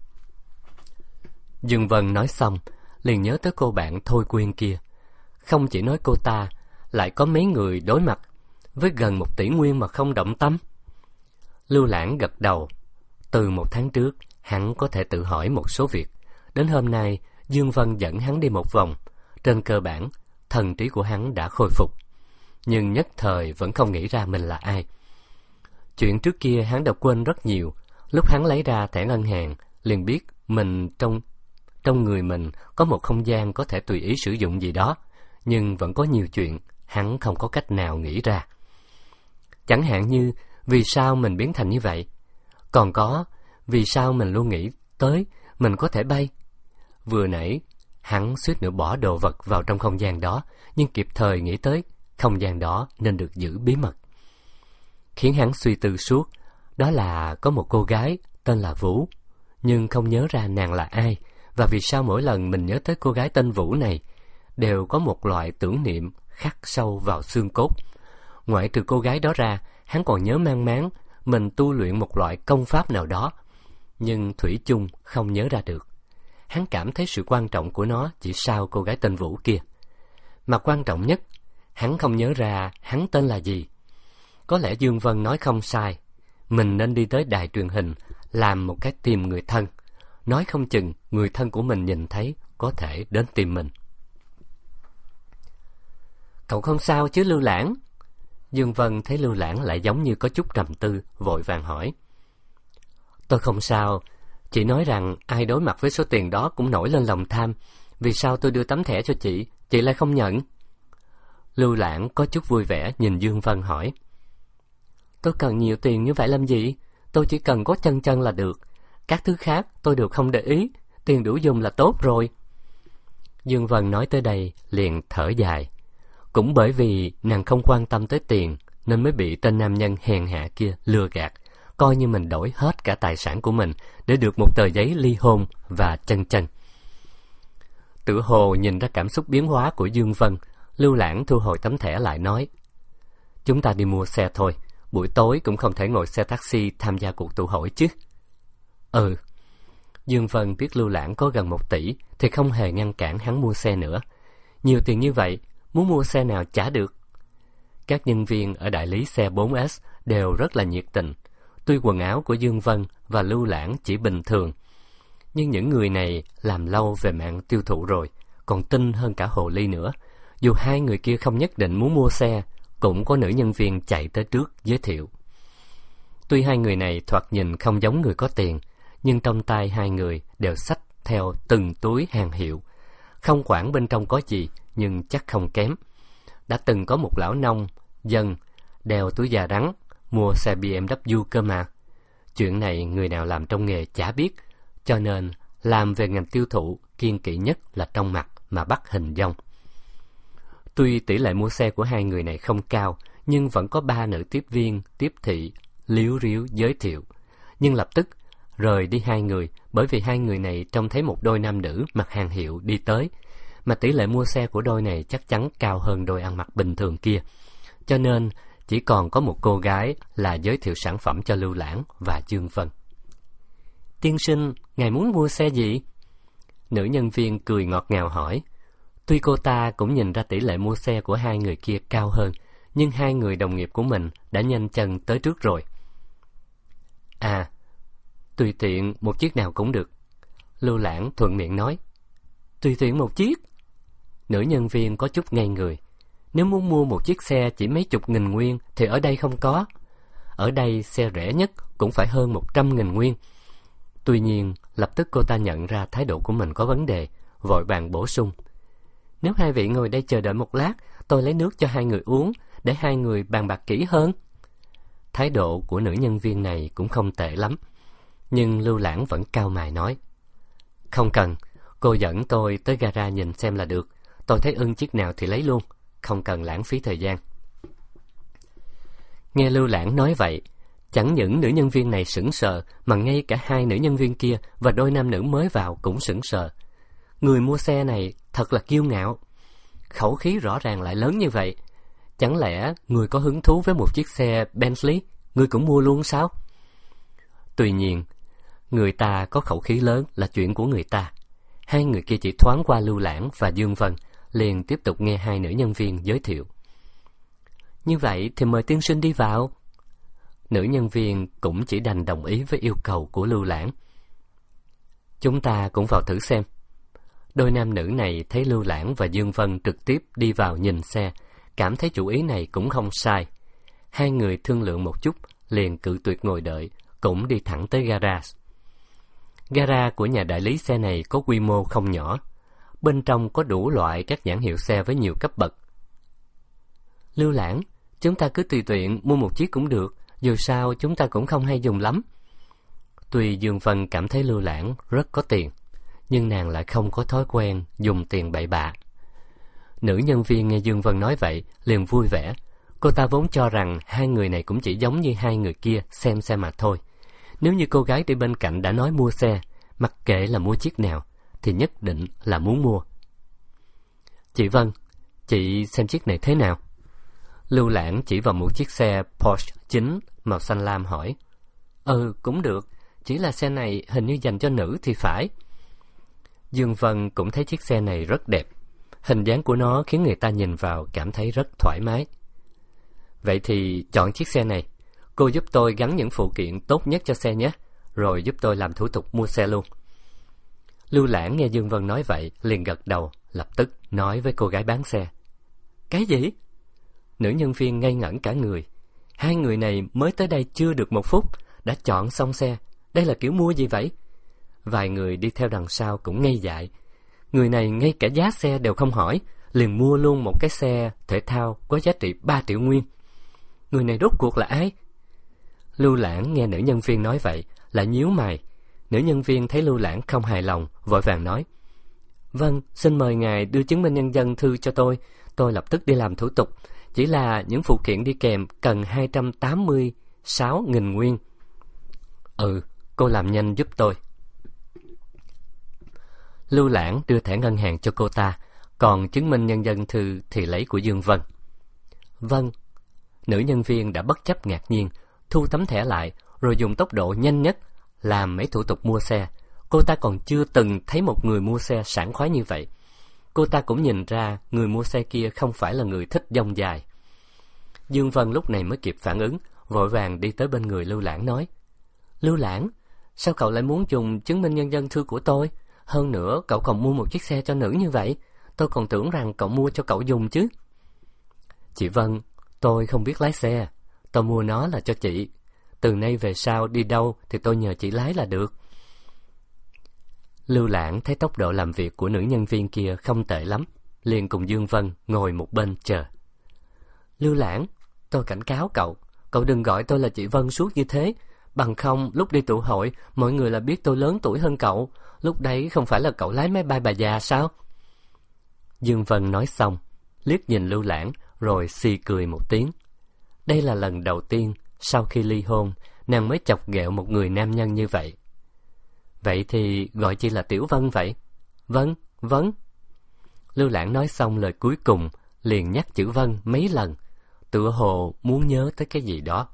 Speaker 1: Dương Vân nói xong, liền nhớ tới cô bạn Thôi Quyên kia. Không chỉ nói cô ta, lại có mấy người đối mặt với gần một tỷ nguyên mà không động tâm. Lưu Lãng gật đầu. Từ một tháng trước, hắn có thể tự hỏi một số việc. Đến hôm nay, Dương Vân dẫn hắn đi một vòng. Trên cơ bản, thần trí của hắn đã khôi phục. Nhưng nhất thời vẫn không nghĩ ra mình là ai. Chuyện trước kia hắn đã quên rất nhiều. Lúc hắn lấy ra thẻ ngân hàng, liền biết mình trong trong người mình có một không gian có thể tùy ý sử dụng gì đó. Nhưng vẫn có nhiều chuyện hắn không có cách nào nghĩ ra. Chẳng hạn như vì sao mình biến thành như vậy. Còn có vì sao mình luôn nghĩ tới mình có thể bay. Vừa nãy hắn suýt nữa bỏ đồ vật vào trong không gian đó, nhưng kịp thời nghĩ tới không gian đó nên được giữ bí mật. Khiến hắn suy tư suốt, đó là có một cô gái tên là Vũ, nhưng không nhớ ra nàng là ai, và vì sao mỗi lần mình nhớ tới cô gái tên Vũ này, đều có một loại tưởng niệm khắc sâu vào xương cốt. Ngoại trừ cô gái đó ra, hắn còn nhớ mang máng mình tu luyện một loại công pháp nào đó, nhưng thủy chung không nhớ ra được. Hắn cảm thấy sự quan trọng của nó chỉ sau cô gái tên Vũ kia. Mà quan trọng nhất, hắn không nhớ ra hắn tên là gì. Có lẽ Dương Vân nói không sai, mình nên đi tới đài truyền hình, làm một cái tìm người thân. Nói không chừng người thân của mình nhìn thấy có thể đến tìm mình. Cậu không sao chứ Lưu Lãng? Dương Vân thấy Lưu Lãng lại giống như có chút trầm tư, vội vàng hỏi. Tôi không sao, chị nói rằng ai đối mặt với số tiền đó cũng nổi lên lòng tham. Vì sao tôi đưa tấm thẻ cho chị, chị lại không nhận? Lưu Lãng có chút vui vẻ nhìn Dương Vân hỏi. Tôi cần nhiều tiền như vậy làm gì? Tôi chỉ cần có chân chân là được. Các thứ khác tôi đều không để ý, tiền đủ dùng là tốt rồi. Dương Vân nói tới đây liền thở dài. Cũng bởi vì nàng không quan tâm tới tiền nên mới bị tên nam nhân hèn hạ kia lừa gạt, coi như mình đổi hết cả tài sản của mình để được một tờ giấy ly hôn và chân chân. Tựa hồ nhìn ra cảm xúc biến hóa của Dương Vân, Lưu Lãng thu hồi tấm thẻ lại nói. Chúng ta đi mua xe thôi, buổi tối cũng không thể ngồi xe taxi tham gia cuộc tụ hội chứ. Ừ. Dương Vân biết Lưu Lãng có gần một tỷ thì không hề ngăn cản hắn mua xe nữa. Nhiều tiền như vậy, muốn mua xe nào trả được. Các nhân viên ở đại lý xe bốn S đều rất là nhiệt tình. Tuy quần áo của Dương Vân và Lưu Lãng chỉ bình thường, nhưng những người này làm lâu về mạng tiêu thụ rồi, còn tinh hơn cả hồ ly nữa. Dù hai người kia không nhất định muốn mua xe, cũng có nữ nhân viên chạy tới trước giới thiệu. Tuy hai người này thoạt nhìn không giống người có tiền, nhưng trong tay hai người đều xách theo từng túi hàng hiệu. Không quản bên trong có gì, nhưng chắc không kém. Đã từng có một lão nông dân đeo túi già rắn, mua xe bê em vê cơ mà. Chuyện này người nào làm trong nghề chả biết, cho nên làm về ngành tiêu thụ, kiêng kỵ nhất là trong mặt mà bắt hình dong. Tuy tỷ lệ mua xe của hai người này không cao, nhưng vẫn có ba nữ tiếp viên, tiếp thị, líu ríu giới thiệu. Nhưng lập tức rời đi hai người, bởi vì hai người này trông thấy một đôi nam nữ mặc hàng hiệu đi tới, mà tỷ lệ mua xe của đôi này chắc chắn cao hơn đôi ăn mặc bình thường kia. Cho nên chỉ còn có một cô gái là giới thiệu sản phẩm cho Lưu Lãng và Dương Vân. Tiên sinh, ngài muốn mua xe gì? Nữ nhân viên cười ngọt ngào hỏi. Tuy cô ta cũng nhìn ra tỷ lệ mua xe của hai người kia cao hơn, nhưng hai người đồng nghiệp của mình đã nhanh chân tới trước rồi. À, tùy tiện một chiếc nào cũng được. Lưu Lãng thuận miệng nói. Tùy tiện một chiếc? Nữ nhân viên có chút ngây người. Nếu muốn mua một chiếc xe chỉ mấy chục nghìn nguyên thì ở đây không có. Ở đây xe rẻ nhất cũng phải hơn một trăm nghìn nguyên. Tuy nhiên, lập tức cô ta nhận ra thái độ của mình có vấn đề, vội vàng bổ sung. Nếu hai vị ngồi đây chờ đợi một lát, tôi lấy nước cho hai người uống, để hai người bàn bạc kỹ hơn. Thái độ của nữ nhân viên này cũng không tệ lắm. Nhưng Lưu Lãng vẫn cau mày nói. Không cần, cô dẫn tôi tới gara nhìn xem là được. Tôi thấy ưng chiếc nào thì lấy luôn, không cần lãng phí thời gian. Nghe Lưu Lãng nói vậy, chẳng những nữ nhân viên này sững sờ, mà ngay cả hai nữ nhân viên kia và đôi nam nữ mới vào cũng sững sờ. Người mua xe này thật là kiêu ngạo. Khẩu khí rõ ràng lại lớn như vậy. Chẳng lẽ người có hứng thú với một chiếc xe Bentley, người cũng mua luôn sao? Tuy nhiên, người ta có khẩu khí lớn là chuyện của người ta. Hai người kia chỉ thoáng qua Lưu Lãng và Dương Vân, liền tiếp tục nghe hai nữ nhân viên giới thiệu. Như vậy thì mời tiên sinh đi vào. Nữ nhân viên cũng chỉ đành đồng ý với yêu cầu của Lưu Lãng. Chúng ta cũng vào thử xem. Đôi nam nữ này thấy Lưu Lãng và Dương Vân trực tiếp đi vào nhìn xe, cảm thấy chủ ý này cũng không sai. Hai người thương lượng một chút, liền cự tuyệt ngồi đợi, cũng đi thẳng tới garage. Gara của nhà đại lý xe này có quy mô không nhỏ. Bên trong có đủ loại các nhãn hiệu xe với nhiều cấp bậc. Lưu Lãng, chúng ta cứ tùy tiện mua một chiếc cũng được, dù sao chúng ta cũng không hay dùng lắm. Tuy Dương Vân cảm thấy Lưu Lãng rất có tiền, nhưng nàng lại không có thói quen dùng tiền bậy bạ. Nữ nhân viên nghe Dương Vân nói vậy, liền vui vẻ. Cô ta vốn cho rằng hai người này cũng chỉ giống như hai người kia xem xe mà thôi. Nếu như cô gái đi bên cạnh đã nói mua xe, mặc kệ là mua chiếc nào, thì nhất định là muốn mua. Chị Vân, chị xem chiếc này thế nào? Lưu Lãng chỉ vào một chiếc xe Porsche chín màu xanh lam hỏi. Ừ, cũng được, chỉ là xe này hình như dành cho nữ thì phải. Dương Vân cũng thấy chiếc xe này rất đẹp. Hình dáng của nó khiến người ta nhìn vào cảm thấy rất thoải mái. Vậy thì chọn chiếc xe này. Cô giúp tôi gắn những phụ kiện tốt nhất cho xe nhé, rồi giúp tôi làm thủ tục mua xe luôn. Lưu Lãng nghe Dương Vân nói vậy, liền gật đầu, lập tức nói với cô gái bán xe. Cái gì? Nữ nhân viên ngây ngẩn cả người. Hai người này mới tới đây chưa được một phút, đã chọn xong xe. Đây là kiểu mua gì vậy? Vài người đi theo đằng sau cũng ngây dại. Người này ngay cả giá xe đều không hỏi, liền mua luôn một cái xe thể thao có giá trị ba triệu nguyên. Người này rốt cuộc là ai? Lưu Lãng nghe nữ nhân viên nói vậy, lại nhíu mày. Nữ nhân viên thấy Lưu Lãng không hài lòng, vội vàng nói. Vâng, xin mời ngài đưa chứng minh nhân dân thư cho tôi. Tôi lập tức đi làm thủ tục. Chỉ là những phụ kiện đi kèm cần hai trăm tám mươi sáu nghìn nguyên. Ừ, cô làm nhanh giúp tôi. Lưu Lãng đưa thẻ ngân hàng cho cô ta, còn chứng minh nhân dân thư thì lấy của Dương Vân. Vâng. Nữ nhân viên đã bất chấp ngạc nhiên, thu tấm thẻ lại, rồi dùng tốc độ nhanh nhất làm mấy thủ tục mua xe. Cô ta còn chưa từng thấy một người mua xe sảng khoái như vậy. Cô ta cũng nhìn ra người mua xe kia không phải là người thích dông dài. Dương Vân lúc này mới kịp phản ứng, vội vàng đi tới bên người Lưu Lãng nói. Lưu Lãng, sao cậu lại muốn dùng chứng minh nhân dân thư của tôi? Hơn nữa, cậu còn mua một chiếc xe cho nữ như vậy. Tôi còn tưởng rằng cậu mua cho cậu dùng chứ. Chị Vân, tôi không biết lái xe. Tôi mua nó là cho chị. Từ nay về sau đi đâu thì tôi nhờ chị lái là được. Lưu Lãng thấy tốc độ làm việc của nữ nhân viên kia không tệ lắm, liền cùng Dương Vân ngồi một bên chờ. Lưu Lãng, tôi cảnh cáo cậu, cậu đừng gọi tôi là chị Vân suốt như thế. Bằng không, lúc đi tụ hội, mọi người là biết tôi lớn tuổi hơn cậu. Lúc đấy không phải là cậu lái máy bay bà già sao? Dương Vân nói xong, liếc nhìn Lưu Lãng, rồi xì cười một tiếng. Đây là lần đầu tiên, sau khi ly hôn, nàng mới chọc ghẹo một người nam nhân như vậy. Vậy thì gọi chị là Tiểu Vân vậy? Vâng, vâng. Lưu Lãng nói xong lời cuối cùng, liền nhắc chữ Vân mấy lần, tựa hồ muốn nhớ tới cái gì đó.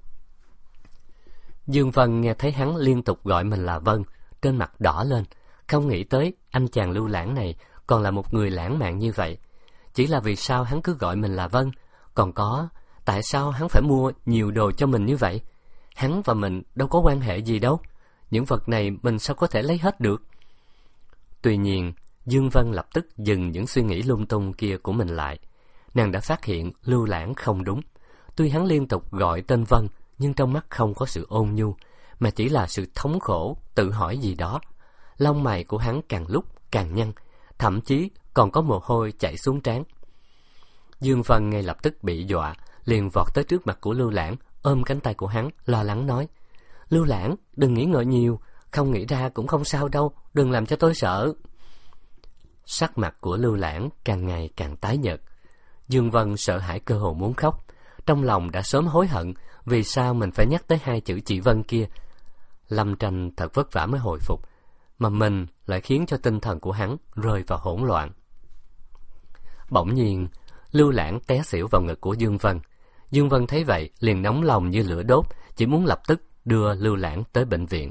Speaker 1: Dương Vân nghe thấy hắn liên tục gọi mình là Vân, trên mặt đỏ lên, không nghĩ tới anh chàng Lưu Lãng này còn là một người lãng mạn như vậy. Chỉ là vì sao hắn cứ gọi mình là Vân, còn có tại sao hắn phải mua nhiều đồ cho mình như vậy? Hắn và mình đâu có quan hệ gì đâu, những vật này mình sao có thể lấy hết được? Tuy nhiên, Dương Vân lập tức dừng những suy nghĩ lung tung kia của mình lại. Nàng đã phát hiện Lưu Lãng không đúng. Tuy hắn liên tục gọi tên Vân, nhưng trong mắt không có sự ôn nhu, mà chỉ là sự thống khổ, tự hỏi gì đó. Lông mày của hắn càng lúc càng nhăn, thậm chí còn có mồ hôi chảy xuống trán. Dương Vân ngay lập tức bị dọa, liền vọt tới trước mặt của Lưu Lãng, ôm cánh tay của hắn, lo lắng nói: Lưu Lãng, đừng nghĩ ngợi nhiều, không nghĩ ra cũng không sao đâu, đừng làm cho tôi sợ. Sắc mặt của Lưu Lãng càng ngày càng tái nhợt. Dương Vân sợ hãi cơ hồ muốn khóc, trong lòng đã sớm hối hận vì sao mình phải nhắc tới hai chữ chị Vân kia. Lâm Tranh thật vất vả mới hồi phục, mà mình lại khiến cho tinh thần của hắn rơi vào hỗn loạn. Bỗng nhiên, Lưu Lãng té xỉu vào ngực của Dương Vân. Dương Vân thấy vậy liền nóng lòng như lửa đốt, chỉ muốn lập tức đưa Lưu Lãng tới bệnh viện.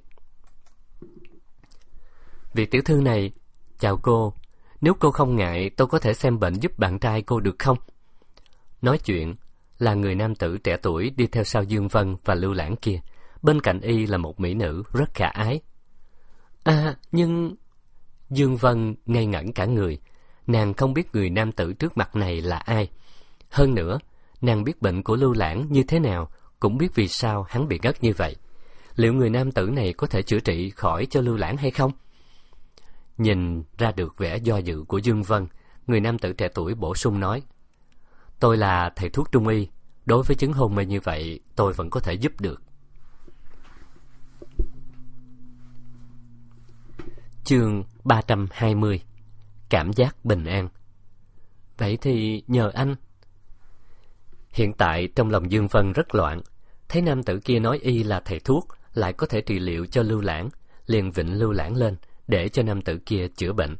Speaker 1: Vị tiểu thư này, chào cô. Nếu cô không ngại, tôi có thể xem bệnh giúp bạn trai cô được không? Nói chuyện là người nam tử trẻ tuổi đi theo sau Dương Vân và Lưu Lãng kia. Bên cạnh y là một mỹ nữ rất khả ái. À, nhưng... Dương Vân ngây ngẩn cả người. Nàng không biết người nam tử trước mặt này là ai. Hơn nữa, nàng biết bệnh của Lưu Lãng như thế nào, cũng biết vì sao hắn bị ngất như vậy. Liệu người nam tử này có thể chữa trị khỏi cho Lưu Lãng hay không? Nhìn ra được vẻ do dự của Dương Vân, người nam tử trẻ tuổi bổ sung nói: Tôi là thầy thuốc trung y, đối với chứng hôn mê như vậy, tôi vẫn có thể giúp được. Chương ba trăm hai mươi. Cảm giác bình an. Vậy thì nhờ anh. Hiện tại trong lòng Dương Vân rất loạn, thấy nam tử kia nói y là thầy thuốc, lại có thể trị liệu cho Lưu Lãng, liền vịnh Lưu Lãng lên để cho nam tử kia chữa bệnh.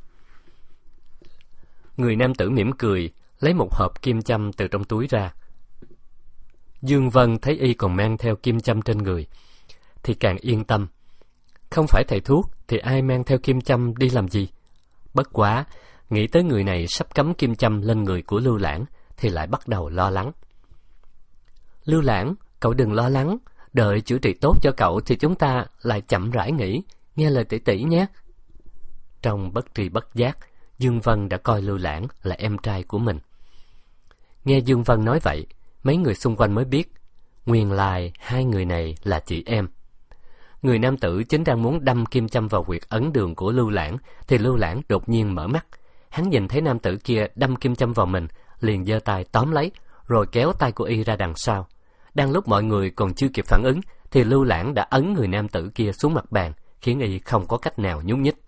Speaker 1: Người nam tử mỉm cười, lấy một hộp kim châm từ trong túi ra. Dương Vân thấy y còn mang theo kim châm trên người thì càng yên tâm. Không phải thầy thuốc thì ai mang theo kim châm đi làm gì? Bất quá, nghĩ tới người này sắp cắm kim châm lên người của Lưu Lãng thì lại bắt đầu lo lắng. Lưu Lãng, cậu đừng lo lắng, đợi chữa trị tốt cho cậu thì chúng ta lại chậm rãi nghỉ, nghe lời tỷ tỷ nhé. Trong bất tri bất giác, Dương Vân đã coi Lưu Lãng là em trai của mình. Nghe Dương Vân nói vậy, mấy người xung quanh mới biết, nguyên lai hai người này là chị em. Người nam tử chính đang muốn đâm kim châm vào huyệt ấn đường của Lưu Lãng, thì Lưu Lãng đột nhiên mở mắt. Hắn nhìn thấy nam tử kia đâm kim châm vào mình, liền giơ tay tóm lấy, rồi kéo tay của y ra đằng sau. Đang lúc mọi người còn chưa kịp phản ứng, thì Lưu Lãng đã ấn người nam tử kia xuống mặt bàn, khiến y không có cách nào nhúc nhích.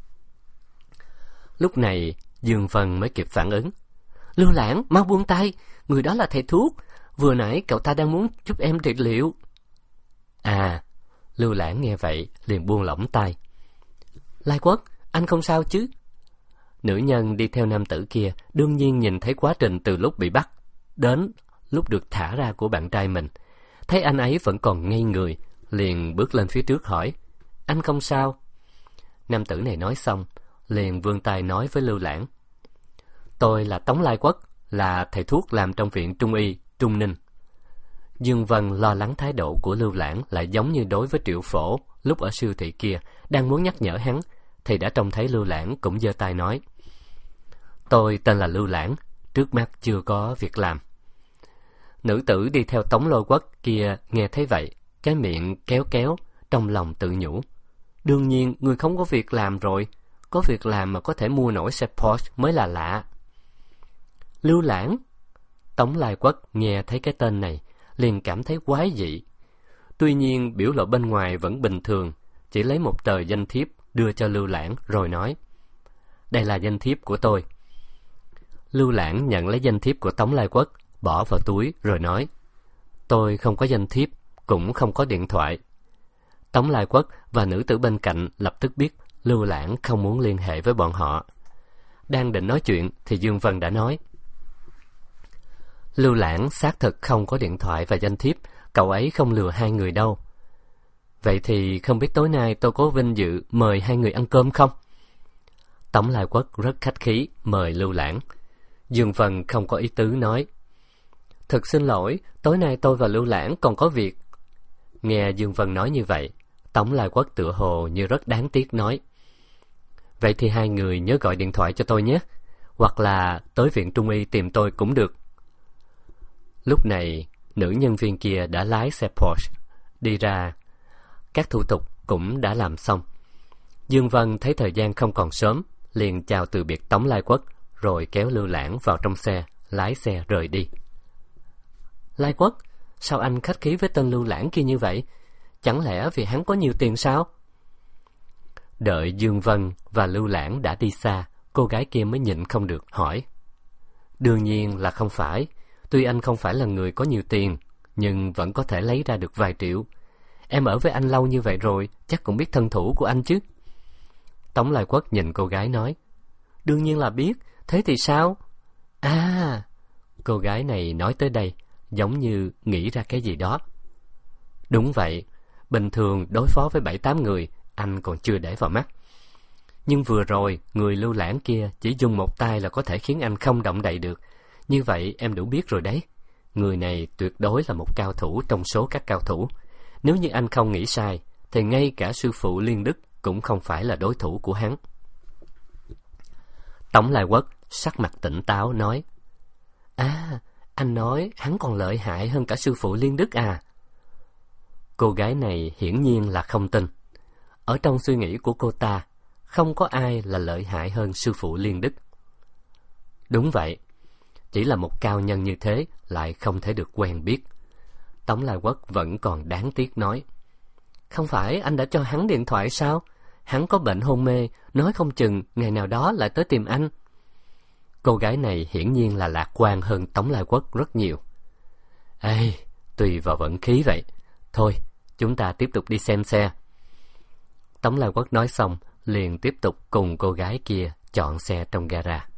Speaker 1: Lúc này, Dương Vân mới kịp phản ứng. Lưu Lãng, mau buông tay, người đó là thầy thuốc, vừa nãy cậu ta đang muốn giúp em trị liệu. À, Lưu Lãng nghe vậy liền buông lỏng tay. Lai Quốc, anh không sao chứ? Nữ nhân đi theo nam tử kia đương nhiên nhìn thấy quá trình từ lúc bị bắt đến lúc được thả ra của bạn trai mình. Thấy anh ấy vẫn còn ngây người, liền bước lên phía trước hỏi: Anh không sao? Nam tử này nói xong, liền vươn tay nói với Lưu Lãng: Tôi là Tống Lai Quốc, là thầy thuốc làm trong viện Trung y Trung Ninh. Dương Vân lo lắng thái độ của Lưu Lãng lại giống như đối với Triệu Phổ lúc ở siêu thị kia, đang muốn nhắc nhở hắn, thì đã trông thấy Lưu Lãng cũng giơ tay nói: Tôi tên là Lưu Lãng, trước mắt chưa có việc làm. Nữ tử đi theo Tống Lôi Quốc kia nghe thấy vậy, cái miệng kéo kéo, trong lòng tự nhủ: Đương nhiên người không có việc làm rồi, có việc làm mà có thể mua nổi xe Porsche mới là lạ. Lưu Lãng. Tống Lai Quốc nghe thấy cái tên này, liền cảm thấy quái dị. Tuy nhiên biểu lộ bên ngoài vẫn bình thường, chỉ lấy một tờ danh thiếp đưa cho Lưu Lãng rồi nói: "Đây là danh thiếp của tôi." Lưu Lãng nhận lấy danh thiếp của Tống Lai Quất, bỏ vào túi rồi nói: "Tôi không có danh thiếp, cũng không có điện thoại." Tống Lai Quất và nữ tử bên cạnh lập tức biết Lưu Lãng không muốn liên hệ với bọn họ. Đang định nói chuyện thì Dương Vân đã nói: "Lưu Lãng xác thực không có điện thoại và danh thiếp, cậu ấy không lừa hai người đâu. Vậy thì không biết tối nay tôi có vinh dự mời hai người ăn cơm không?" Tống Lai Quất rất khách khí mời Lưu Lãng. Dương Vân không có ý tứ nói: "Thực xin lỗi, tối nay tôi và Lưu Lãng còn có việc." Nghe Dương Vân nói như vậy, Tống Lai Quất tựa hồ như rất đáng tiếc nói: "Vậy thì hai người nhớ gọi điện thoại cho tôi nhé, hoặc là tới viện Trung y tìm tôi cũng được." Lúc này, nữ nhân viên kia đã lái xe Porsche đi ra. Các thủ tục cũng đã làm xong. Dương Vân thấy thời gian không còn sớm, liền chào từ biệt Tống Lai Quất, rồi kéo Lưu Lãng vào trong xe, lái xe rời đi. "Lai Quất, sao anh khách khí với tên Lưu Lãng kia như vậy? Chẳng lẽ vì hắn có nhiều tiền sao?" Đợi Dương Vân và Lưu Lãng đã đi xa, cô gái kia mới nhịn không được hỏi: "Đương nhiên là không phải. Tuy anh không phải là người có nhiều tiền, nhưng vẫn có thể lấy ra được vài triệu. Em ở với anh lâu như vậy rồi, chắc cũng biết thân thủ của anh chứ?" Tống Lai Quất nhìn cô gái nói: "Đương nhiên là biết, thế thì sao?" À, cô gái này nói tới đây, giống như nghĩ ra cái gì đó. "Đúng vậy, bình thường đối phó với bảy tám người, anh còn chưa để vào mắt. Nhưng vừa rồi, người Lưu Lãng kia chỉ dùng một tay là có thể khiến anh không động đậy được. Như vậy em đủ biết rồi đấy. Người này tuyệt đối là một cao thủ trong số các cao thủ. Nếu như anh không nghĩ sai, thì ngay cả sư phụ Liên Đức cũng không phải là đối thủ của hắn." Tống Lai Quất sắc mặt tỉnh táo nói: "À, anh nói hắn còn lợi hại hơn cả sư phụ Liên Đức à?" Cô gái này hiển nhiên là không tin. Ở trong suy nghĩ của cô ta, không có ai là lợi hại hơn sư phụ Liên Đức. Đúng vậy, chỉ là một cao nhân như thế lại không thể được quen biết. Tống Lai Quất vẫn còn đáng tiếc nói: "Không phải anh đã cho hắn điện thoại sao? Hắn có bệnh hôn mê, nói không chừng ngày nào đó lại tới tìm anh." Cô gái này hiển nhiên là lạc quan hơn Tống Lai Quất rất nhiều. "Ê, tùy vào vận khí vậy. Thôi, chúng ta tiếp tục đi xem xe." Tống Lai Quất nói xong, liền tiếp tục cùng cô gái kia chọn xe trong gara.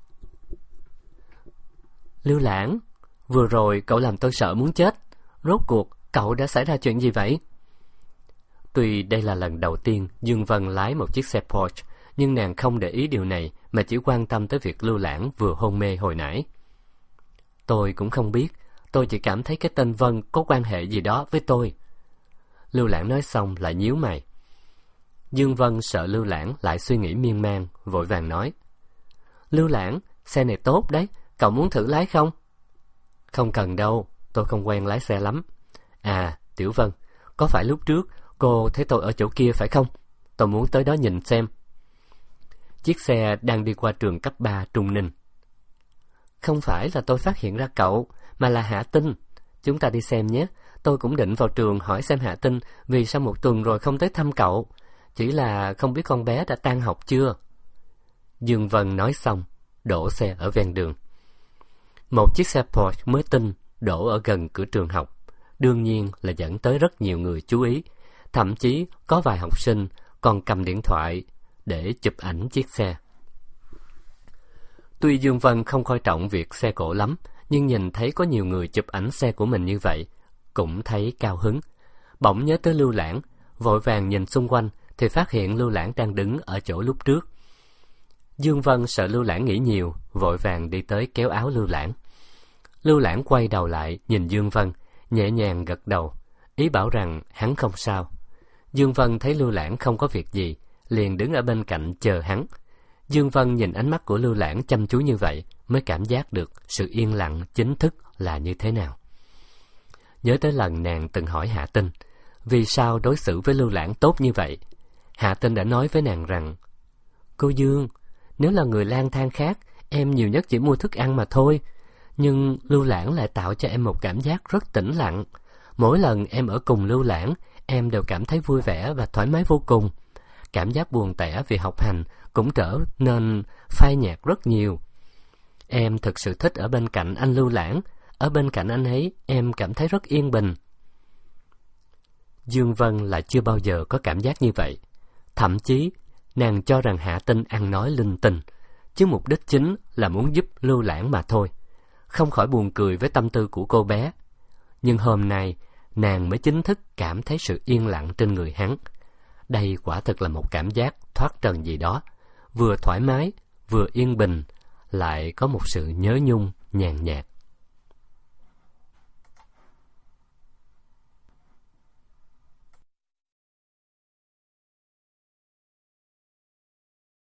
Speaker 1: "Lưu Lãng, vừa rồi cậu làm tôi sợ muốn chết. Rốt cuộc cậu đã xảy ra chuyện gì vậy?" Tuy đây là lần đầu tiên Dương Vân lái một chiếc xe Porsche, nhưng nàng không để ý điều này mà chỉ quan tâm tới việc Lưu Lãng vừa hôn mê hồi nãy. "Tôi cũng không biết, tôi chỉ cảm thấy cái tên Vân có quan hệ gì đó với tôi." Lưu Lãng nói xong lại nhíu mày. Dương Vân sợ Lưu Lãng lại suy nghĩ miên man, vội vàng nói: "Lưu Lãng, xe này tốt đấy, cậu muốn thử lái không?" "Không cần đâu, tôi không quen lái xe lắm. À, Tiểu Vân, có phải lúc trước cô thấy tôi ở chỗ kia phải không? Tôi muốn tới đó nhìn xem." Chiếc xe đang đi qua trường cấp ba Trung Ninh. "Không phải là tôi phát hiện ra cậu, mà là Hạ Tinh. Chúng ta đi xem nhé. Tôi cũng định vào trường hỏi xem Hạ Tinh vì sao một tuần rồi không tới thăm cậu. Chỉ là không biết con bé đã tan học chưa." Dương Vân nói xong, đổ xe ở ven đường. Một chiếc xe Porsche mới tinh đổ ở gần cửa trường học, đương nhiên là dẫn tới rất nhiều người chú ý. Thậm chí có vài học sinh còn cầm điện thoại để chụp ảnh chiếc xe. Tuy Dương Vân không coi trọng việc xe cộ lắm, nhưng nhìn thấy có nhiều người chụp ảnh xe của mình như vậy, cũng thấy cao hứng. Bỗng nhớ tới Lưu Lãng, vội vàng nhìn xung quanh thì phát hiện Lưu Lãng đang đứng ở chỗ lúc trước. Dương Vân sợ Lưu Lãng nghĩ nhiều, vội vàng đi tới kéo áo Lưu Lãng. Lưu Lãng quay đầu lại nhìn Dương Vân, nhẹ nhàng gật đầu, ý bảo rằng hắn không sao. Dương Vân thấy Lưu Lãng không có việc gì, liền đứng ở bên cạnh chờ hắn. Dương Vân nhìn ánh mắt của Lưu Lãng chăm chú như vậy, mới cảm giác được sự yên lặng chính thức là như thế nào. Nhớ tới lần nàng từng hỏi Hạ Tinh, vì sao đối xử với Lưu Lãng tốt như vậy. Hạ Tinh đã nói với nàng rằng: "Cô Dương, nếu là người lang thang khác, em nhiều nhất chỉ mua thức ăn mà thôi. Nhưng Lưu Lãng lại tạo cho em một cảm giác rất tĩnh lặng. Mỗi lần em ở cùng Lưu Lãng, em đều cảm thấy vui vẻ và thoải mái vô cùng. Cảm giác buồn tẻ vì học hành cũng trở nên phai nhạt rất nhiều. Em thực sự thích ở bên cạnh anh Lưu Lãng. Ở bên cạnh anh ấy, em cảm thấy rất yên bình. Dương Vân lại chưa bao giờ có cảm giác như vậy. Thậm chí, nàng cho rằng Hạ Tinh ăn nói linh tinh, chứ mục đích chính là muốn giúp Lưu Lãng mà thôi. Không khỏi buồn cười với tâm tư của cô bé. Nhưng hôm nay, nàng mới chính thức cảm thấy sự yên lặng trên người hắn. Đây quả thực là một cảm giác thoát trần gì đó, vừa thoải mái, vừa yên bình, lại có một sự nhớ nhung, nhàn nhạt.